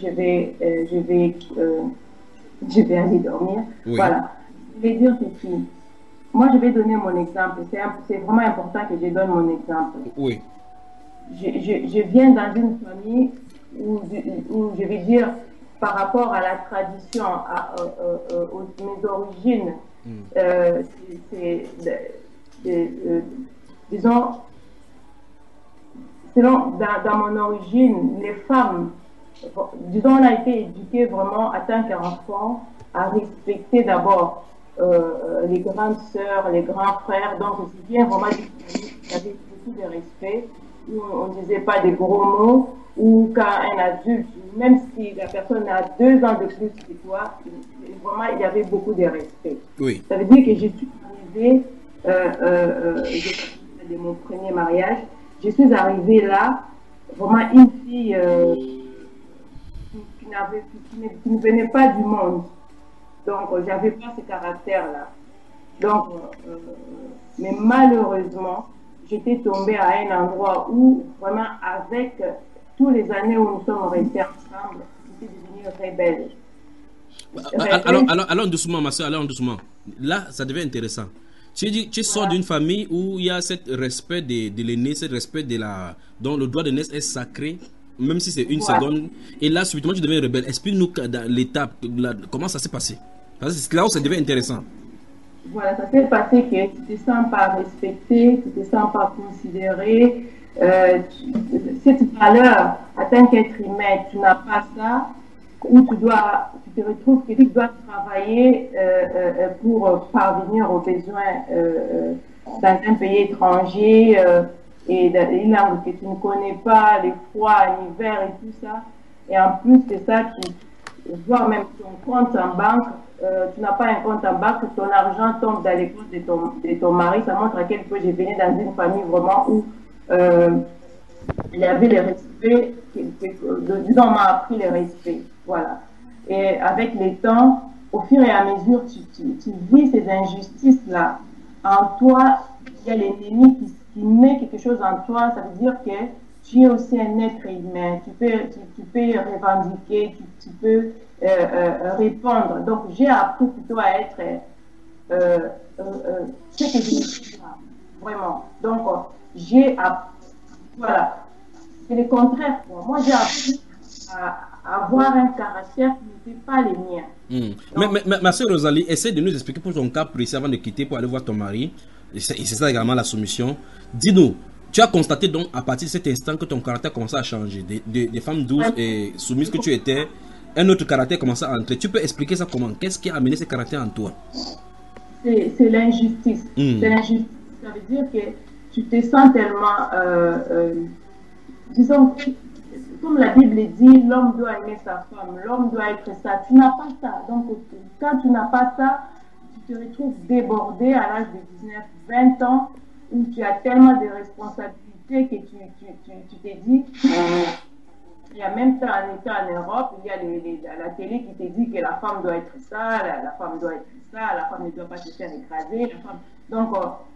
je vais aller dormir. Oui. Voilà. Je vais dire ceci. Moi je vais donner mon exemple. C'est vraiment important que je donne mon exemple. Oui. Je viens dans une famille où je vais dire par rapport à la tradition, mes origines, disons, selon dans mon origine, les femmes, disons, on a été éduqués vraiment en tant qu'enfants à respecter d'abord les grandes sœurs, les grands frères. Donc, je viens vraiment d'une famille qui avait beaucoup de respect, où on ne disait pas des gros mots, ou quand un adulte, même si la personne a 2 ans de plus que toi, vraiment, il y avait beaucoup de respect. Oui. Ça veut dire que je suis arrivée, de mon premier mariage, je suis arrivée là, vraiment une fille qui ne venait pas du monde. Donc, j'avais pas ce caractère-là. Donc, mais malheureusement, j'étais tombée à un endroit où, vraiment, avec tous les années où nous sommes restés ensemble, j'étais devenue rebelle. Alors doucement, ma soeur, allons doucement. Là, ça devient intéressant. Tu sors d'une famille où il y a ce respect de l'aîné, ce respect dont le droit de naissance est sacré, même si c'est une seconde. Et là, subitement, tu deviens rebelle. Explique-nous l'étape, comment ça s'est passé. Parce que c'est là où ça devient intéressant. Voilà, ça s'est passé que tu ne te sens pas respecté, tu ne te sens pas considéré. Cette valeur, en tant qu'être humain, tu n'as pas ça, où tu te retrouves que tu dois travailler pour parvenir aux besoins dans un pays étranger et une langue que tu ne connais pas, les froids, l'hiver et tout ça. Et en plus de ça, voire même ton compte en banque, tu n'as pas un compte en banque, ton argent tombe dans les poches de ton mari. Ça montre à quel point j'ai venu dans une famille vraiment où il y avait le respect, disons, on m'a appris le respect. Voilà. Et avec le temps, au fur et à mesure, tu vis ces injustices-là. En toi, il y a l'ennemi qui met quelque chose en toi. Ça veut dire que tu es aussi un être humain. Tu peux revendiquer, tu peux répondre. Donc, j'ai appris plutôt à être ce que je ne suis pas, vraiment. Donc, j'ai appris, voilà, c'est le contraire. Moi, j'ai appris à avoir un caractère qui n'était pas le mien. Mais ma soeur Rosalie, essaie de nous expliquer pour ton cas précis avant de quitter pour aller voir ton mari. Et c'est ça également la soumission. Dis-nous, tu as constaté donc à partir de cet instant que ton caractère commençait à changer. Des femmes douces et soumises que tu étais, un autre caractère commençait à entrer. Tu peux expliquer ça comment? Qu'est-ce qui a amené ce caractère en toi? C'est l'injustice. C'est l'injustice. Ça veut dire que tu te sens tellement... disons, comme la Bible dit, l'homme doit aimer sa femme, l'homme doit être ça. Tu n'as pas ça. Donc, quand tu n'as pas ça, tu te retrouves débordé à l'âge de 19, 20 ans, où tu as tellement de responsabilités que tu t'es dit... Il y a même temps, en étant en Europe, il y a la télé qui te dit que la femme doit être ça, la femme doit être ça, la femme ne doit pas se faire écraser. Donc,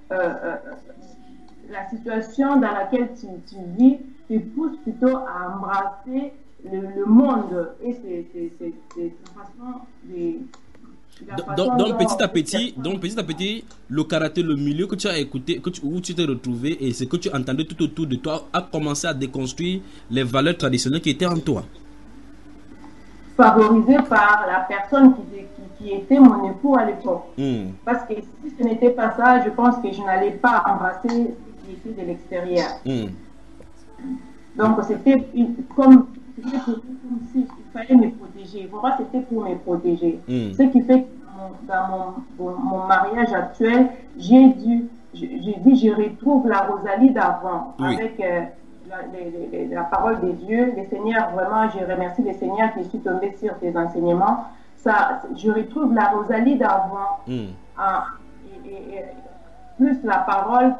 la situation dans laquelle tu vis te pousse plutôt à embrasser le monde. Et c'est la façon de... Donc petit à petit, le caractère, le milieu que tu as écouté, où tu t'es retrouvé et ce que tu entendais tout autour de toi a commencé à déconstruire les valeurs traditionnelles qui étaient en toi. Favorisé par la personne qui était mon époux à l'époque. Parce que si ce n'était pas ça, je pense que je n'allais pas embrasser ce qui était de l'extérieur. Donc c'était comme s'il fallait me protéger. Pour moi, c'était pour me protéger. Ce qui fait que dans mon mariage actuel, je retrouve la Rosalie d'avant, avec la parole de Dieu. Le Seigneur, vraiment, je remercie le Seigneur qui suis tombé sur tes enseignements. Je retrouve la Rosalie d'avant, et plus la parole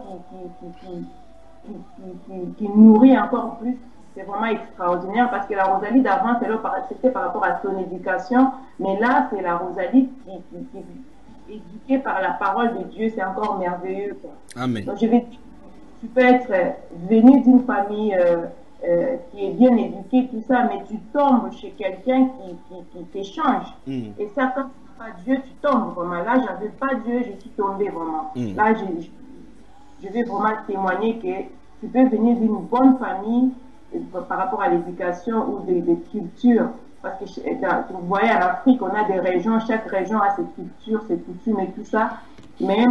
qui nourrit encore plus. C'est vraiment extraordinaire parce que la Rosalie d'avant, c'était par rapport à son éducation, mais là, c'est la Rosalie qui est éduquée par la parole de Dieu. C'est encore merveilleux, quoi. Amen. Donc, tu peux être venu d'une famille qui est bien éduquée, tout ça, mais tu tombes chez quelqu'un qui t'échange. Et ça, quand tu n'as pas Dieu, tu tombes vraiment. Là, j'avais pas Dieu, je suis tombée vraiment. Là, je vais vraiment témoigner que tu peux venir d'une bonne famille par rapport à l'éducation ou des cultures. Parce que vous voyez, en Afrique, on a des régions, chaque région a ses cultures, ses coutumes et tout ça. Mais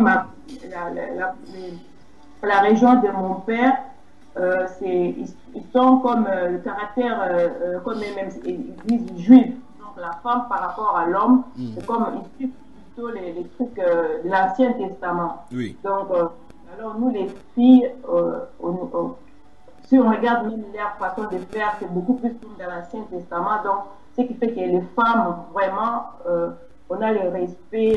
la région de mon père, ils sont comme le caractère, comme ils disent juif. Donc la femme par rapport à l'homme, c'est comme ils suivent plutôt les trucs de l'Ancien Testament. Donc, alors nous les filles, si on regarde même leur façon de faire, c'est beaucoup plus comme dans l'Ancien Testament. Donc, ce qui fait que les femmes, vraiment, on a le respect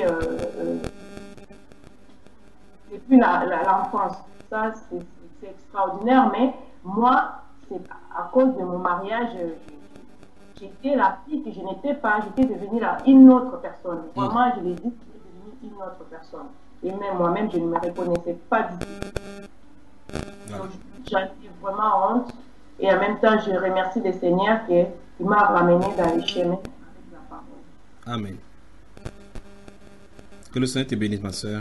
depuis l'enfance. Ça, c'est extraordinaire. Mais moi, c'est à cause de mon mariage, j'étais la fille que je n'étais pas. J'étais devenue une autre personne. Vraiment, je l'ai dit, j'étais devenue une autre personne. Et même moi-même, je ne me reconnaissais pas du tout. Donc, j'en ai vraiment honte. Et en même temps, je remercie le Seigneur qui m'a ramené dans les chemins avec la parole. Amen. Que le Seigneur te bénisse, ma soeur.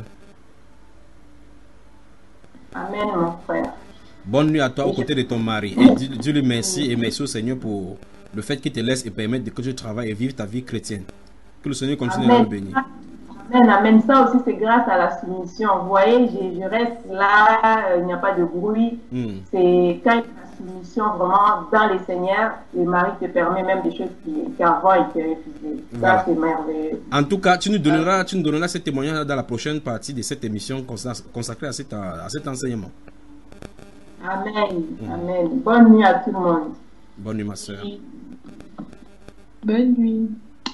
Amen, mon frère. Bonne nuit à toi aux côtés de ton mari. Et dis-lui merci et merci au Seigneur pour le fait qu'il te laisse et permette que tu travailles et vives ta vie chrétienne. Que le Seigneur continue à nous bénir. Amen, amen. Ça aussi, c'est grâce à la soumission. Vous voyez, je reste là, il n'y a pas de bruit. C'est quand il y a la soumission vraiment dans les Seigneurs, le mari te permet même des choses qu'avant il te refusait. Voilà. Ça, c'est merveilleux. En tout cas, tu nous donneras ce témoignage dans la prochaine partie de cette émission consacrée à cet enseignement. Amen, amen. Bonne nuit à tout le monde. Bonne nuit, ma soeur. Bonne nuit.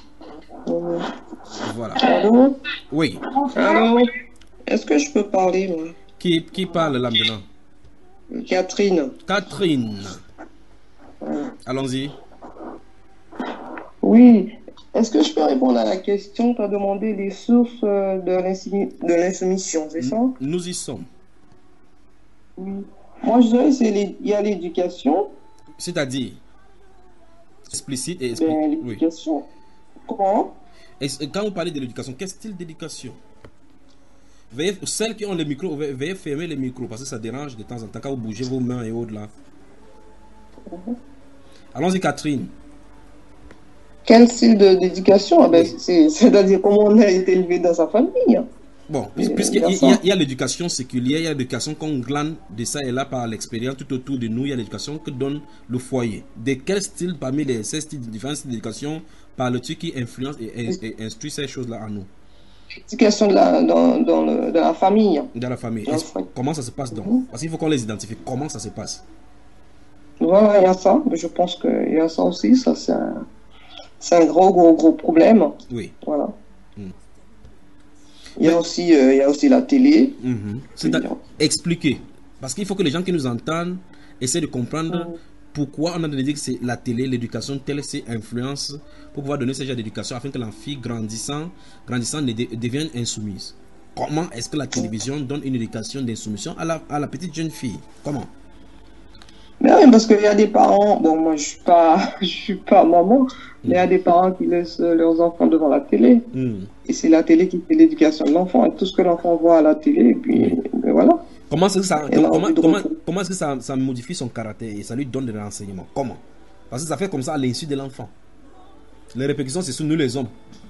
Voilà. Allô? Oui. Allô? Est-ce que je peux parler, moi? Qui parle là maintenant? Catherine. Catherine. Allons-y. Oui. Est-ce que je peux répondre à la question? Tu as demandé les sources de l'insoumission, c'est ça? Nous y sommes. Oui. Moi, je dirais qu'il y a l'éducation. C'est-à-dire explicite et l'éducation. Oui. Comment? Quand vous parlez de l'éducation, quel style d'éducation? Celles qui ont les micros, veuillez fermer les micros parce que ça dérange de temps en temps quand vous bougez vos mains et autres là. Allons-y, Catherine. Quel style d'éducation? C'est-à-dire comment on a été élevé dans sa famille. Bon, puisqu'il y a l'éducation séculière, il y a l'éducation qu'on glane de ça et là par l'expérience tout autour de nous, il y a l'éducation que donne le foyer. De quel style parmi ces différents styles d'éducation parles-tu qui influence et instruit ces choses-là en nous? L'éducation dans la famille. Dans la famille. Comment ça se passe donc? Parce qu'il faut qu'on les identifie. Comment ça se passe? Voilà, il y a ça. Je pense qu'il y a ça aussi. Ça, c'est un gros problème. Oui. Voilà. Il y a aussi la télé. C'est expliquer. Parce qu'il faut que les gens qui nous entendent essaient de comprendre pourquoi on a donné que c'est la télé, l'éducation, telle c'est influence pour pouvoir donner ce genre d'éducation afin que la fille grandissant devienne insoumise. Comment est-ce que la télévision donne une éducation d'insoumission à la petite jeune fille? Comment? Mais oui, parce qu'il y a des parents, bon moi je suis pas maman, mais il y a des parents qui laissent leurs enfants devant la télé. Et c'est la télé qui fait l'éducation de l'enfant. Et tout ce que l'enfant voit à la télé, et puis voilà. Comment est-ce que ça modifie son caractère et ça lui donne des renseignements? Comment? Parce que ça fait comme ça à l'insu de l'enfant. Les répercussions, c'est sur nous les hommes.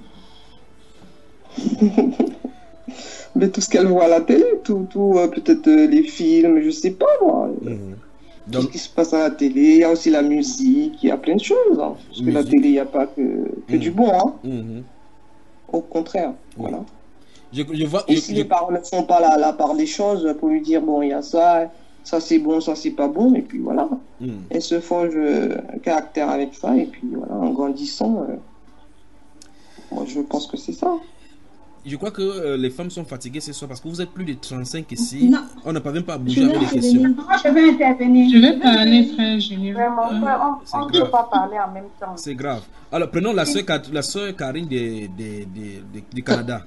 Mais tout ce qu'elle voit à la télé, peut-être les films, je sais pas moi. Tout ce qui se passe à la télé, il y a aussi la musique, il y a plein de choses. Hein. Parce que la télé, il n'y a pas que du bon. Hein. Au contraire, voilà. Et si les parents ne font pas la part des choses pour lui dire, bon, il y a ça c'est bon, ça c'est pas bon, et puis voilà. Elles se forgent un caractère avec ça, et puis voilà, en grandissant, moi je pense que c'est ça. Je crois que les femmes sont fatiguées ce soir parce que vous êtes plus de 35 ici. Non. On n'a pas même pas bougé avec les questions. Je vais intervenir. Je vais parler, frère Julien. Vraiment, on ne peut pas parler en même temps. C'est grave. Alors, prenons la soeur Karine du Canada.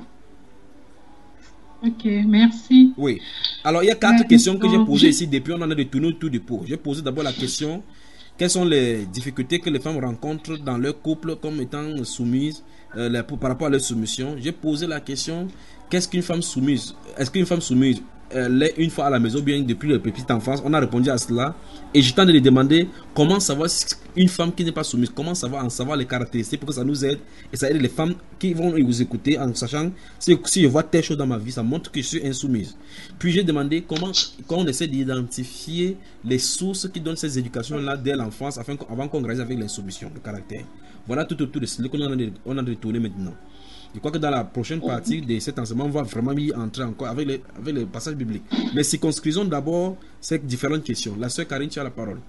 Ok, merci. Oui. Alors, il y a 4 questions que j'ai posées ici depuis. On en a détourné autour du pot. J'ai posé d'abord la question: quelles sont les difficultés que les femmes rencontrent dans leur couple comme étant soumises par rapport à leur soumission? J'ai posé la question: qu'est-ce qu'une femme soumise? Est-ce qu'une femme soumise l'est une fois à la maison, bien depuis la petite enfance? On a répondu à cela. Et j'ai tenté de demander comment savoir une femme qui n'est pas soumise, comment en savoir les caractéristiques pour que ça nous aide et ça aide les femmes qui vont vous écouter en sachant si je vois telle chose dans ma vie, ça montre que je suis insoumise. Puis j'ai demandé comment on essaie d'identifier les sources qui donnent ces éducations-là dès l'enfance avant qu'on grandisse avec l'insoumission, le caractère. Voilà tout autour de cela qu'on a retourné maintenant. Je crois que dans la prochaine partie de cet enseignement, on va vraiment y entrer encore avec les passages bibliques. Mais circonscrivons d'abord ces différentes questions. La sœur Karine, tu as la parole.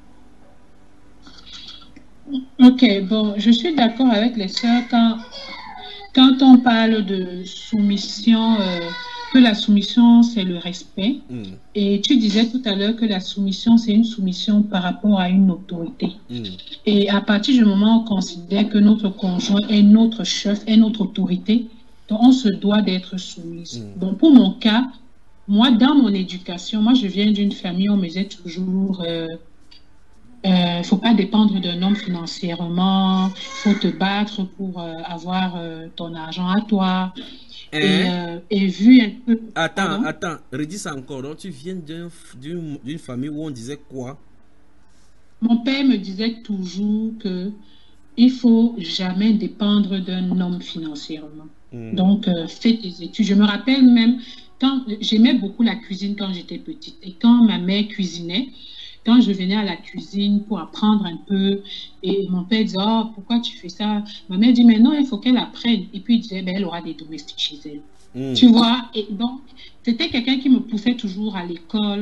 Ok, bon, je suis d'accord avec les sœurs quand on parle de soumission, que la soumission, c'est le respect. Et tu disais tout à l'heure que la soumission, c'est une soumission par rapport à une autorité. Et à partir du moment où on considère que notre conjoint est notre chef, est notre autorité, donc on se doit d'être soumise. Donc pour mon cas, moi, dans mon éducation, moi, je viens d'une famille où on me disait toujours... il ne faut pas dépendre d'un homme financièrement, il faut te battre pour avoir ton argent à toi. Et vu un peu... Attends, redis ça encore. Donc, tu viens d'une famille où on disait quoi? Mon père me disait toujours que il faut jamais dépendre d'un homme financièrement. Donc, fais tes études. Je me rappelle même, quand j'aimais beaucoup la cuisine quand j'étais petite. Et quand ma mère cuisinait, quand je venais à la cuisine pour apprendre un peu, et mon père disait, oh, pourquoi tu fais ça? Ma mère dit, mais non, il faut qu'elle apprenne. Et puis il disait, ben, elle aura des domestiques chez elle. Tu vois? Et donc, c'était quelqu'un qui me poussait toujours à l'école.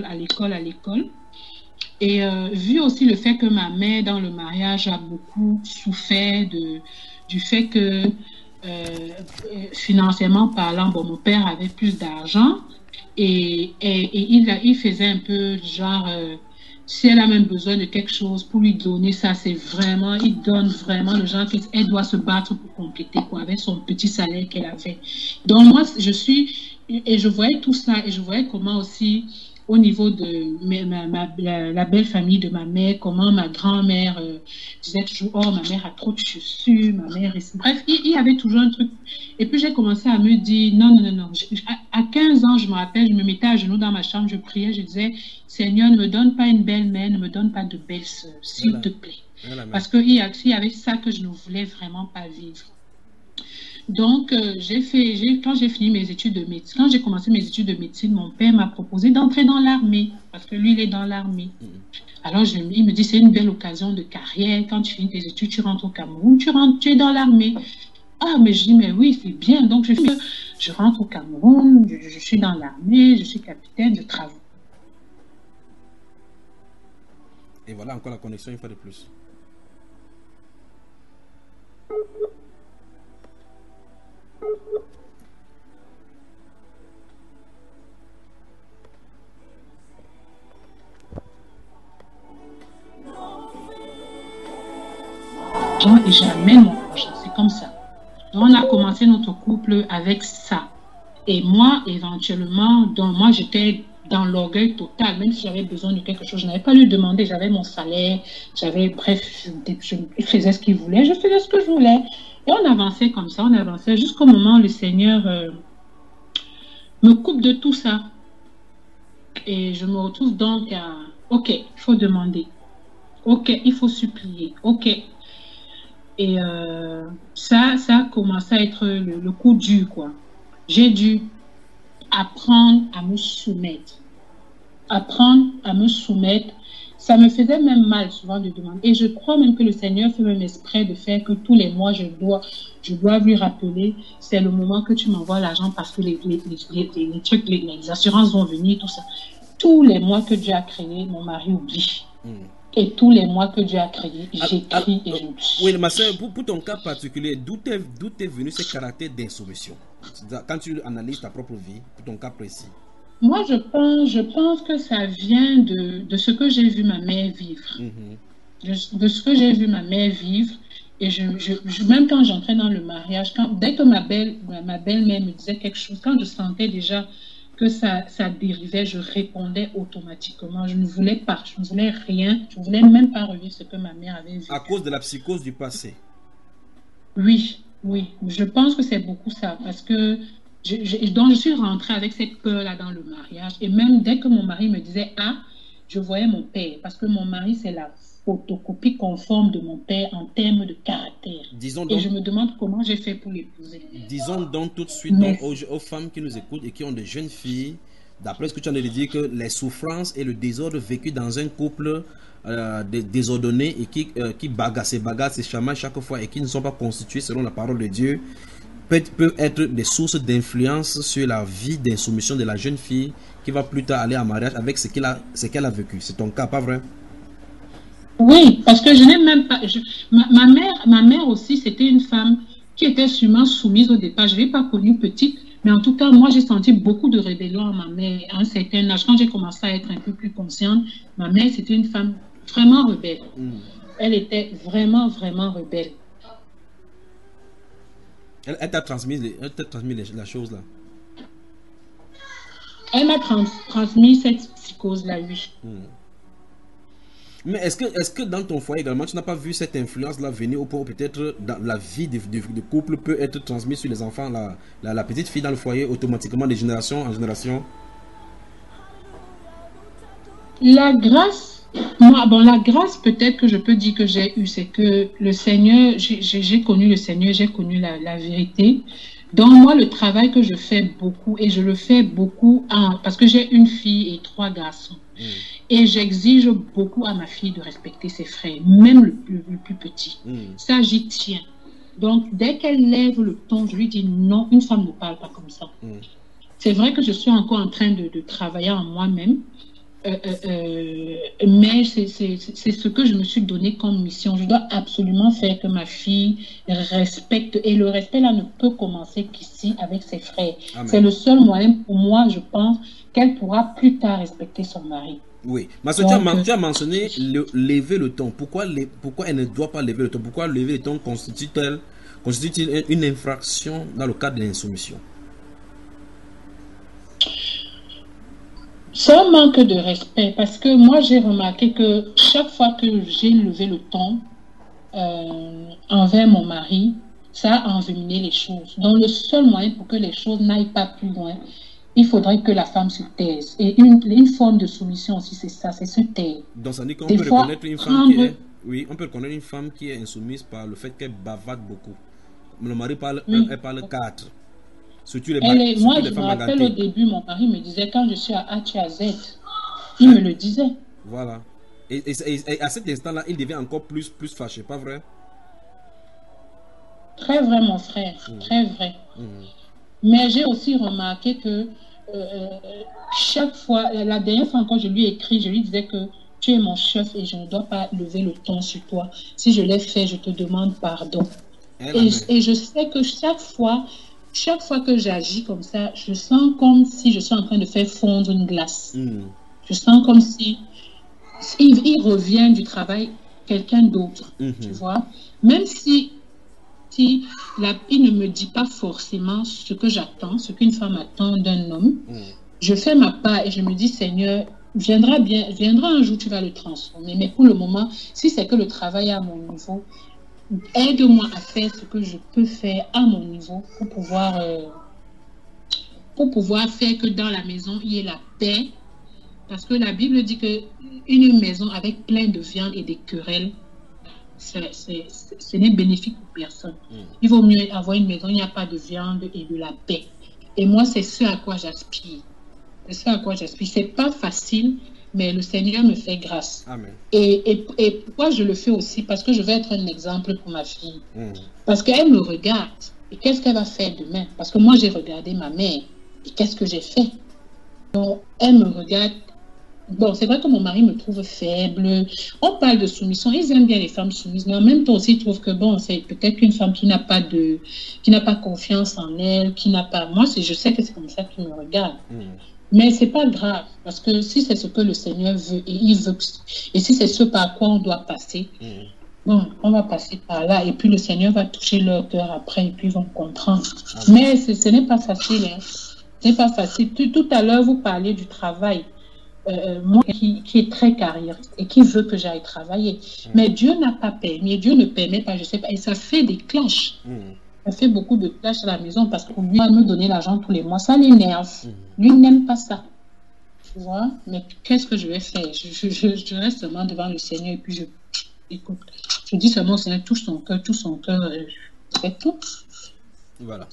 Et vu aussi le fait que ma mère, dans le mariage, a beaucoup souffert du fait que, financièrement parlant, bon, mon père avait plus d'argent et il faisait un peu genre... si elle a même besoin de quelque chose pour lui donner ça, c'est vraiment, il donne vraiment le genre qu'elle doit se battre pour compléter, quoi, avec son petit salaire qu'elle avait. Donc moi, je voyais tout ça et je voyais comment aussi au niveau de la belle famille de ma mère, comment ma grand-mère disait toujours, oh, ma mère a trop de chaussures, ma mère... Bref, il y avait toujours un truc. Et puis j'ai commencé à me dire, non. À 15 ans, je me rappelle, je me mettais à genoux dans ma chambre, je priais, je disais, Seigneur, ne me donne pas une belle-mère, ne me donne pas de belle sœur, s'il te plaît. Parce qu'il y avait ça que je ne voulais vraiment pas vivre. Donc, quand j'ai fini mes études de médecine, quand j'ai commencé mes études de médecine, mon père m'a proposé d'entrer dans l'armée, parce que lui, il est dans l'armée. Alors, il me dit, c'est une belle occasion de carrière. Quand tu finis tes études, tu rentres au Cameroun, tu es dans l'armée. Ah, mais je dis, mais oui, c'est bien. Donc, je rentre au Cameroun, je suis dans l'armée, je suis capitaine, je travaille. Et voilà encore la connexion une fois de plus. Et j'amène mon projet, c'est comme ça. Donc, on a commencé notre couple avec ça. Et moi, éventuellement, moi j'étais dans l'orgueil total, même si j'avais besoin de quelque chose, je n'avais pas lui demander, j'avais mon salaire, bref, je faisais ce qu'il voulait, je faisais ce que je voulais. Et on avançait comme ça, on avançait jusqu'au moment où le Seigneur me coupe de tout ça. Et je me retrouve donc à, ok, il faut demander, ok, il faut supplier, ok. Et ça a commencé à être le coup dur, quoi. J'ai dû apprendre à me soumettre. Apprendre à me soumettre. Ça me faisait même mal souvent de demander. Et je crois même que le Seigneur fait même exprès de faire que tous les mois, je dois lui rappeler, c'est le moment que tu m'envoies l'argent parce que les trucs, les assurances vont venir, tout ça. Tous les mois que Dieu a créé, mon mari oublie. Et tous les mois que Dieu a créé, j'écris et je... Oui, ma soeur, pour ton cas particulier, d'où est venu ce caractère d'insoumission? Quand tu analyses ta propre vie, pour ton cas précis. Moi, je pense que ça vient de ce que j'ai vu ma mère vivre. De ce que j'ai vu ma mère vivre. Et même quand j'entrais dans le mariage, dès que ma belle-mère me disait quelque chose, quand je sentais déjà que ça dérivait, je répondais automatiquement. Je ne voulais pas, je ne voulais rien, je ne voulais même pas revivre ce que ma mère avait vu. À cause de la psychose du passé? Oui, je pense que c'est beaucoup ça, parce que donc je suis rentrée avec cette peur-là dans le mariage, et même dès que mon mari me disait « Ah », je voyais mon père, parce que mon mari, c'est la photocopie conforme de mon père en termes de caractère. Et je me demande comment j'ai fait pour l'épouser. Disons donc tout de suite aux femmes qui nous écoutent et qui ont des jeunes filles, d'après ce que tu as dit, dire que les souffrances et le désordre vécu dans un couple désordonné et qui bagassent, se chamaillent chaque fois et qui ne sont pas constitués selon la parole de Dieu, peuvent être des sources d'influence sur la vie d'insoumission de la jeune fille qui va plus tard aller en mariage avec ce qu'elle a vécu. C'est ton cas, pas vrai? Oui, parce que je n'ai même pas... Ma mère aussi, c'était une femme qui était sûrement soumise au départ. Je ne l'ai pas connue petite, mais en tout cas, moi, j'ai senti beaucoup de rébellion à ma mère à un certain âge. Quand j'ai commencé à être un peu plus consciente, ma mère, c'était une femme vraiment rebelle. Elle était vraiment, vraiment rebelle. Elle t'a transmis la chose là. Elle m'a transmis cette psychose-là, oui. Mais est-ce que dans ton foyer également, tu n'as pas vu cette influence-là venir au point où peut-être dans la vie du couple peut être transmise sur les enfants, la petite fille dans le foyer automatiquement de génération en génération? La grâce, la grâce peut-être que je peux dire que j'ai eu, c'est que le Seigneur, j'ai connu le Seigneur, j'ai connu la vérité. Donc moi, le travail que je fais beaucoup, et je le fais beaucoup parce que j'ai une fille et 3 garçons. Et j'exige beaucoup à ma fille de respecter ses frères, même le plus petit. Ça, j'y tiens. Donc, dès qu'elle lève le ton, je lui dis non, une femme ne parle pas comme ça. C'est vrai que je suis encore en train de travailler en moi-même, mais c'est ce que je me suis donné comme mission. Je dois absolument faire que ma fille respecte, et le respect là ne peut commencer qu'ici avec ses frères. C'est le seul moyen pour moi, je pense, qu'elle pourra plus tard respecter son mari. Oui, mais tu as mentionné lever le ton. Pourquoi elle ne doit pas lever le ton? Pourquoi lever le ton constitue-t-il une infraction dans le cadre de l'insoumission? C'est un manque de respect parce que moi, j'ai remarqué que chaque fois que j'ai levé le ton envers mon mari, ça a enveniné les choses. Donc, le seul moyen pour que les choses n'aillent pas plus loin, il faudrait que la femme se taise. Et une forme de soumission aussi, c'est ça, c'est se taire. Donc, ça dit qu'on peut reconnaître une femme qui est... Oui, on peut reconnaître une femme qui est insoumise par le fait qu'elle bavarde beaucoup. Le mari parle, elle parle 4. Surtout les moi, je me rappelle au début, mon mari me disait, quand je suis à A, tu es à Z. Il me le disait. Voilà. Et à cet instant-là, il devient encore plus fâché, pas vrai? Très vrai, mon frère. Très vrai. Mais j'ai aussi remarqué que chaque fois, la dernière fois quand je lui ai écrit, je lui disais que tu es mon chef et je ne dois pas lever le ton sur toi. Si je l'ai fait, je te demande pardon. Et je sais que chaque fois que j'agis comme ça, je sens comme si je suis en train de faire fondre une glace. Je sens comme si il revient du travail quelqu'un d'autre, tu vois. Même si il ne me dit pas forcément ce que j'attends, ce qu'une femme attend d'un homme, je fais ma part et je me dis, Seigneur, viendra un jour, tu vas le transformer. Mais pour le moment, si c'est que le travail est à mon niveau, aide-moi à faire ce que je peux faire à mon niveau pour pouvoir faire que dans la maison, il y ait la paix. Parce que la Bible dit qu'une maison avec plein de viande et des querelles, ce n'est bénéfique pour personne. Il vaut mieux avoir une maison où il n'y a pas de viande et de la paix. Et moi, c'est ce à quoi j'aspire. C'est ce à quoi j'aspire. C'est pas facile, mais le Seigneur me fait grâce. Amen. Et pourquoi je le fais aussi? Parce que je vais être un exemple pour ma fille. Parce qu'elle me regarde. Et qu'est-ce qu'elle va faire demain? Parce que moi, j'ai regardé ma mère. Et qu'est-ce que j'ai fait? Donc, elle me regarde. Bon, c'est vrai que mon mari me trouve faible. On parle de soumission. Ils aiment bien les femmes soumises. Mais en même temps aussi, ils trouvent que bon, c'est peut-être une femme qui n'a pas confiance en elle, qui n'a pas... Moi, je sais que c'est comme ça qu'ils me regardent. Mais c'est pas grave. Parce que si c'est ce que le Seigneur veut, et il veut... Et si c'est ce par quoi on doit passer, bon, on va passer par là. Et puis le Seigneur va toucher leur cœur après. Et puis ils vont comprendre. Mais ce n'est pas facile. Hein. Ce n'est pas facile. Tout à l'heure, vous parliez du travail. Moi qui est très carriériste et qui veut que j'aille travailler. Mais Dieu n'a pas permis, Dieu ne permet pas, je sais pas, et ça fait des clashs. Ça fait beaucoup de clashs à la maison parce qu'on lui va me donner l'argent tous les mois, ça l'énerve. Lui n'aime pas ça. Tu vois? Mais qu'est-ce que je vais faire? Je reste seulement devant le Seigneur et puis écoute, je dis seulement au Seigneur, touche son cœur, c'est tout. Voilà.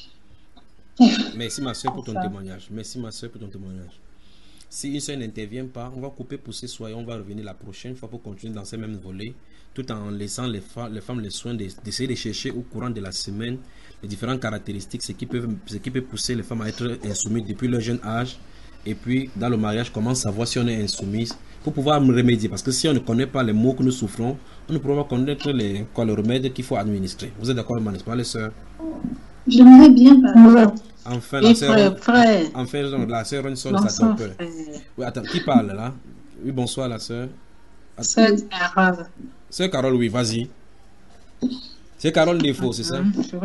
Merci ma soeur pour ton témoignage. Merci ma soeur pour ton témoignage. Si une soeur n'intervient pas, on va couper pour ce soir et on va revenir la prochaine fois pour continuer dans ces mêmes volets, tout en laissant les femmes le soin d'essayer de chercher au courant de la semaine les différentes caractéristiques, ce qui peut pousser les femmes à être insoumises depuis leur jeune âge. Et puis, dans le mariage, comment savoir si on est insoumise pour pouvoir remédier. Parce que si on ne connaît pas les maux que nous souffrons, on ne pourra pas connaître le remède qu'il faut administrer. Vous êtes d'accord, n'est-ce pas, les sœurs? J'aimerais bien parler. Enfin, la sœur une soeur de sa peur. Oui, attends, qui parle là? Oui, bonsoir la sœur. Sœur Carole. Sœur Carole, oui, vas-y. C'est Carole Défaut, c'est ça?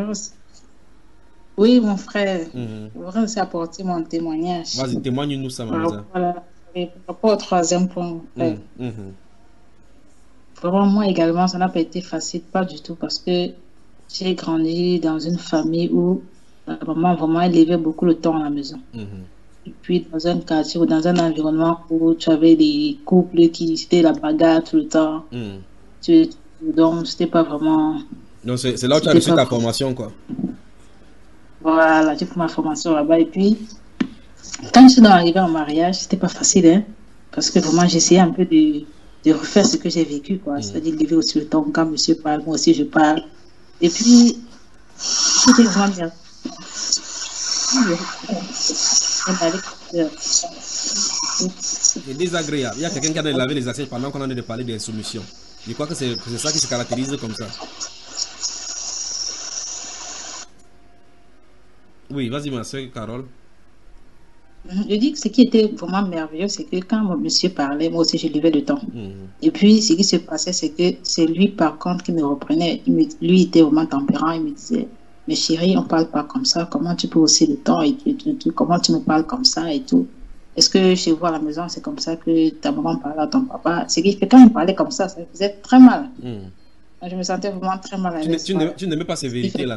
Oui, mon frère. Je voudrais aussi apporter mon témoignage. Vas-y, témoigne-nous ça, Mamisa. Voilà. Et par rapport au troisième point, vraiment, moi également, ça n'a pas été facile, pas du tout, parce que j'ai grandi dans une famille où la maman vraiment élevait beaucoup le temps à la maison. Et puis dans un quartier ou dans un environnement où tu avais des couples qui c'était la bagarre tout le temps. Donc c'était pas vraiment... Donc c'est là où tu as reçu ta formation, quoi. Voilà, j'ai fait ma formation là-bas. Et puis quand je suis arrivée en mariage, c'était pas facile, hein, parce que vraiment j'essayais un peu de refaire ce que j'ai vécu, quoi. C'est-à-dire lever aussi le temps quand monsieur parle, moi aussi je parle. Et puis c'était vraiment bien. C'est désagréable. Il y a quelqu'un qui a lavé les assiettes pendant qu'on a de parler des soumissions. Je crois que c'est ça qui se caractérise comme ça. Oui, vas-y ma soeur Carole. Je dis que ce qui était vraiment merveilleux, c'est que quand mon monsieur parlait, moi aussi je levais le temps. Et puis ce qui se passait, c'est que c'est lui par contre qui me reprenait. Lui était vraiment tempérant, il me disait: mais chérie, on parle pas comme ça, comment tu peux hausser le temps et tout, comment tu me parles comme ça et tout. est-ce que chez vous à la maison, c'est comme ça que ta maman parlait à ton papa? C'est que quand il parlait comme ça me faisait très mal. Je me sentais vraiment très mal à l'aise. Tu n'aimais pas ces vérités-là?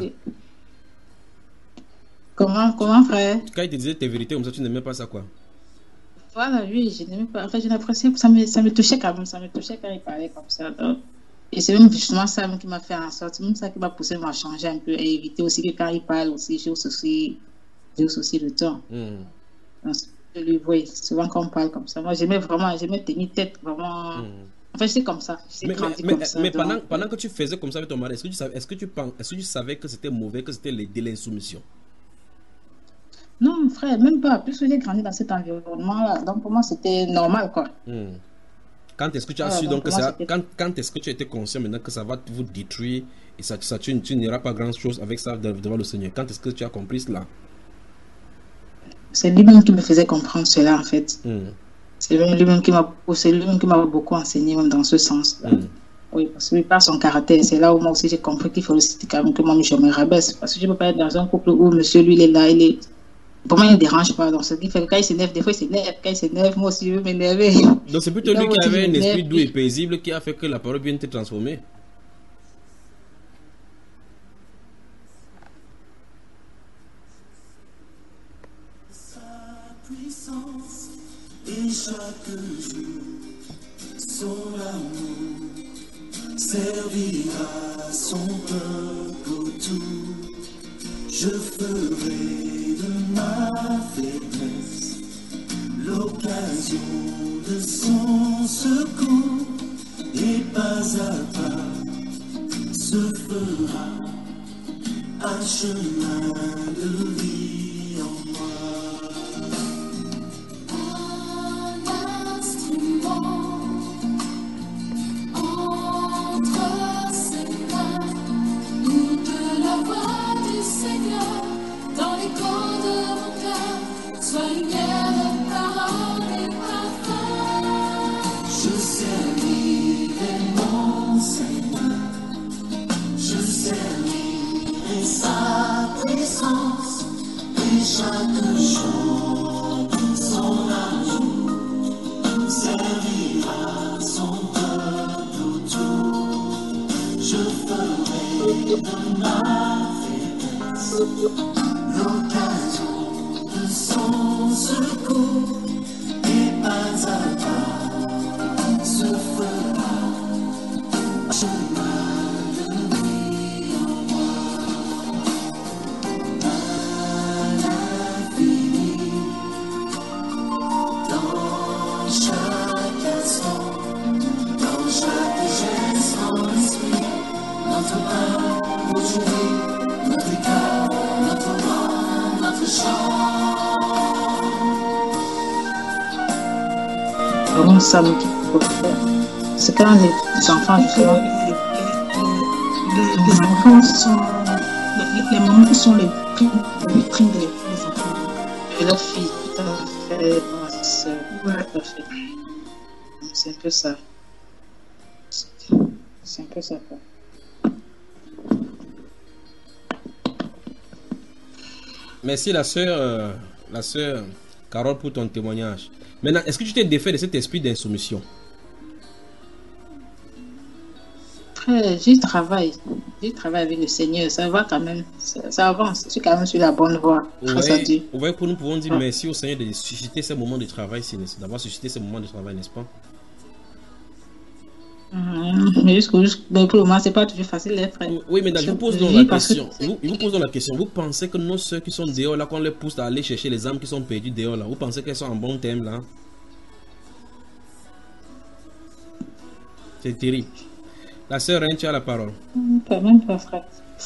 Comment, frère? Quand il te disait tes vérités comme ça, tu n'aimais pas ça, quoi? Voilà, oui, je n'aimais pas. En fait, j'ai l'impression que ça me touchait quand même. Ça me touchait quand il parlait comme ça. Donc, et c'est même justement ça qui m'a fait en sorte, même ça qui m'a poussé à changer un peu et éviter aussi que quand il parle aussi, j'ai aussi le temps. Donc, je lui vois souvent quand on parle comme ça. Moi, j'aimais tenir tête, vraiment. En fait, c'est comme ça. Mais pendant que tu faisais comme ça avec ton mari, est-ce que tu savais que c'était mauvais, que c'était de l'insoumission? Non, frère, même pas. Plus j'ai grandi dans cet environnement-là. Donc, pour moi, c'était normal, quoi. Quand est-ce que tu as su donc que ça... Quand est-ce que tu étais conscient maintenant que ça va vous détruire et ça tu n'iras pas grand-chose avec ça devant le Seigneur? Quand est-ce que tu as compris cela? C'est lui-même qui me faisait comprendre cela, en fait. C'est lui-même qui m'a beaucoup enseigné, même dans ce sens-là. Oui, parce que par son caractère, c'est là où moi aussi j'ai compris qu'il faut aussi quand même que moi je me rabaisse. Parce que je ne peux pas être dans un couple où monsieur, lui, il est là, pour moi, il ne dérange pas. Donc, ce qui fait que quand il s'énerve, des fois, il s'énerve. Quand il s'énerve, moi aussi, je veux m'énerver. Donc, c'est plutôt lui qui avait un esprit doux et paisible qui a fait que la parole vienne te transformer. Et chaque jour, son amour servira son peuple autour. Je ferai de ma faiblesse l'occasion de son secours, et pas à pas se fera un chemin de vie en moi. Chaque jour, son amour servira son peuple autour. Je ferai de ma faiblesse l'occasion de son secours, et pas à pas se fera un chemin de vie en moi. Vraiment, ça me fait. C'est quand les enfants, justement. Les enfants sont les mamans qui sont les vitrines des enfants. Et leur fille, tout à fait. Tout à fait. C'est un peu ça. C'est un peu ça, quoi. Merci la sœur Carole pour ton témoignage. Maintenant, est-ce que tu t'es défait de cet esprit d'insoumission? Frère, j'y travaille avec le Seigneur, ça va quand même, ça avance, je suis quand même sur la bonne voie. Ouais, ouais, nous pouvons dire merci au Seigneur de susciter ces moments de travail, d'avoir suscité ces moments de travail, n'est-ce pas? Mais pour le moment, c'est pas toujours facile, les frères. Oui, mais je vous pose donc la question. Je vous pose donc la question. Vous pensez que nos soeurs qui sont dehors, là, qu'on les pousse à aller chercher les âmes qui sont perdues dehors, là, vous pensez qu'elles sont en bon terme, là? C'est terrible. La sœur Reine, tu as la parole. Pas même pas, frère.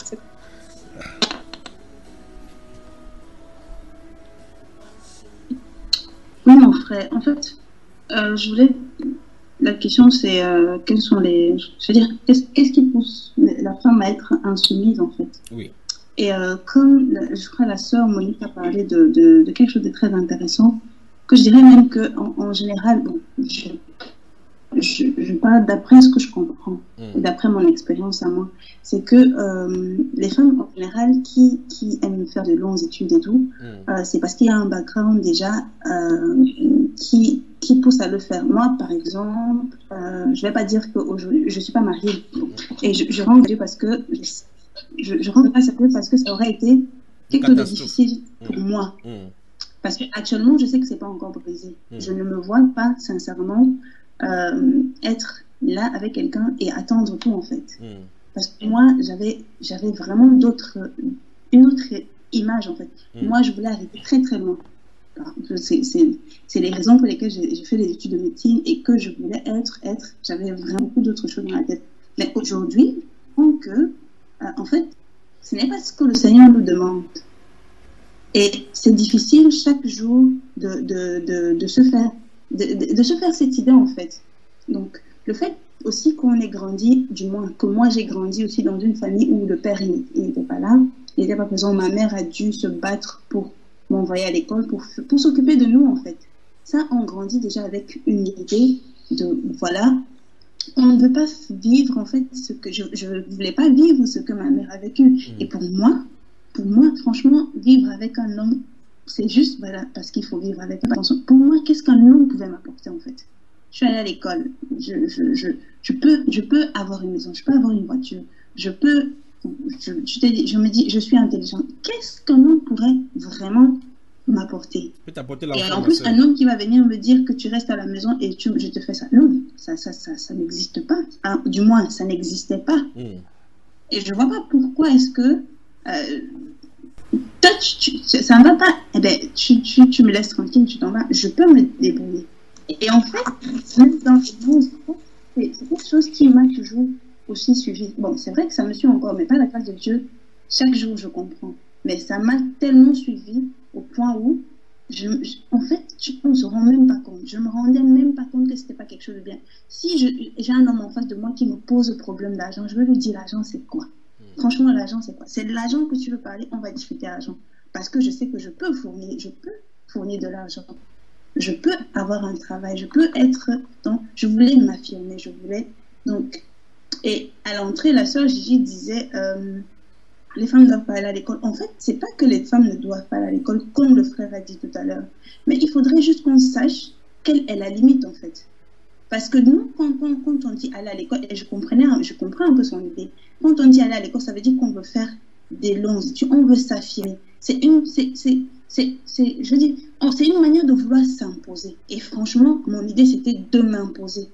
Oui, mon frère. En fait, je voulais... La question, c'est quels sont les... Je veux dire, qu'est-ce qui pousse la femme à être insoumise, en fait? Oui. Et comme, je crois, la sœur Monique a parlé de quelque chose de très intéressant, que je dirais même qu'en général, bon, je je parle d'après ce que je comprends, et d'après mon expérience à moi, c'est que les femmes en général qui aiment faire de longues études et tout, c'est parce qu'il y a un background déjà qui pousse à le faire. Moi, par exemple, je vais pas dire qu'aujourd'hui, je suis pas mariée, et je rentre à Dieu parce que je rentre pas à Dieu parce que ça aurait été quelque chose de difficile pour moi. Parce qu'actuellement, je sais que c'est pas encore brisé. Je ne me vois pas, sincèrement, être là avec quelqu'un et attendre tout, en fait. Parce que moi, j'avais vraiment une autre image, en fait. Moi, je voulais arriver très, très loin. C'est les raisons pour lesquelles j'ai fait des études de médecine et que je voulais j'avais vraiment beaucoup d'autres choses dans la tête. Mais aujourd'hui, je pense que, en fait, ce n'est pas ce que le Seigneur nous demande. Et c'est difficile chaque jour de se faire cette idée, en fait. Donc, le fait aussi qu'on ait grandi, du moins que moi j'ai grandi aussi dans une famille où le père il n'était pas là, il n'était pas présent. Ma mère a dû se battre pour m'envoyer à l'école, pour s'occuper de nous, en fait. Ça, on grandit déjà avec une idée de, voilà, on ne veut pas vivre, en fait, ce que je ne voulais pas vivre ce que ma mère a vécu. Et pour moi, franchement, vivre avec un homme, c'est juste, voilà, parce qu'il faut vivre avec un homme. Pour moi, qu'est-ce qu'un homme pouvait m'apporter, en fait? Je suis allée à l'école, je peux avoir une maison, je peux avoir une voiture, je me dis, je suis intelligente. Qu'est-ce qu'un homme pourrait vraiment m'apporter? Et en plus, un homme qui va venir me dire que tu restes à la maison et je te fais ça. Non, ça n'existe pas. Hein, du moins, ça n'existait pas. Et je ne vois pas pourquoi est-ce que toi, ça ne va pas. Eh bien, tu me laisses tranquille, tu t'en vas. Je peux me débrouiller. Et en fait, même dans c'est quelque chose qui m'a toujours aussi suivi. Bon, c'est vrai que ça me suit encore, mais pas la grâce de Dieu. Chaque jour, je comprends. Mais ça m'a tellement suivi au point où, en fait, on ne se rend même pas compte. Je ne me rendais même pas compte que ce n'était pas quelque chose de bien. Si j'ai un homme en face de moi qui me pose le problème d'argent, je vais lui dire, l'argent, c'est quoi? Franchement, l'argent, c'est quoi? C'est de l'argent que tu veux parler, on va discuter argent. Parce que je sais que je peux fournir de l'argent. Je peux avoir un travail, je peux être... Donc, je voulais m'affirmer, donc... Et à l'entrée, la sœur Gigi disait, les femmes doivent pas aller à l'école. En fait, c'est pas que les femmes ne doivent pas aller à l'école, comme le frère a dit tout à l'heure. Mais il faudrait juste qu'on sache quelle est la limite, en fait. Parce que nous, quand on dit aller à l'école, et je comprends un peu son idée, quand on dit aller à l'école, ça veut dire qu'on veut faire des longues études, on veut s'affirmer. C'est une manière de vouloir s'imposer. Et franchement, mon idée, c'était de m'imposer.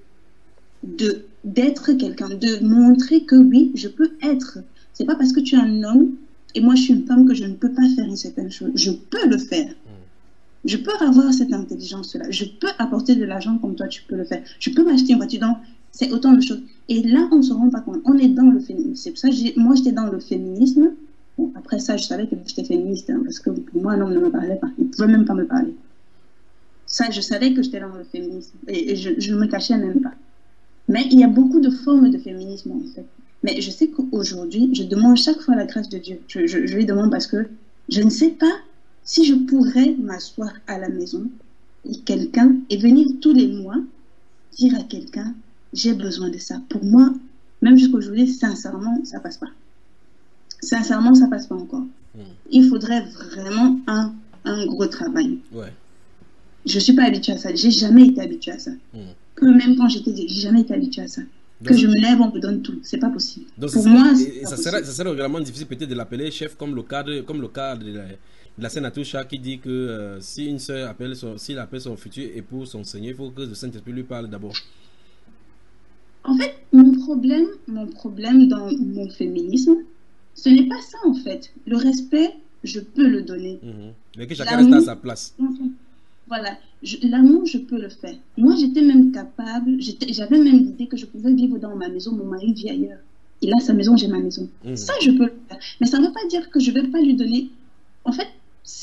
D'être quelqu'un, de montrer que oui, je peux être. C'est pas parce que tu es un homme et moi je suis une femme que je ne peux pas faire une certaine chose. Je peux le faire. Je peux avoir cette intelligence-là. Je peux apporter de l'argent comme toi, tu peux le faire. Je peux m'acheter une voiture. Donc, c'est autant de choses. Et là, on ne se rend pas compte. On est dans le féminisme. C'est pour ça que moi, j'étais dans le féminisme. Bon, après ça, je savais que j'étais féministe, hein, parce que pour moi, un homme ne me parlait pas. Il ne pouvait même pas me parler. Ça, je savais que j'étais dans le féminisme. Et je ne me cachais même pas. Mais il y a beaucoup de formes de féminisme, en fait. Mais je sais qu'aujourd'hui, je demande chaque fois la grâce de Dieu. Je lui demande parce que je ne sais pas si je pourrais m'asseoir à la maison et venir tous les mois dire à quelqu'un, j'ai besoin de ça. Pour moi, même jusqu'aujourd'hui, sincèrement, ça passe pas. Sincèrement, ça passe pas encore. Il faudrait vraiment un gros travail. Ouais. Je suis pas habituée à ça. J'ai jamais été habituée à ça. Que même quand j'ai jamais été habituée à ça. Que je me lève, on me donne tout. C'est pas possible. Donc pour moi, ça serait vraiment difficile peut-être de l'appeler chef comme le cas de la sœur Natoucha qui dit que si une sœur appelle son futur époux, son Seigneur, il faut que le Saint-Esprit lui parle d'abord. En fait, mon problème dans mon féminisme, ce n'est pas ça en fait. Le respect, je peux le donner. Mais que chacun reste à sa place. Voilà, l'amour, je peux le faire. Moi, j'étais même capable, j'avais même l'idée que je pouvais vivre dans ma maison, mon mari vit ailleurs. Il a sa maison, j'ai ma maison. Ça, je peux le faire. Mais ça ne veut pas dire que je ne vais pas lui donner... En fait,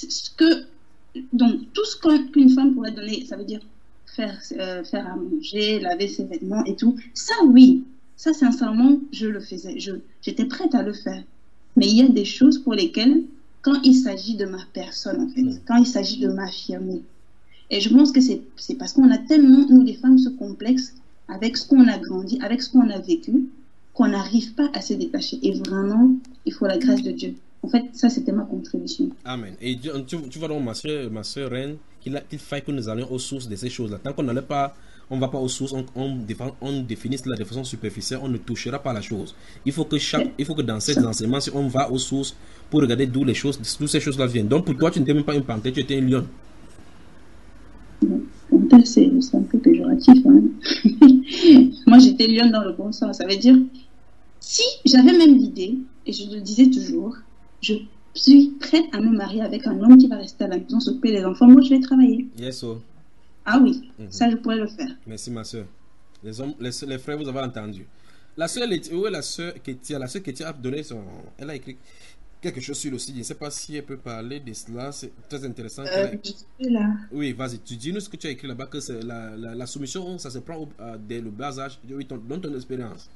donc, tout ce qu'une femme pourrait donner, ça veut dire faire à manger, laver ses vêtements et tout. Ça, oui. Ça, sincèrement, je le faisais. J'étais prête à le faire. Mais il y a des choses pour lesquelles, quand il s'agit de ma personne, en fait, quand il s'agit de m'affirmer, et je pense que c'est parce qu'on a tellement, nous les femmes, ce complexe avec ce qu'on a grandi, avec ce qu'on a vécu, qu'on n'arrive pas à se détacher. Et vraiment, il faut la grâce de Dieu. En fait, ça, c'était ma contribution. Amen. Et tu vois donc, ma soeur Reine, qu'il faille que nous allions aux sources de ces choses-là. Tant qu'on n'allait pas, on ne va pas aux sources, on définit cela de façon superficielle, on ne touchera pas la chose. Il faut que dans ces enseignements, si on va aux sources pour regarder d'où ces choses-là viennent. Donc pour toi, tu n'étais même pas une panthère, tu étais un lion. Panthère, c'est un peu péjoratif. Hein. Moi, j'étais lion dans le bon sens. Ça veut dire, si j'avais même l'idée, et je le disais toujours, je suis prête à me marier avec un homme qui va rester à la maison, s'occuper des enfants. Moi, je vais travailler. Yes, oh. Ah oui, ça, je pourrais le faire. Merci, ma soeur. Les frères, vous avez entendu. La soeur Ketia, a donné elle a écrit quelque chose sur le site. Je ne sais pas si elle peut parler de cela. C'est très intéressant. Je suis là. Oui, vas-y. Tu dis-nous ce que tu as écrit là-bas, que la soumission, ça se prend dès le bas âge. Donne ton expérience.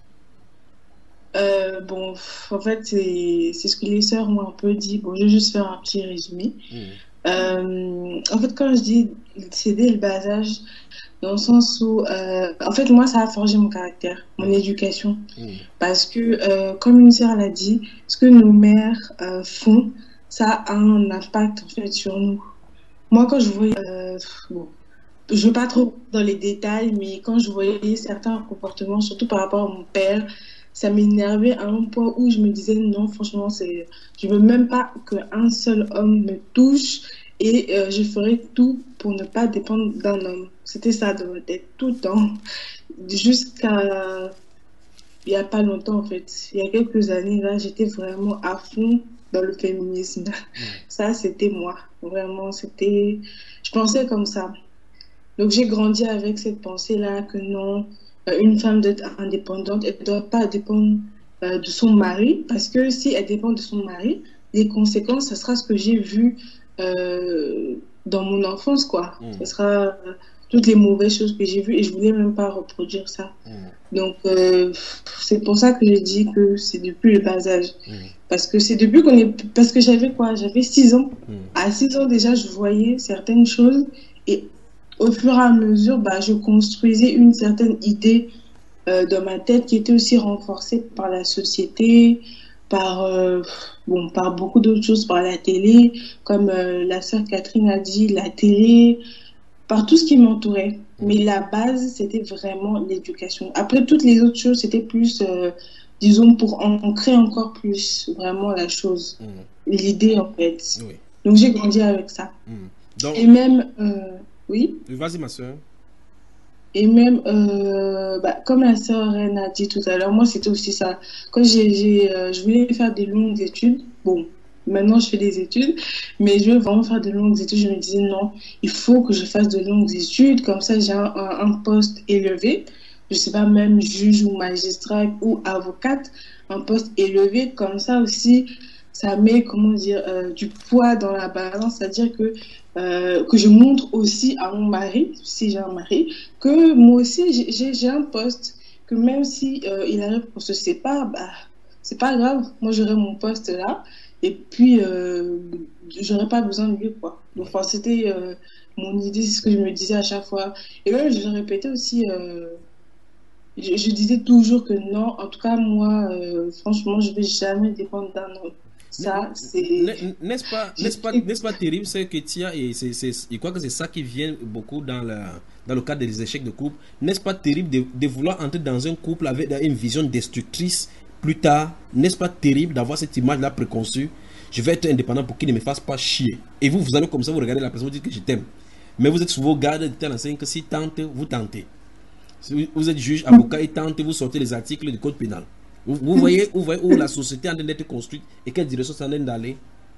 Bon, en fait, c'est ce que les sœurs m'ont un peu dit. Bon, je vais juste faire un petit résumé. En fait, quand je dis c'est dès le bas âge, dans le sens où, en fait, moi, ça a forgé mon caractère, mon éducation. Parce que, comme une sœur l'a dit, ce que nos mères font, ça a un impact, en fait, sur nous. Moi, quand je voyais, bon, je ne veux pas trop dans les détails, mais quand je voyais certains comportements, surtout par rapport à mon père, ça m'énervait à un point où je me disais non, franchement, je veux même pas qu'un seul homme me touche et je ferai tout pour ne pas dépendre d'un homme. C'était ça dans ma tête tout le temps, jusqu'à il n'y a pas longtemps en fait. Il y a quelques années là, j'étais vraiment à fond dans le féminisme. Ça, c'était moi. Vraiment, je pensais comme ça. Donc j'ai grandi avec cette pensée-là que non, une femme doit être indépendante, elle ne doit pas dépendre de son mari, parce que si elle dépend de son mari, les conséquences, ça sera ce que j'ai vu dans mon enfance, quoi. Ce sera toutes les mauvaises choses que j'ai vues et je voulais même pas reproduire ça. Donc c'est pour ça que j'ai dit que c'est depuis le bas âge. Parce que c'est depuis parce que j'avais 6 ans. À 6 ans déjà, je voyais certaines choses et au fur et à mesure, je construisais une certaine idée dans ma tête qui était aussi renforcée par la société, par beaucoup d'autres choses, par la télé, comme la sœur Catherine a dit, la télé, par tout ce qui m'entourait. Mais la base, c'était vraiment l'éducation. Après, toutes les autres choses, c'était plus, disons, pour ancrer encore plus vraiment la chose, l'idée en fait. Oui. Donc j'ai grandi avec ça. Donc... Et même... Oui. Vas-y, ma soeur. Et même, comme la sœur Reine a dit tout à l'heure, moi, c'était aussi ça. Quand je voulais faire des longues études, bon, maintenant, je fais des études, mais je veux vraiment faire de longues études. Je me disais, non, il faut que je fasse de longues études. Comme ça, j'ai un poste élevé. Je sais pas, même juge ou magistrat ou avocate, un poste élevé. Comme ça aussi, ça met, du poids dans la balance. C'est-à-dire que je montre aussi à mon mari, si j'ai un mari, que moi aussi j'ai un poste, que même si il arrive qu'on se sépare, c'est pas grave, moi j'aurai mon poste là, et puis j'aurai pas besoin de lui, quoi. Donc c'était mon idée, c'est ce que je me disais à chaque fois, et même je le répétais aussi, je disais toujours que non, en tout cas moi, franchement, je vais jamais dépendre d'un homme. Ça, c'est... N'est-ce pas terrible ce que tu as, et je crois que c'est ça qui vient beaucoup dans le cadre des échecs de couple. N'est-ce pas terrible de vouloir entrer dans un couple avec une vision destructrice plus tard? N'est-ce pas terrible d'avoir cette image-là préconçue? Je vais être indépendant pour qu'il ne me fasse pas chier. Et vous allez comme ça, vous regardez la personne, vous dites que je t'aime. Mais vous êtes sous vos gardes de telle enseigne que si tente, vous tentez. Si vous êtes juge, avocat et tente, vous sortez les articles du code pénal. Vous voyez où la société est en train d'être construite et quelle direction c'est en train d'aller?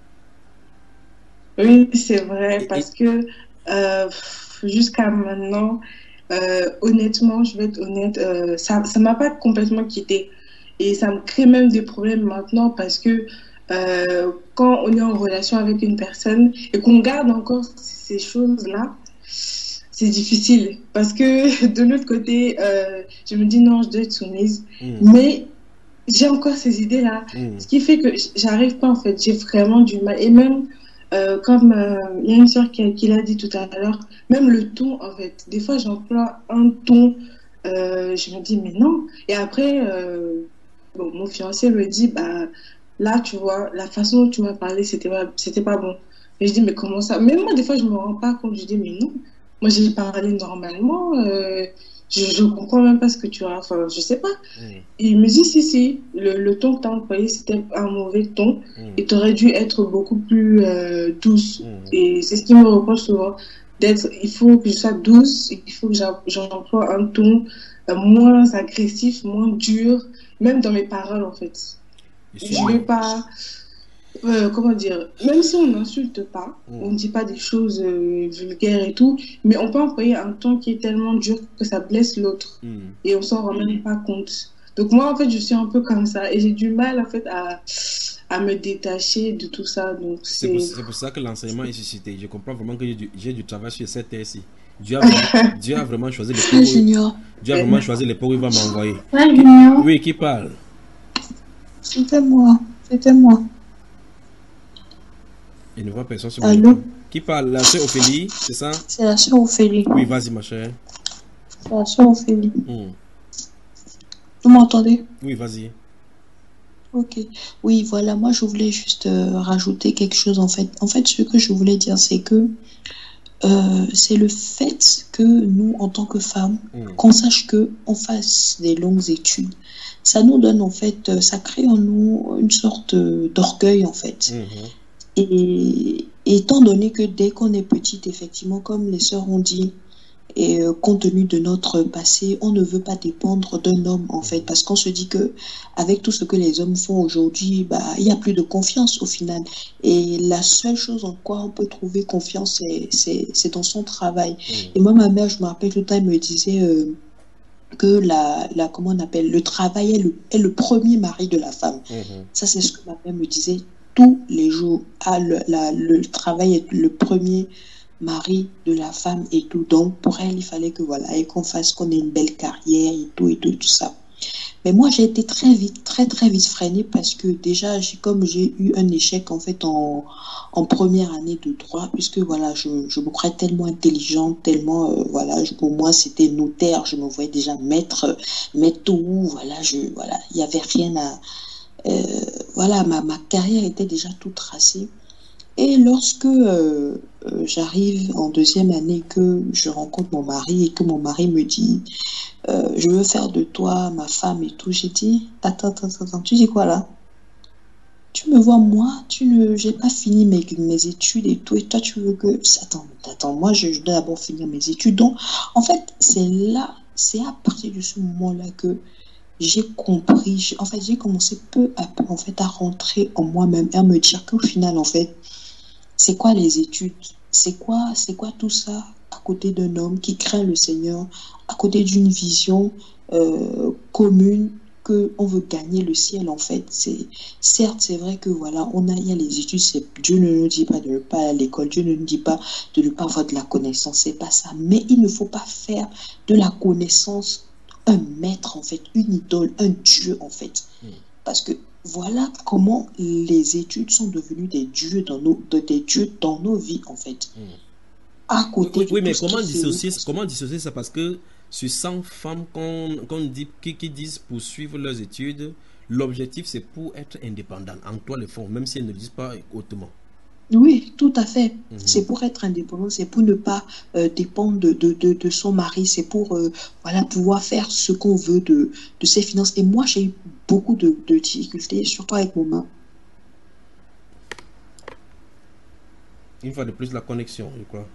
Oui, c'est vrai, parce que jusqu'à maintenant, honnêtement, je vais être honnête, ça ne m'a pas complètement quitté. Et ça me crée même des problèmes maintenant parce que quand on est en relation avec une personne et qu'on garde encore ces choses-là, c'est difficile. Parce que de l'autre côté, je me dis non, je dois être soumise. Mais j'ai encore ces idées-là. Ce qui fait que j'arrive pas, en fait. J'ai vraiment du mal. Et même, comme il y a une soeur qui l'a dit tout à l'heure, même le ton, en fait. Des fois, j'emploie un ton je me dis, mais non. Et après, bon, mon fiancé me dit, bah, là, tu vois, la façon dont tu m'as parlé, c'était pas bon. Et je dis, mais comment ça? Même moi, des fois, je me rends pas compte. Je dis, mais non. Moi, j'ai parlé normalement. Je comprends même pas ce que tu as. Enfin, je sais pas. Et il me dit, si. Le ton que tu as employé, c'était un mauvais ton. Et tu aurais dû être beaucoup plus douce. Et c'est ce qu'il me reproche souvent. Il faut que je sois douce. Il faut que j'emploie un ton moins agressif, moins dur. Même dans mes paroles, en fait. Je vais pas... comment dire, même si on n'insulte pas, on ne dit pas des choses vulgaires et tout, mais on peut employer un ton qui est tellement dur que ça blesse l'autre et on s'en rend même pas compte. Donc moi en fait je suis un peu comme ça et j'ai du mal en fait à me détacher de tout ça. Donc c'est pour ça que l'enseignement est suscité. Je comprends vraiment que j'ai du travail sur cette terre-ci. Dieu a vraiment choisi les pauvres. Dieu a vraiment choisi les pauvres, il va m'envoyer. Oui, qui parle? C'était moi. Il ne voit personne sur mon écran. Qui parle? La sœur Ophélie, c'est ça? C'est la sœur Ophélie. Oui, vas-y ma chère. C'est la sœur Ophélie. Vous m'entendez? Oui, vas-y. Ok. Oui, voilà, moi je voulais juste rajouter quelque chose en fait. En fait, ce que je voulais dire, c'est que c'est le fait que nous, en tant que femmes, qu'on sache qu'on fasse des longues études. Ça nous donne en fait, ça crée en nous une sorte d'orgueil en fait. Et étant donné que dès qu'on est petite, effectivement, comme les sœurs ont dit, et compte tenu de notre passé, on ne veut pas dépendre d'un homme en fait, parce qu'on se dit que avec tout ce que les hommes font aujourd'hui, bah il n'y a plus de confiance au final. Et la seule chose en quoi on peut trouver confiance, c'est dans son travail. Et moi, ma mère, je me rappelle tout le temps, elle me disait que comment on appelle, le travail est le premier mari de la femme. Ça, c'est ce que ma mère me disait tous les jours. Le travail est le premier mari de la femme et tout. Donc, pour elle, il fallait que voilà, et qu'on ait une belle carrière et tout, ça. Mais moi, j'ai été très vite freinée parce que déjà, comme j'ai eu un échec en fait en première année de droit, puisque voilà, je me croyais tellement intelligente, tellement, voilà, pour moi, c'était notaire, je me voyais déjà maître tout, voilà, il n'y avait rien à... voilà, ma carrière était déjà toute tracée. Et lorsque j'arrive en deuxième année, que je rencontre mon mari et que mon mari me dit je veux faire de toi ma femme et tout, j'ai dit attends, tu dis quoi là? Tu me vois moi, j'ai pas fini mes études et tout, et toi tu veux que... Attends, moi je dois d'abord finir mes études. Donc en fait c'est à partir de ce moment-là que j'ai compris, en fait j'ai commencé peu à peu en fait à rentrer en moi-même et à me dire qu'au final en fait c'est quoi les études, c'est quoi tout ça à côté d'un homme qui craint le Seigneur, à côté d'une vision commune que on veut gagner le ciel en fait. Certes c'est vrai que voilà, il y a les études, Dieu ne nous dit pas de ne pas aller à l'école, Dieu ne nous dit pas de ne pas avoir de la connaissance, c'est pas ça, mais il ne faut pas faire de la connaissance un maître en fait, une idole, un dieu en fait, parce que voilà comment les études sont devenues des dieux dans nos vies en fait. À côté oui, mais comment dissocier ça, parce que sur 100 femmes qui disent poursuivre leurs études, l'objectif c'est pour être indépendante en toi le fond, même si elles ne disent pas hautement. Oui, tout à fait. C'est pour être indépendant, c'est pour ne pas dépendre de son mari, c'est pour voilà, pouvoir faire ce qu'on veut de ses finances. Et moi, j'ai eu beaucoup de difficultés, surtout avec mon mari. Une fois de plus, la connexion, je crois.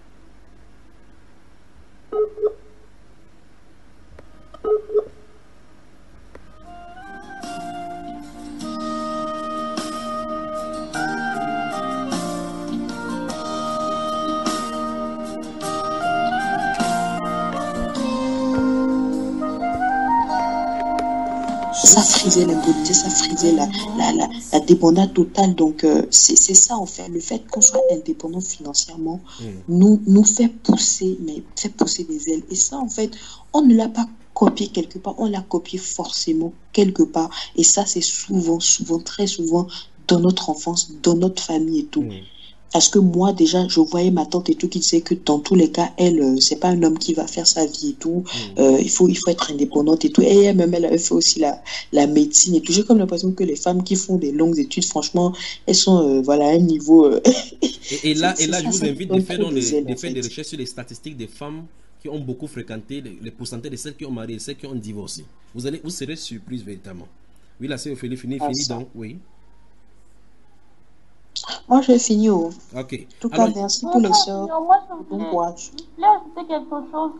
Ça frisait l'impunité, ça frisait la dépendance totale. Donc, c'est ça, en fait. Le fait qu'on soit indépendant financièrement nous fait pousser des ailes. Et ça, en fait, on ne l'a pas copié quelque part, on l'a copié forcément quelque part. Et ça, c'est souvent, très souvent, dans notre enfance, dans notre famille et tout. Parce que moi, déjà, je voyais ma tante et tout qui disait que dans tous les cas, elle, c'est pas un homme qui va faire sa vie et tout. Il faut être indépendante et tout. Et elle-même, elle avait fait aussi la médecine et tout. J'ai comme l'impression que les femmes qui font des longues études, franchement, elles sont, voilà, à un niveau... Et là, je vous invite de faire des recherches sur les statistiques des femmes qui ont beaucoup fréquenté, les pourcentages de celles qui ont marié et celles qui ont divorcé. Vous serez surprise véritablement. Oui, la sœur Ophélie, fini donc, oui. Moi, j'ai fini. Ok. En tout cas, merci pour les sœurs. Bon courage. Je voulais ajouter quelque chose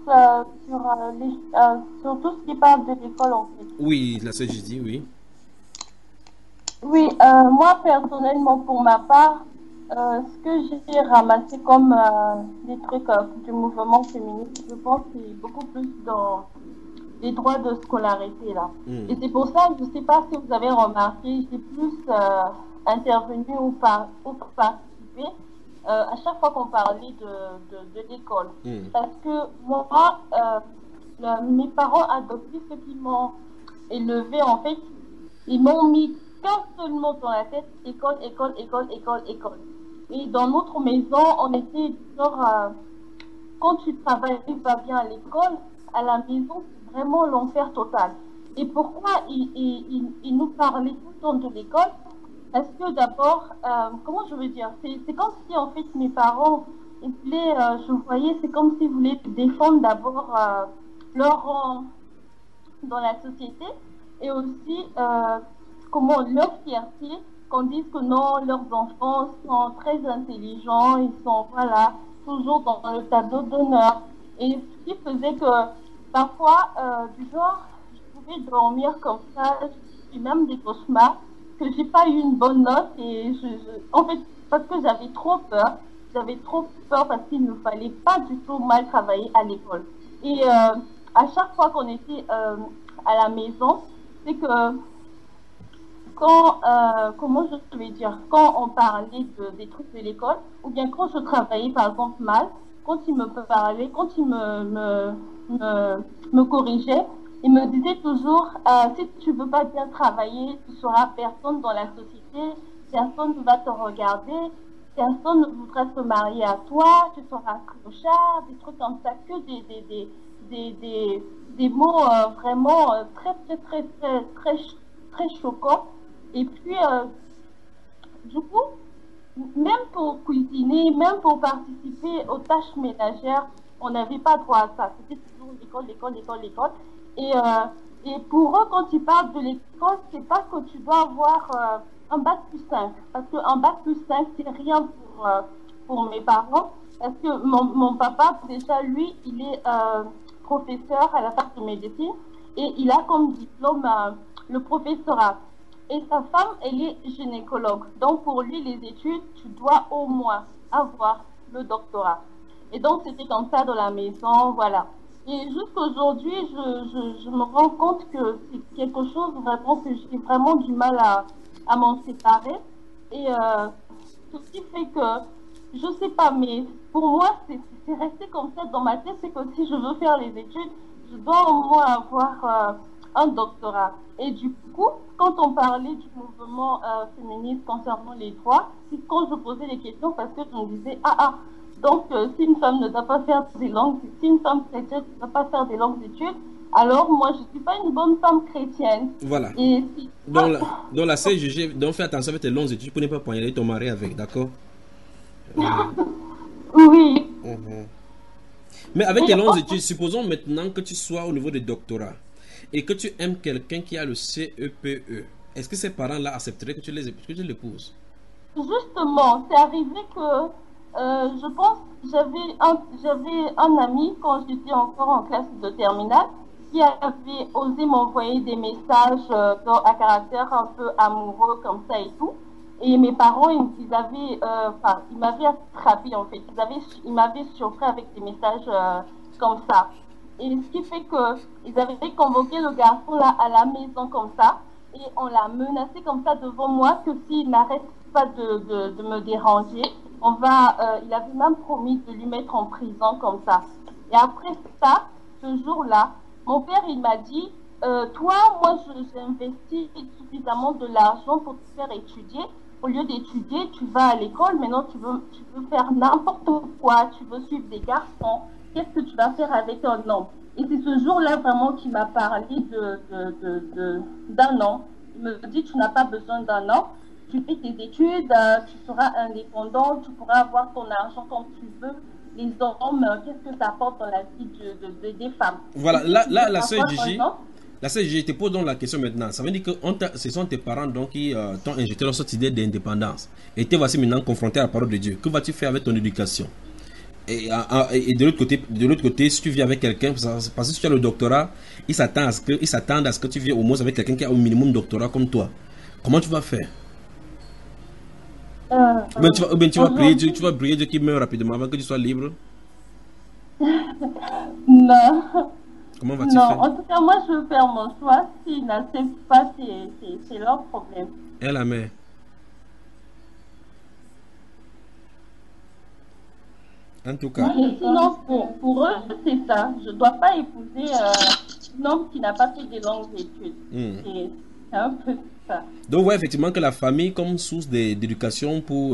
sur tout ce qui parle de l'école en fait. Oui, la sœur Judy, oui. Oui, moi personnellement, pour ma part, ce que j'ai ramassé comme des trucs du mouvement féministe, je pense que c'est beaucoup plus dans les droits de scolarité là. Et c'est pour ça, je ne sais pas si vous avez remarqué, j'ai plus intervenu ou participé à chaque fois qu'on parlait de l'école. Parce que moi, mes parents adoptifs, ceux qui m'ont élevé, en fait, ils m'ont mis qu'un seul mot dans la tête, école, école, école, école, école. Et dans notre maison, on était genre, quand tu travailles pas bien à l'école, à la maison, c'est vraiment l'enfer total. Et pourquoi ils nous parlaient tout le temps de l'école? Parce que d'abord, comment je veux dire, c'est comme si en fait mes parents, ils voulaient, je voyais, c'est comme s'ils voulaient défendre d'abord leur rang dans la société et aussi comment leur fierté, qu'on dise que non, leurs enfants sont très intelligents, ils sont voilà toujours dans le tableau d'honneur. Et ce qui faisait que parfois, du genre, je pouvais dormir comme ça, j'ai même des cauchemars, que j'ai pas eu une bonne note et en fait, parce que j'avais trop peur parce qu'il ne fallait pas du tout mal travailler à l'école. Et à chaque fois qu'on était à la maison, c'est que quand, comment je vais dire, quand on parlait des trucs de l'école, ou bien quand je travaillais par exemple mal, quand il me parlait, quand il me corrigeait, il me disait toujours, si tu veux pas bien travailler, tu seras personne dans la société, personne ne va te regarder, personne ne voudra se marier à toi, tu seras clochard, des trucs comme ça, que des mots vraiment très choquants. Et puis, du coup, même pour cuisiner, même pour participer aux tâches ménagères, on n'avait pas droit à ça. C'était toujours l'école. Et pour eux, quand ils parlent de l'école, c'est pas que tu dois avoir un bac plus 5. Parce qu'un bac plus 5, c'est rien pour mes parents. Parce que mon papa, déjà, lui, il est professeur à la fac de médecine et il a comme diplôme le professorat. Et sa femme, elle est gynécologue. Donc, pour lui, les études, tu dois au moins avoir le doctorat. Et donc, c'était comme ça dans la maison, voilà. Et jusqu'aujourd'hui, je me rends compte que c'est quelque chose vraiment que j'ai vraiment du mal à m'en séparer. Et ce qui fait que, je sais pas, mais pour moi, c'est resté comme ça dans ma tête, c'est que si je veux faire les études, je dois au moins avoir un doctorat. Et du coup, quand on parlait du mouvement féministe concernant les droits, c'est quand je posais les questions parce que je me disais, donc si une femme ne doit pas faire si une femme chrétienne ne doit pas faire des longues études, alors moi je suis pas une bonne femme chrétienne. Voilà. Et donc la CGG, donc fais attention avec tes longues études pour ne pas poignarder ton mari avec, d'accord? Oui. Mais avec tes longues études, supposons maintenant que tu sois au niveau de doctorat et que tu aimes quelqu'un qui a le CEPE, est-ce que ces parents-là accepteraient que tu l'épouses? Justement, c'est arrivé que je pense j'avais un ami quand j'étais encore en classe de terminale qui avait osé m'envoyer des messages à caractère un peu amoureux comme ça et tout. Et mes parents, ils m'avaient attrapé en fait. Ils m'avaient surpris avec des messages comme ça. Et ce qui fait qu'ils avaient convoqué le garçon là à la maison comme ça. Et on l'a menacé comme ça devant moi que s'il n'arrête pas de me déranger, il avait même promis de lui mettre en prison comme ça. Et après ça, ce jour-là, mon père, il m'a dit, toi, moi, j'ai investi suffisamment de l'argent pour te faire étudier. au lieu d'étudier, tu vas à l'école, maintenant tu veux faire n'importe quoi, tu veux suivre des garçons. Qu'est-ce que tu vas faire avec un homme? Et c'est ce jour-là vraiment qui m'a parlé d'un homme. Il me dit, tu n'as pas besoin d'un homme, tu fais tes études, tu seras indépendant, tu pourras avoir ton argent comme tu veux. Les hommes, qu'est-ce que ça apporte dans la vie des femmes? Voilà, là la sœur Gigi, je te pose donc la question maintenant. Ça veut dire que ce sont tes parents donc qui t'ont injecté dans cette idée d'indépendance. Et te voici maintenant confronté à la parole de Dieu. Que vas-tu faire avec ton éducation? Et de l'autre côté, si tu vis avec quelqu'un, parce que si tu as le doctorat, ils s'attendent à ce que tu viennes au moins avec quelqu'un qui a au minimum doctorat comme toi. Comment tu vas faire? Tu vas prier Dieu qui meurt rapidement avant que tu sois libre? Non. Comment vas-tu faire? En tout cas, moi, je veux faire mon choix. S'ils n'acceptent pas, c'est leur problème. Et la mère? En tout cas. Et sinon, pour eux, c'est ça. Je ne dois pas épouser un homme qui n'a pas fait des longues études. C'est un peu ça. Donc, ouais, effectivement, que la famille, comme source d'éducation pour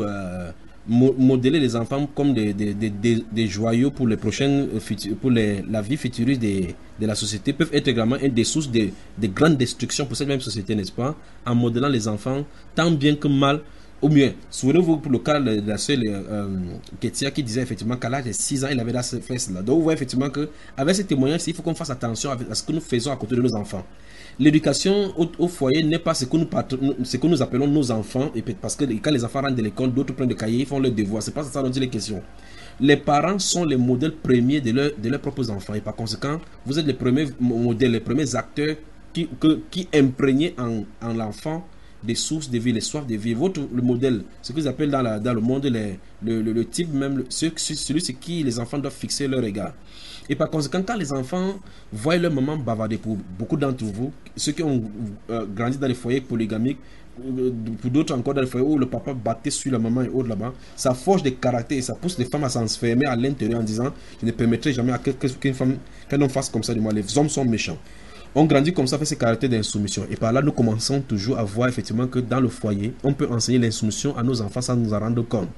modeler les enfants comme des joyaux pour les prochaines pour la vie futuriste de la société, peuvent être également des sources de grandes destructions pour cette même société, n'est-ce pas? En modelant les enfants, tant bien que mal. Au mieux, souvenez-vous pour le cas de la seule Ketia qui disait effectivement qu'à l'âge de 6 ans, il avait fait cela. Donc, vous voyez effectivement qu'avec ces témoignages, il faut qu'on fasse attention à ce que nous faisons à côté de nos enfants. L'éducation au foyer n'est pas ce que nous appelons nos enfants, et parce que quand les enfants rentrent de l'école, d'autres prennent des cahiers, ils font leurs devoirs. C'est pas ça dont il est question. Les parents sont les modèles premiers de leurs propres enfants, et par conséquent, vous êtes les premiers modèles, les premiers acteurs qui imprégnent en l'enfant des sources de vie, les soifs de vie. Le modèle, ce que vous appelez dans le monde le type même, celui sur qui les enfants doivent fixer leur regard. Et par conséquent, quand les enfants voient leur maman bavarder, pour beaucoup d'entre vous, ceux qui ont grandi dans les foyers polygamiques, pour d'autres encore dans les foyers où le papa battait sur la maman et autres là-bas, ça forge des caractères et ça pousse les femmes à s'enfermer à l'intérieur en disant, je ne permettrai jamais à qu'un homme fasse comme ça de moi, les hommes sont méchants. On grandit comme ça avec ces caractères d'insoumission. Et par là, nous commençons toujours à voir effectivement que dans le foyer, on peut enseigner l'insoumission à nos enfants sans nous en rendre compte.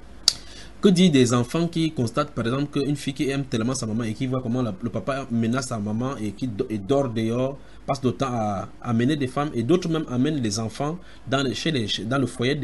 Que dire des enfants qui constatent par exemple qu'une fille qui aime tellement sa maman et qui voit comment le papa menace sa maman et qui dort dehors, passe le temps à amener des femmes et d'autres même amènent les enfants dans le foyer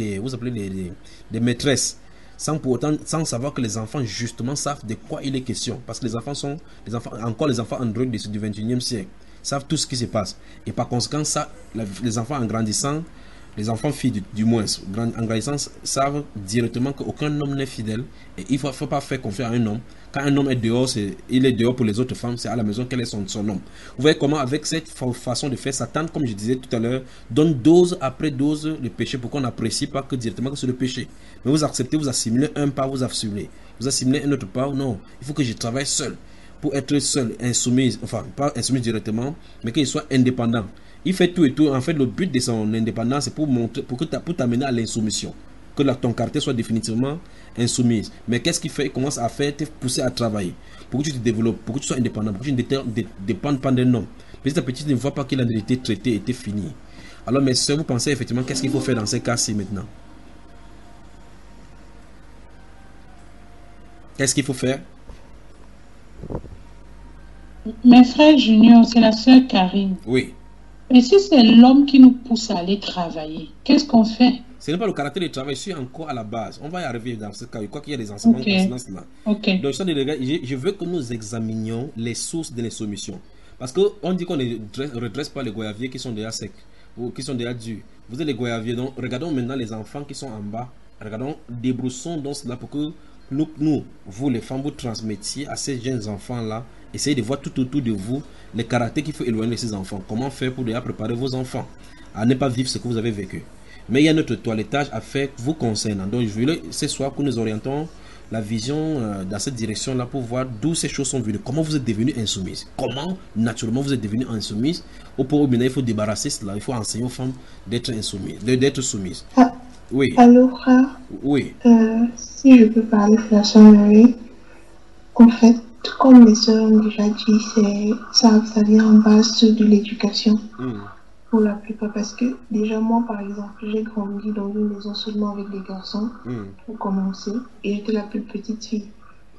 des maîtresses. Sans savoir que les enfants justement savent de quoi il est question. Parce que les enfants androïdes du 21e siècle savent tout ce qui se passe. Et par conséquent, les enfants en grandissant, les enfants filles du moins, en grandissant, savent directement qu'aucun homme n'est fidèle. Et il ne faut pas faire confiance à un homme. Quand un homme est dehors, il est dehors pour les autres femmes, c'est à la maison qu'elle est son homme. Vous voyez comment avec cette façon de faire, Satan, comme je disais tout à l'heure, donne dose après dose le péché pour qu'on n'apprécie pas que directement que c'est le péché. Mais vous acceptez, vous assimilez un pas, vous assimilez un autre pas, non, il faut que je travaille seul. Pour être seul, insoumise, enfin pas insoumise directement, mais qu'il soit indépendant. Il fait tout et tout. En fait, le but de son indépendance, c'est pour t'amener à l'insoumission. Que ton caractère soit définitivement insoumise. Mais qu'est-ce qu'il fait? Il commence à faire te pousser à travailler. Pour que tu te développes, pour que tu sois indépendant, pour que tu ne dépendes pas d'un homme. Petit à petit, tu ne vois pas qu'il a été traité, était fini. Alors, mes soeurs, vous pensez effectivement qu'est-ce qu'il faut faire dans ces cas-ci maintenant? Qu'est-ce qu'il faut faire? Mes frères juniors, c'est la sœur Karine. Oui. Mais si c'est l'homme qui nous pousse à aller travailler, qu'est-ce qu'on fait? Ce n'est pas le caractère du travail, je suis encore à la base. On va y arriver dans ce cas. Je crois qu'il y a des enseignements concernant cela. Donc, je veux que nous examinions les sources de l'insoumission. Parce qu'on dit qu'on ne redresse pas les goyaviers qui sont déjà secs ou qui sont déjà durs. Vous êtes les goyaviers, donc regardons maintenant les enfants qui sont en bas. Regardons, débroussons donc cela pour que vous les femmes, vous transmettiez à ces jeunes enfants-là. Essayez de voir tout autour de vous les caractères qu'il faut éloigner de ces enfants. Comment faire pour déjà préparer vos enfants à ne pas vivre ce que vous avez vécu. Mais il y a notre toilettage à faire vous concernant. Donc je voulais ce soir que nous orientons la vision dans cette direction-là pour voir d'où ces choses sont venues. Comment vous êtes devenus insoumises. Comment naturellement vous êtes devenus insoumises. Au point où maintenant il faut débarrasser cela. Il faut enseigner aux femmes d'être insoumises, d'être soumises. Oui. Allô frère. Oui. Si je peux parler de la sœur Marie, en fait, comme mes soeurs ont déjà dit, ça vient en base de l'éducation. Pour la plupart, parce que déjà moi, par exemple, j'ai grandi dans une maison seulement avec des garçons, pour commencer, et j'étais la plus petite fille.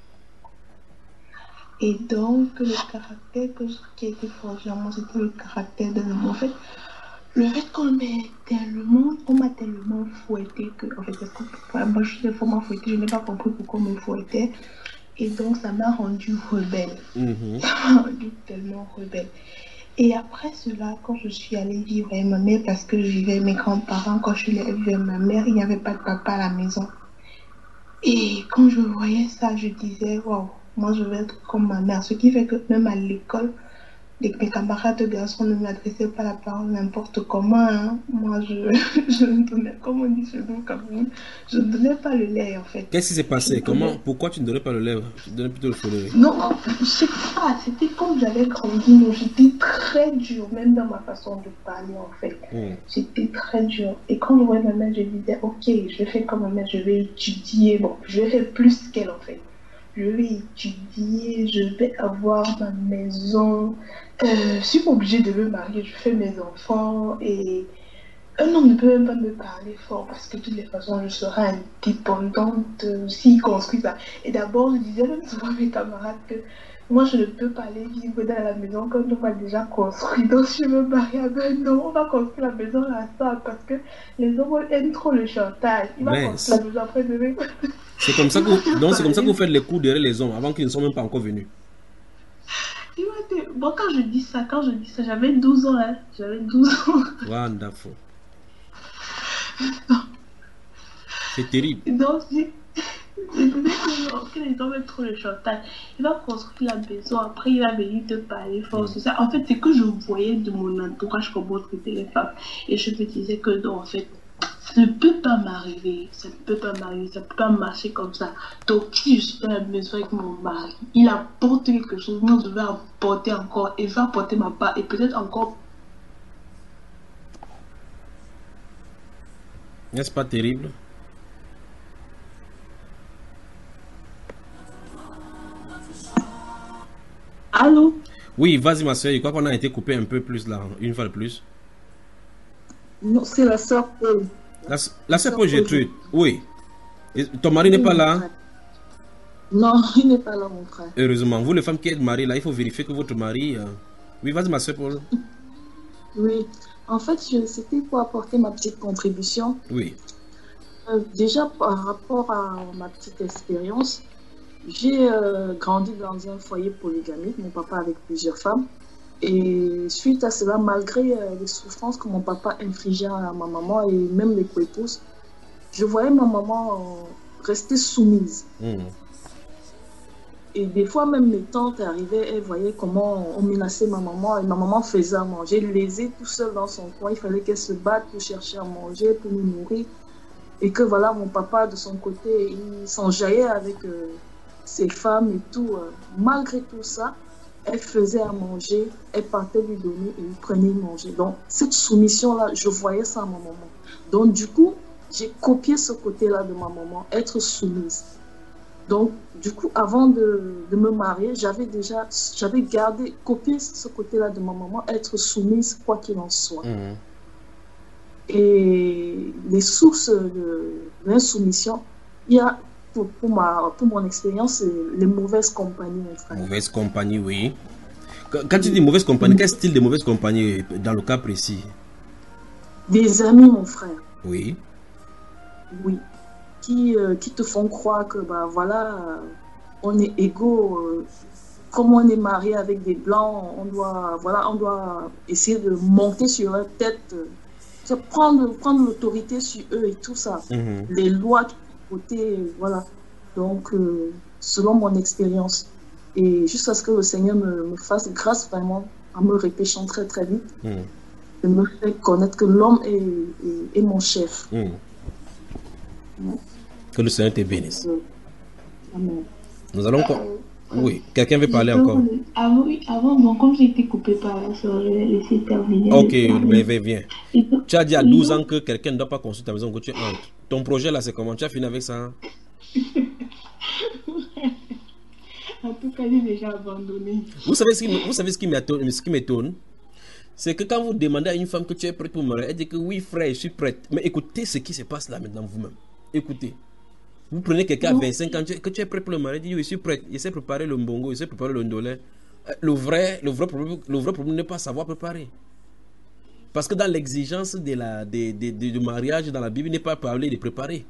Et donc, le caractère qui a été forgé en moi, c'était le caractère de l'homme. En fait, le fait qu'on m'a tellement fouetté que, en fait, parce que moi, je suis des fois fouettée, je n'ai pas compris pourquoi on me fouettait. Et donc, ça m'a rendue rebelle. Ça m'a rendue tellement rebelle. Et après cela, quand je suis allée vivre avec ma mère, parce que je vivais avec mes grands-parents, quand je suis allée vivre avec ma mère, il n'y avait pas de papa à la maison. Et quand je voyais ça, je disais, waouh, moi je vais être comme ma mère. Ce qui fait que même à l'école, mes camarades de garçons ne m'adressaient pas la parole n'importe comment. Hein. Moi, je ne donnais, comme on dit chez nous au Cameroun, je ne donnais pas le lait en fait. Qu'est-ce qui s'est passé? Pourquoi tu ne donnais pas le lait? Tu donnais plutôt le follet? Non, je sais pas, c'était comme j'avais grandi, donc j'étais très dure, même dans ma façon de parler en fait. J'étais très dure. Et quand je voyais ma mère, je disais, ok, je vais faire comme ma mère, je vais étudier, bon, je vais faire plus qu'elle en fait. Je vais étudier, je vais avoir ma maison. Je suis pas obligée de me marier, je fais mes enfants et un homme ne peut même pas me parler fort parce que de toutes les façons, je serai indépendante s'il construit ça. Et d'abord, je disais même souvent à mes camarades que moi, je ne peux pas aller vivre dans la maison comme on a déjà construit. Donc, si je me marie avec non, on va construire la maison à ça parce que les hommes aiment trop le chantage. Il va construire la maison après demain. C'est comme ça que vous faites les coups derrière les hommes avant qu'ils ne sont même pas encore venus. Bon, quand je dis ça, j'avais 12 ans. Hein. J'avais 12 ans. Wonderful. C'est terrible. Donc, je disais que les hommes aiment trop le chantage. Il va construire la maison, après il va venir te parler fort. C'est ça. En fait, c'est que je voyais de mon entourage comment traiter les femmes. Et je me disais que non, en fait, ça ne peut pas m'arriver, ça ne peut pas m'arriver, ça ne peut pas marcher comme ça. Donc, si je suis à la maison avec mon mari, il apporte quelque chose, moi je vais apporter encore, et je vais apporter ma part, et peut-être encore. N'est-ce pas terrible? Allô? Oui, vas-y ma soeur, je crois qu'on a été coupé un peu plus là, une fois de plus. Non, c'est la soeur Paul. La soeur Paul Gertrude, oui. Et ton mari n'est pas là? Non, il n'est pas là, mon frère. Heureusement, vous les femmes qui êtes mariées là, il faut vérifier que votre mari... Oui, vas-y ma soeur Paul. Oui, en fait, c'était pour apporter ma petite contribution. Oui. Déjà, par rapport à ma petite expérience, j'ai grandi dans un foyer polygamique, mon papa avec plusieurs femmes. Et suite à cela, malgré les souffrances que mon papa infligeait à ma maman et même les coépouses, je voyais ma maman rester soumise. Et des fois, même mes tantes arrivaient, elles voyaient comment on menaçait ma maman et ma maman faisait à manger, lésée tout seul dans son coin. Il fallait qu'elle se batte pour chercher à manger, pour nous nourrir. Et que voilà, mon papa, de son côté, il s'enjaillait avec ses femmes et tout. Malgré tout ça, elle faisait à manger, elle partait lui donner et il prenait manger. Donc, cette soumission-là, je voyais ça à ma maman. Donc, du coup, j'ai copié ce côté-là de ma maman, être soumise. Donc, du coup, avant de me marier, j'avais copié ce côté-là de ma maman, être soumise, quoi qu'il en soit. Et les sources de l'insoumission, il y a, pour mon expérience, les mauvaises compagnies, mon frère. Mauvaise compagnie, oui. Quand tu dis mauvaise compagnie, quel style de mauvaise compagnie dans le cas précis? Des amis, mon frère. Oui. Oui. Qui te font croire que, bah voilà, on est égaux. Comme on est marié avec des blancs, on doit essayer de monter sur leur tête, prendre l'autorité sur eux et tout ça. Les lois qui sont votées, voilà. Donc, selon mon expérience, et jusqu'à ce que le Seigneur me fasse grâce vraiment en me répéchant très très vite, de me faire connaître que l'homme est mon chef. Que le Seigneur te bénisse. Amen. Nous allons... Oui, quelqu'un veut parler encore. Avant, bon, comme j'ai été coupé par la soeur, je vais laisser terminer. Ok, mais viens. Tu as dit à 12 ans que quelqu'un ne doit pas construire ta maison, que tu entres. Ton projet là, c'est comment? Tu as fini avec ça? Hein? En tout cas, j'ai déjà abandonné. Vous savez ce qui m'étonne? C'est que quand vous demandez à une femme que tu es prête pour me marier, elle dit que oui frère, je suis prête. Mais écoutez ce qui se passe là maintenant vous-même. Écoutez. Vous prenez quelqu'un à 25 ans, que tu es prêt pour le marier, il dit oui, je suis prête. Il sait préparer le mbongo, il sait préparer le ndolé. Le vrai problème n'est pas savoir préparer. Parce que dans l'exigence du mariage dans la Bible, il n'est pas parlé de préparer.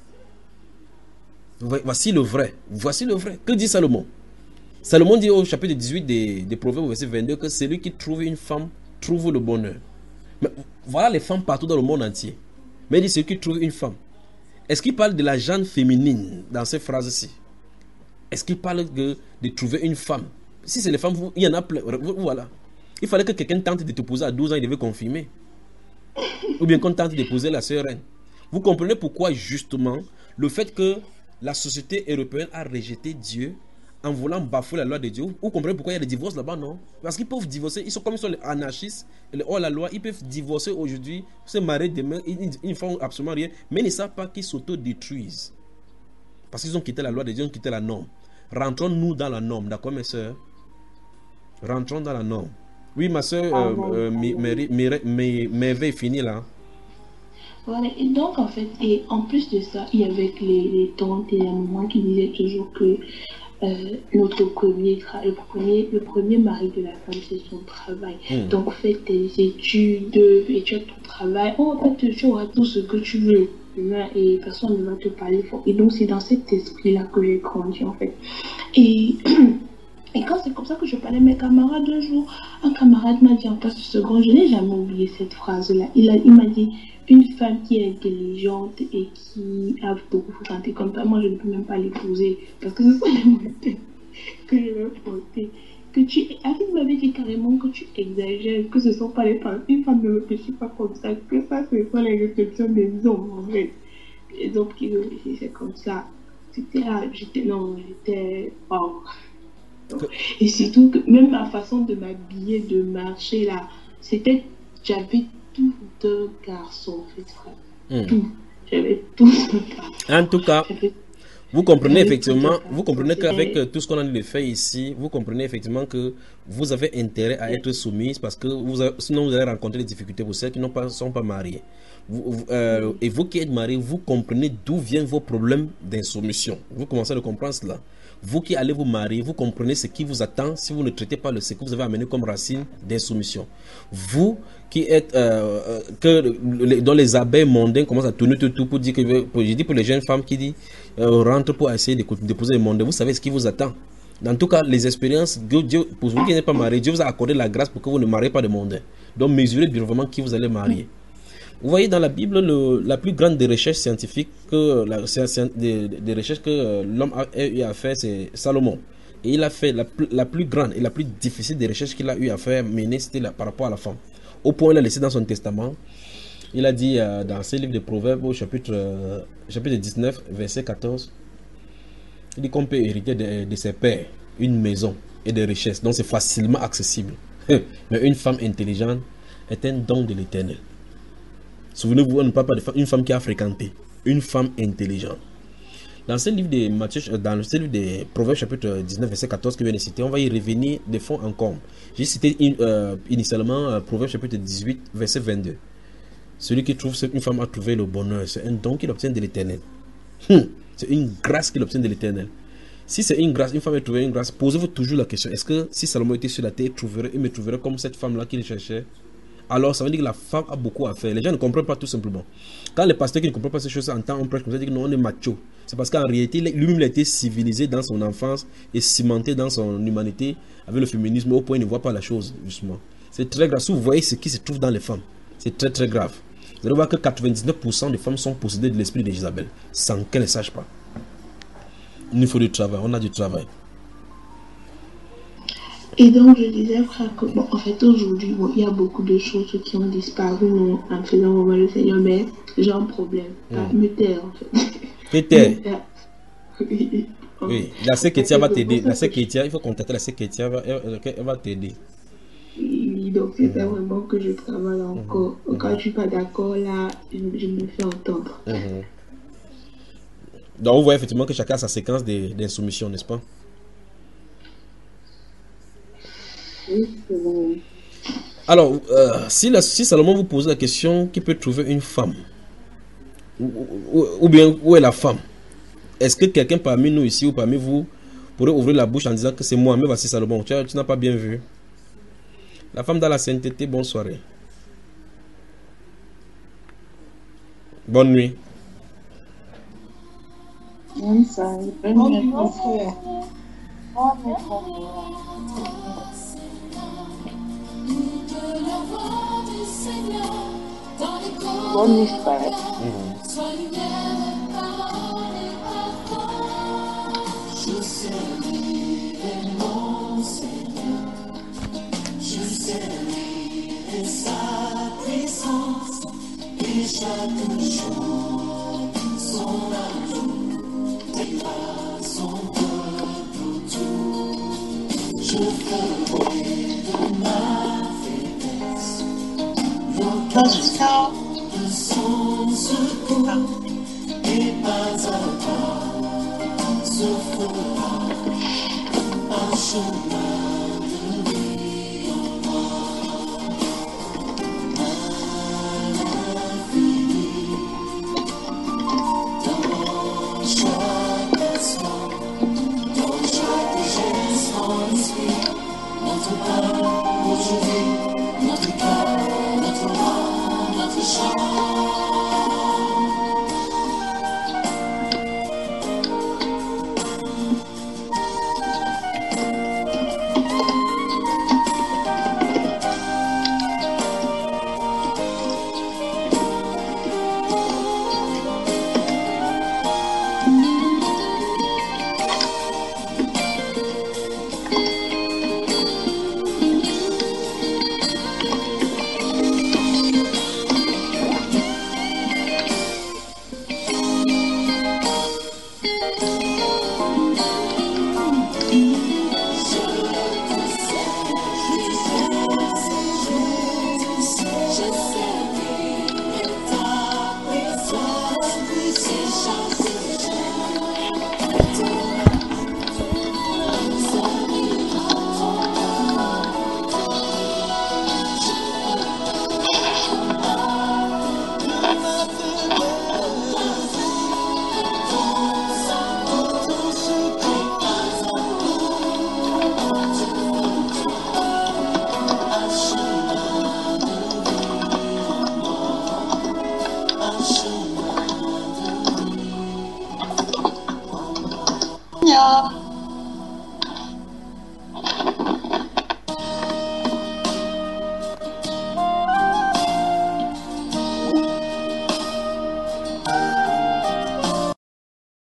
Voici le vrai. Voici le vrai. Que dit Salomon? Salomon dit au chapitre 18 des Proverbes, verset 22, que celui qui trouve une femme trouve le bonheur. Mais voilà les femmes partout dans le monde entier. Mais il dit celui qui trouve une femme. Est-ce qu'il parle de la genre féminine dans ces phrases-ci? Est-ce qu'il parle de trouver une femme? Si c'est les femmes, il y en a plein. Voilà. Il fallait que quelqu'un tente de t'épouser à 12 ans, il devait confirmer. Ou bien qu'on tente d'épouser la sœur reine. Vous comprenez pourquoi justement le fait que la société européenne a rejeté Dieu en voulant bafouer la loi de Dieu. Vous comprenez pourquoi il y a des divorces là-bas, non? Parce qu'ils peuvent divorcer, ils sont comme ils sont les anarchistes, hors la loi, ils peuvent divorcer aujourd'hui, se marier demain, ils ne font absolument rien, mais ils ne savent pas qu'ils s'auto-détruisent. Parce qu'ils ont quitté la loi de Dieu, ils ont quitté la norme. Rentrons-nous dans la norme, d'accord mes soeurs? Rentrons dans la norme. Oui, ma soeur, Merveille est finie là. Voilà, et donc en fait, et en plus de ça, il y avait les tantes et la maman qui disaient toujours que le premier mari de la femme, c'est son travail. Donc fais tes études et tu as ton travail. Oh, en fait, tu auras tout ce que tu veux. Et personne ne va te parler fort. Et donc c'est dans cet esprit-là que j'ai grandi en fait. Et quand c'est comme ça que je parlais à mes camarades un jour, un camarade m'a dit en classe de seconde, je n'ai jamais oublié cette phrase-là. Il m'a dit, une femme qui est intelligente et qui a beaucoup fréquenté comme ça, moi je ne peux même pas l'épouser parce que ce sont les mots que je vais porter. Aline m'avait dit carrément que tu exagères, que ce ne sont pas les femmes. Une femme ne réfléchit pas comme ça, que ça ce sont les réflexions des hommes en fait. Les hommes qui réfléchissaient comme ça. J'étais wow. Et surtout que même ma façon de m'habiller, de marcher là, c'était, j'avais tout d'un garçon en fait, frère. Tout. J'avais tout d'un garçon. En tout cas, vous comprenez effectivement, vous comprenez qu'avec tout ce qu'on a de faire ici, vous comprenez effectivement que vous avez intérêt à être soumise parce que sinon vous allez rencontrer des difficultés pour ceux qui ne sont pas mariés. Et vous qui êtes mariés, vous comprenez d'où viennent vos problèmes d'insoumission. Vous commencez à le comprendre cela. Vous qui allez vous marier, vous comprenez ce qui vous attend si vous ne traitez pas ce que vous avez amené comme racine d'insoumission. Vous qui êtes dont les abeilles mondains commencent à tourner tout pour dire que je dis pour les jeunes femmes qui disent rentrent pour essayer d'épouser les mondains, vous savez ce qui vous attend. En tout cas, les expériences, Dieu, pour vous qui n'êtes pas mariés, Dieu vous a accordé la grâce pour que vous ne mariez pas de mondains. Donc mesurez durement qui vous allez marier. Vous voyez dans la Bible, la plus grande des recherches scientifiques, des recherches que l'homme a eu à faire, c'est Salomon. Et il a fait la plus grande et la plus difficile des recherches qu'il a eu à faire mener, c'était par rapport à la femme. Au point, il a laissé dans son testament, il a dit dans ses livres de Proverbes, au chapitre 19, verset 14, il dit qu'on peut hériter de ses pères une maison et des richesses, donc c'est facilement accessible. Mais une femme intelligente est un don de l'Éternel. Souvenez-vous, on ne parle pas d'une femme qui a fréquenté, une femme intelligente. Dans ce livre de Matthieu, dans ce livre de Proverbes chapitre 19 verset 14 que je viens de citer, on va y revenir de fond en comble. J'ai cité initialement Proverbes chapitre 18 verset 22. Celui qui trouve une femme a trouvé le bonheur, c'est un don qu'il obtient de l'Éternel. C'est une grâce qu'il obtient de l'Éternel. Si c'est une grâce, une femme a trouvé une grâce, posez-vous toujours la question, est-ce que si Salomon était sur la terre, il me trouverait comme cette femme-là qu'il cherchait? Alors ça veut dire que la femme a beaucoup à faire. Les gens ne comprennent pas tout simplement. Quand les pasteurs qui ne comprennent pas ces choses entendent un prêche comme ça, disent que non, on est macho. C'est parce qu'en réalité, lui-même il a été civilisé dans son enfance et cimenté dans son humanité avec le féminisme au point il ne voit pas la chose, justement. C'est très grave. Si vous voyez ce qui se trouve dans les femmes, c'est très très grave. Vous allez voir que 99% des femmes sont possédées de l'esprit d'Isabelle, sans qu'elles ne sachent pas. Il nous faut du travail, on a du travail. Et donc, je disais, frère, que bon, en fait, aujourd'hui, bon, il y a beaucoup de choses qui ont disparu en faisant vraiment le Seigneur, mais j'ai un problème. Me taire, en fait. Me taire. Oui, la secrétaire va t'aider. La secrétaire, il faut contacter la secrétaire, elle va t'aider. Oui, donc c'est ça vraiment que je travaille encore. Quand je ne suis pas d'accord, là, je me fais entendre. Donc, vous voyez effectivement que chacun a sa séquence d'insoumission, n'est-ce pas? Oui, c'est bon. Alors, si Salomon vous pose la question, qui peut trouver une femme? Ou bien, où est la femme? Est-ce que quelqu'un parmi nous ici ou parmi vous pourrait ouvrir la bouche en disant que c'est moi, mais voici Salomon? Tu n'as pas bien vu. La femme dans la sainteté, bonne soirée. Bonne nuit. Bonne soirée. Bonne nuit. Bonne nuit, frère. Je servirai mon Seigneur, je servirai sa puissance, et chaque jour son amour dira son peuple autour. Je ferai de ma faiblesse l'occasion de son secours, et pas à pas se fera un chemin.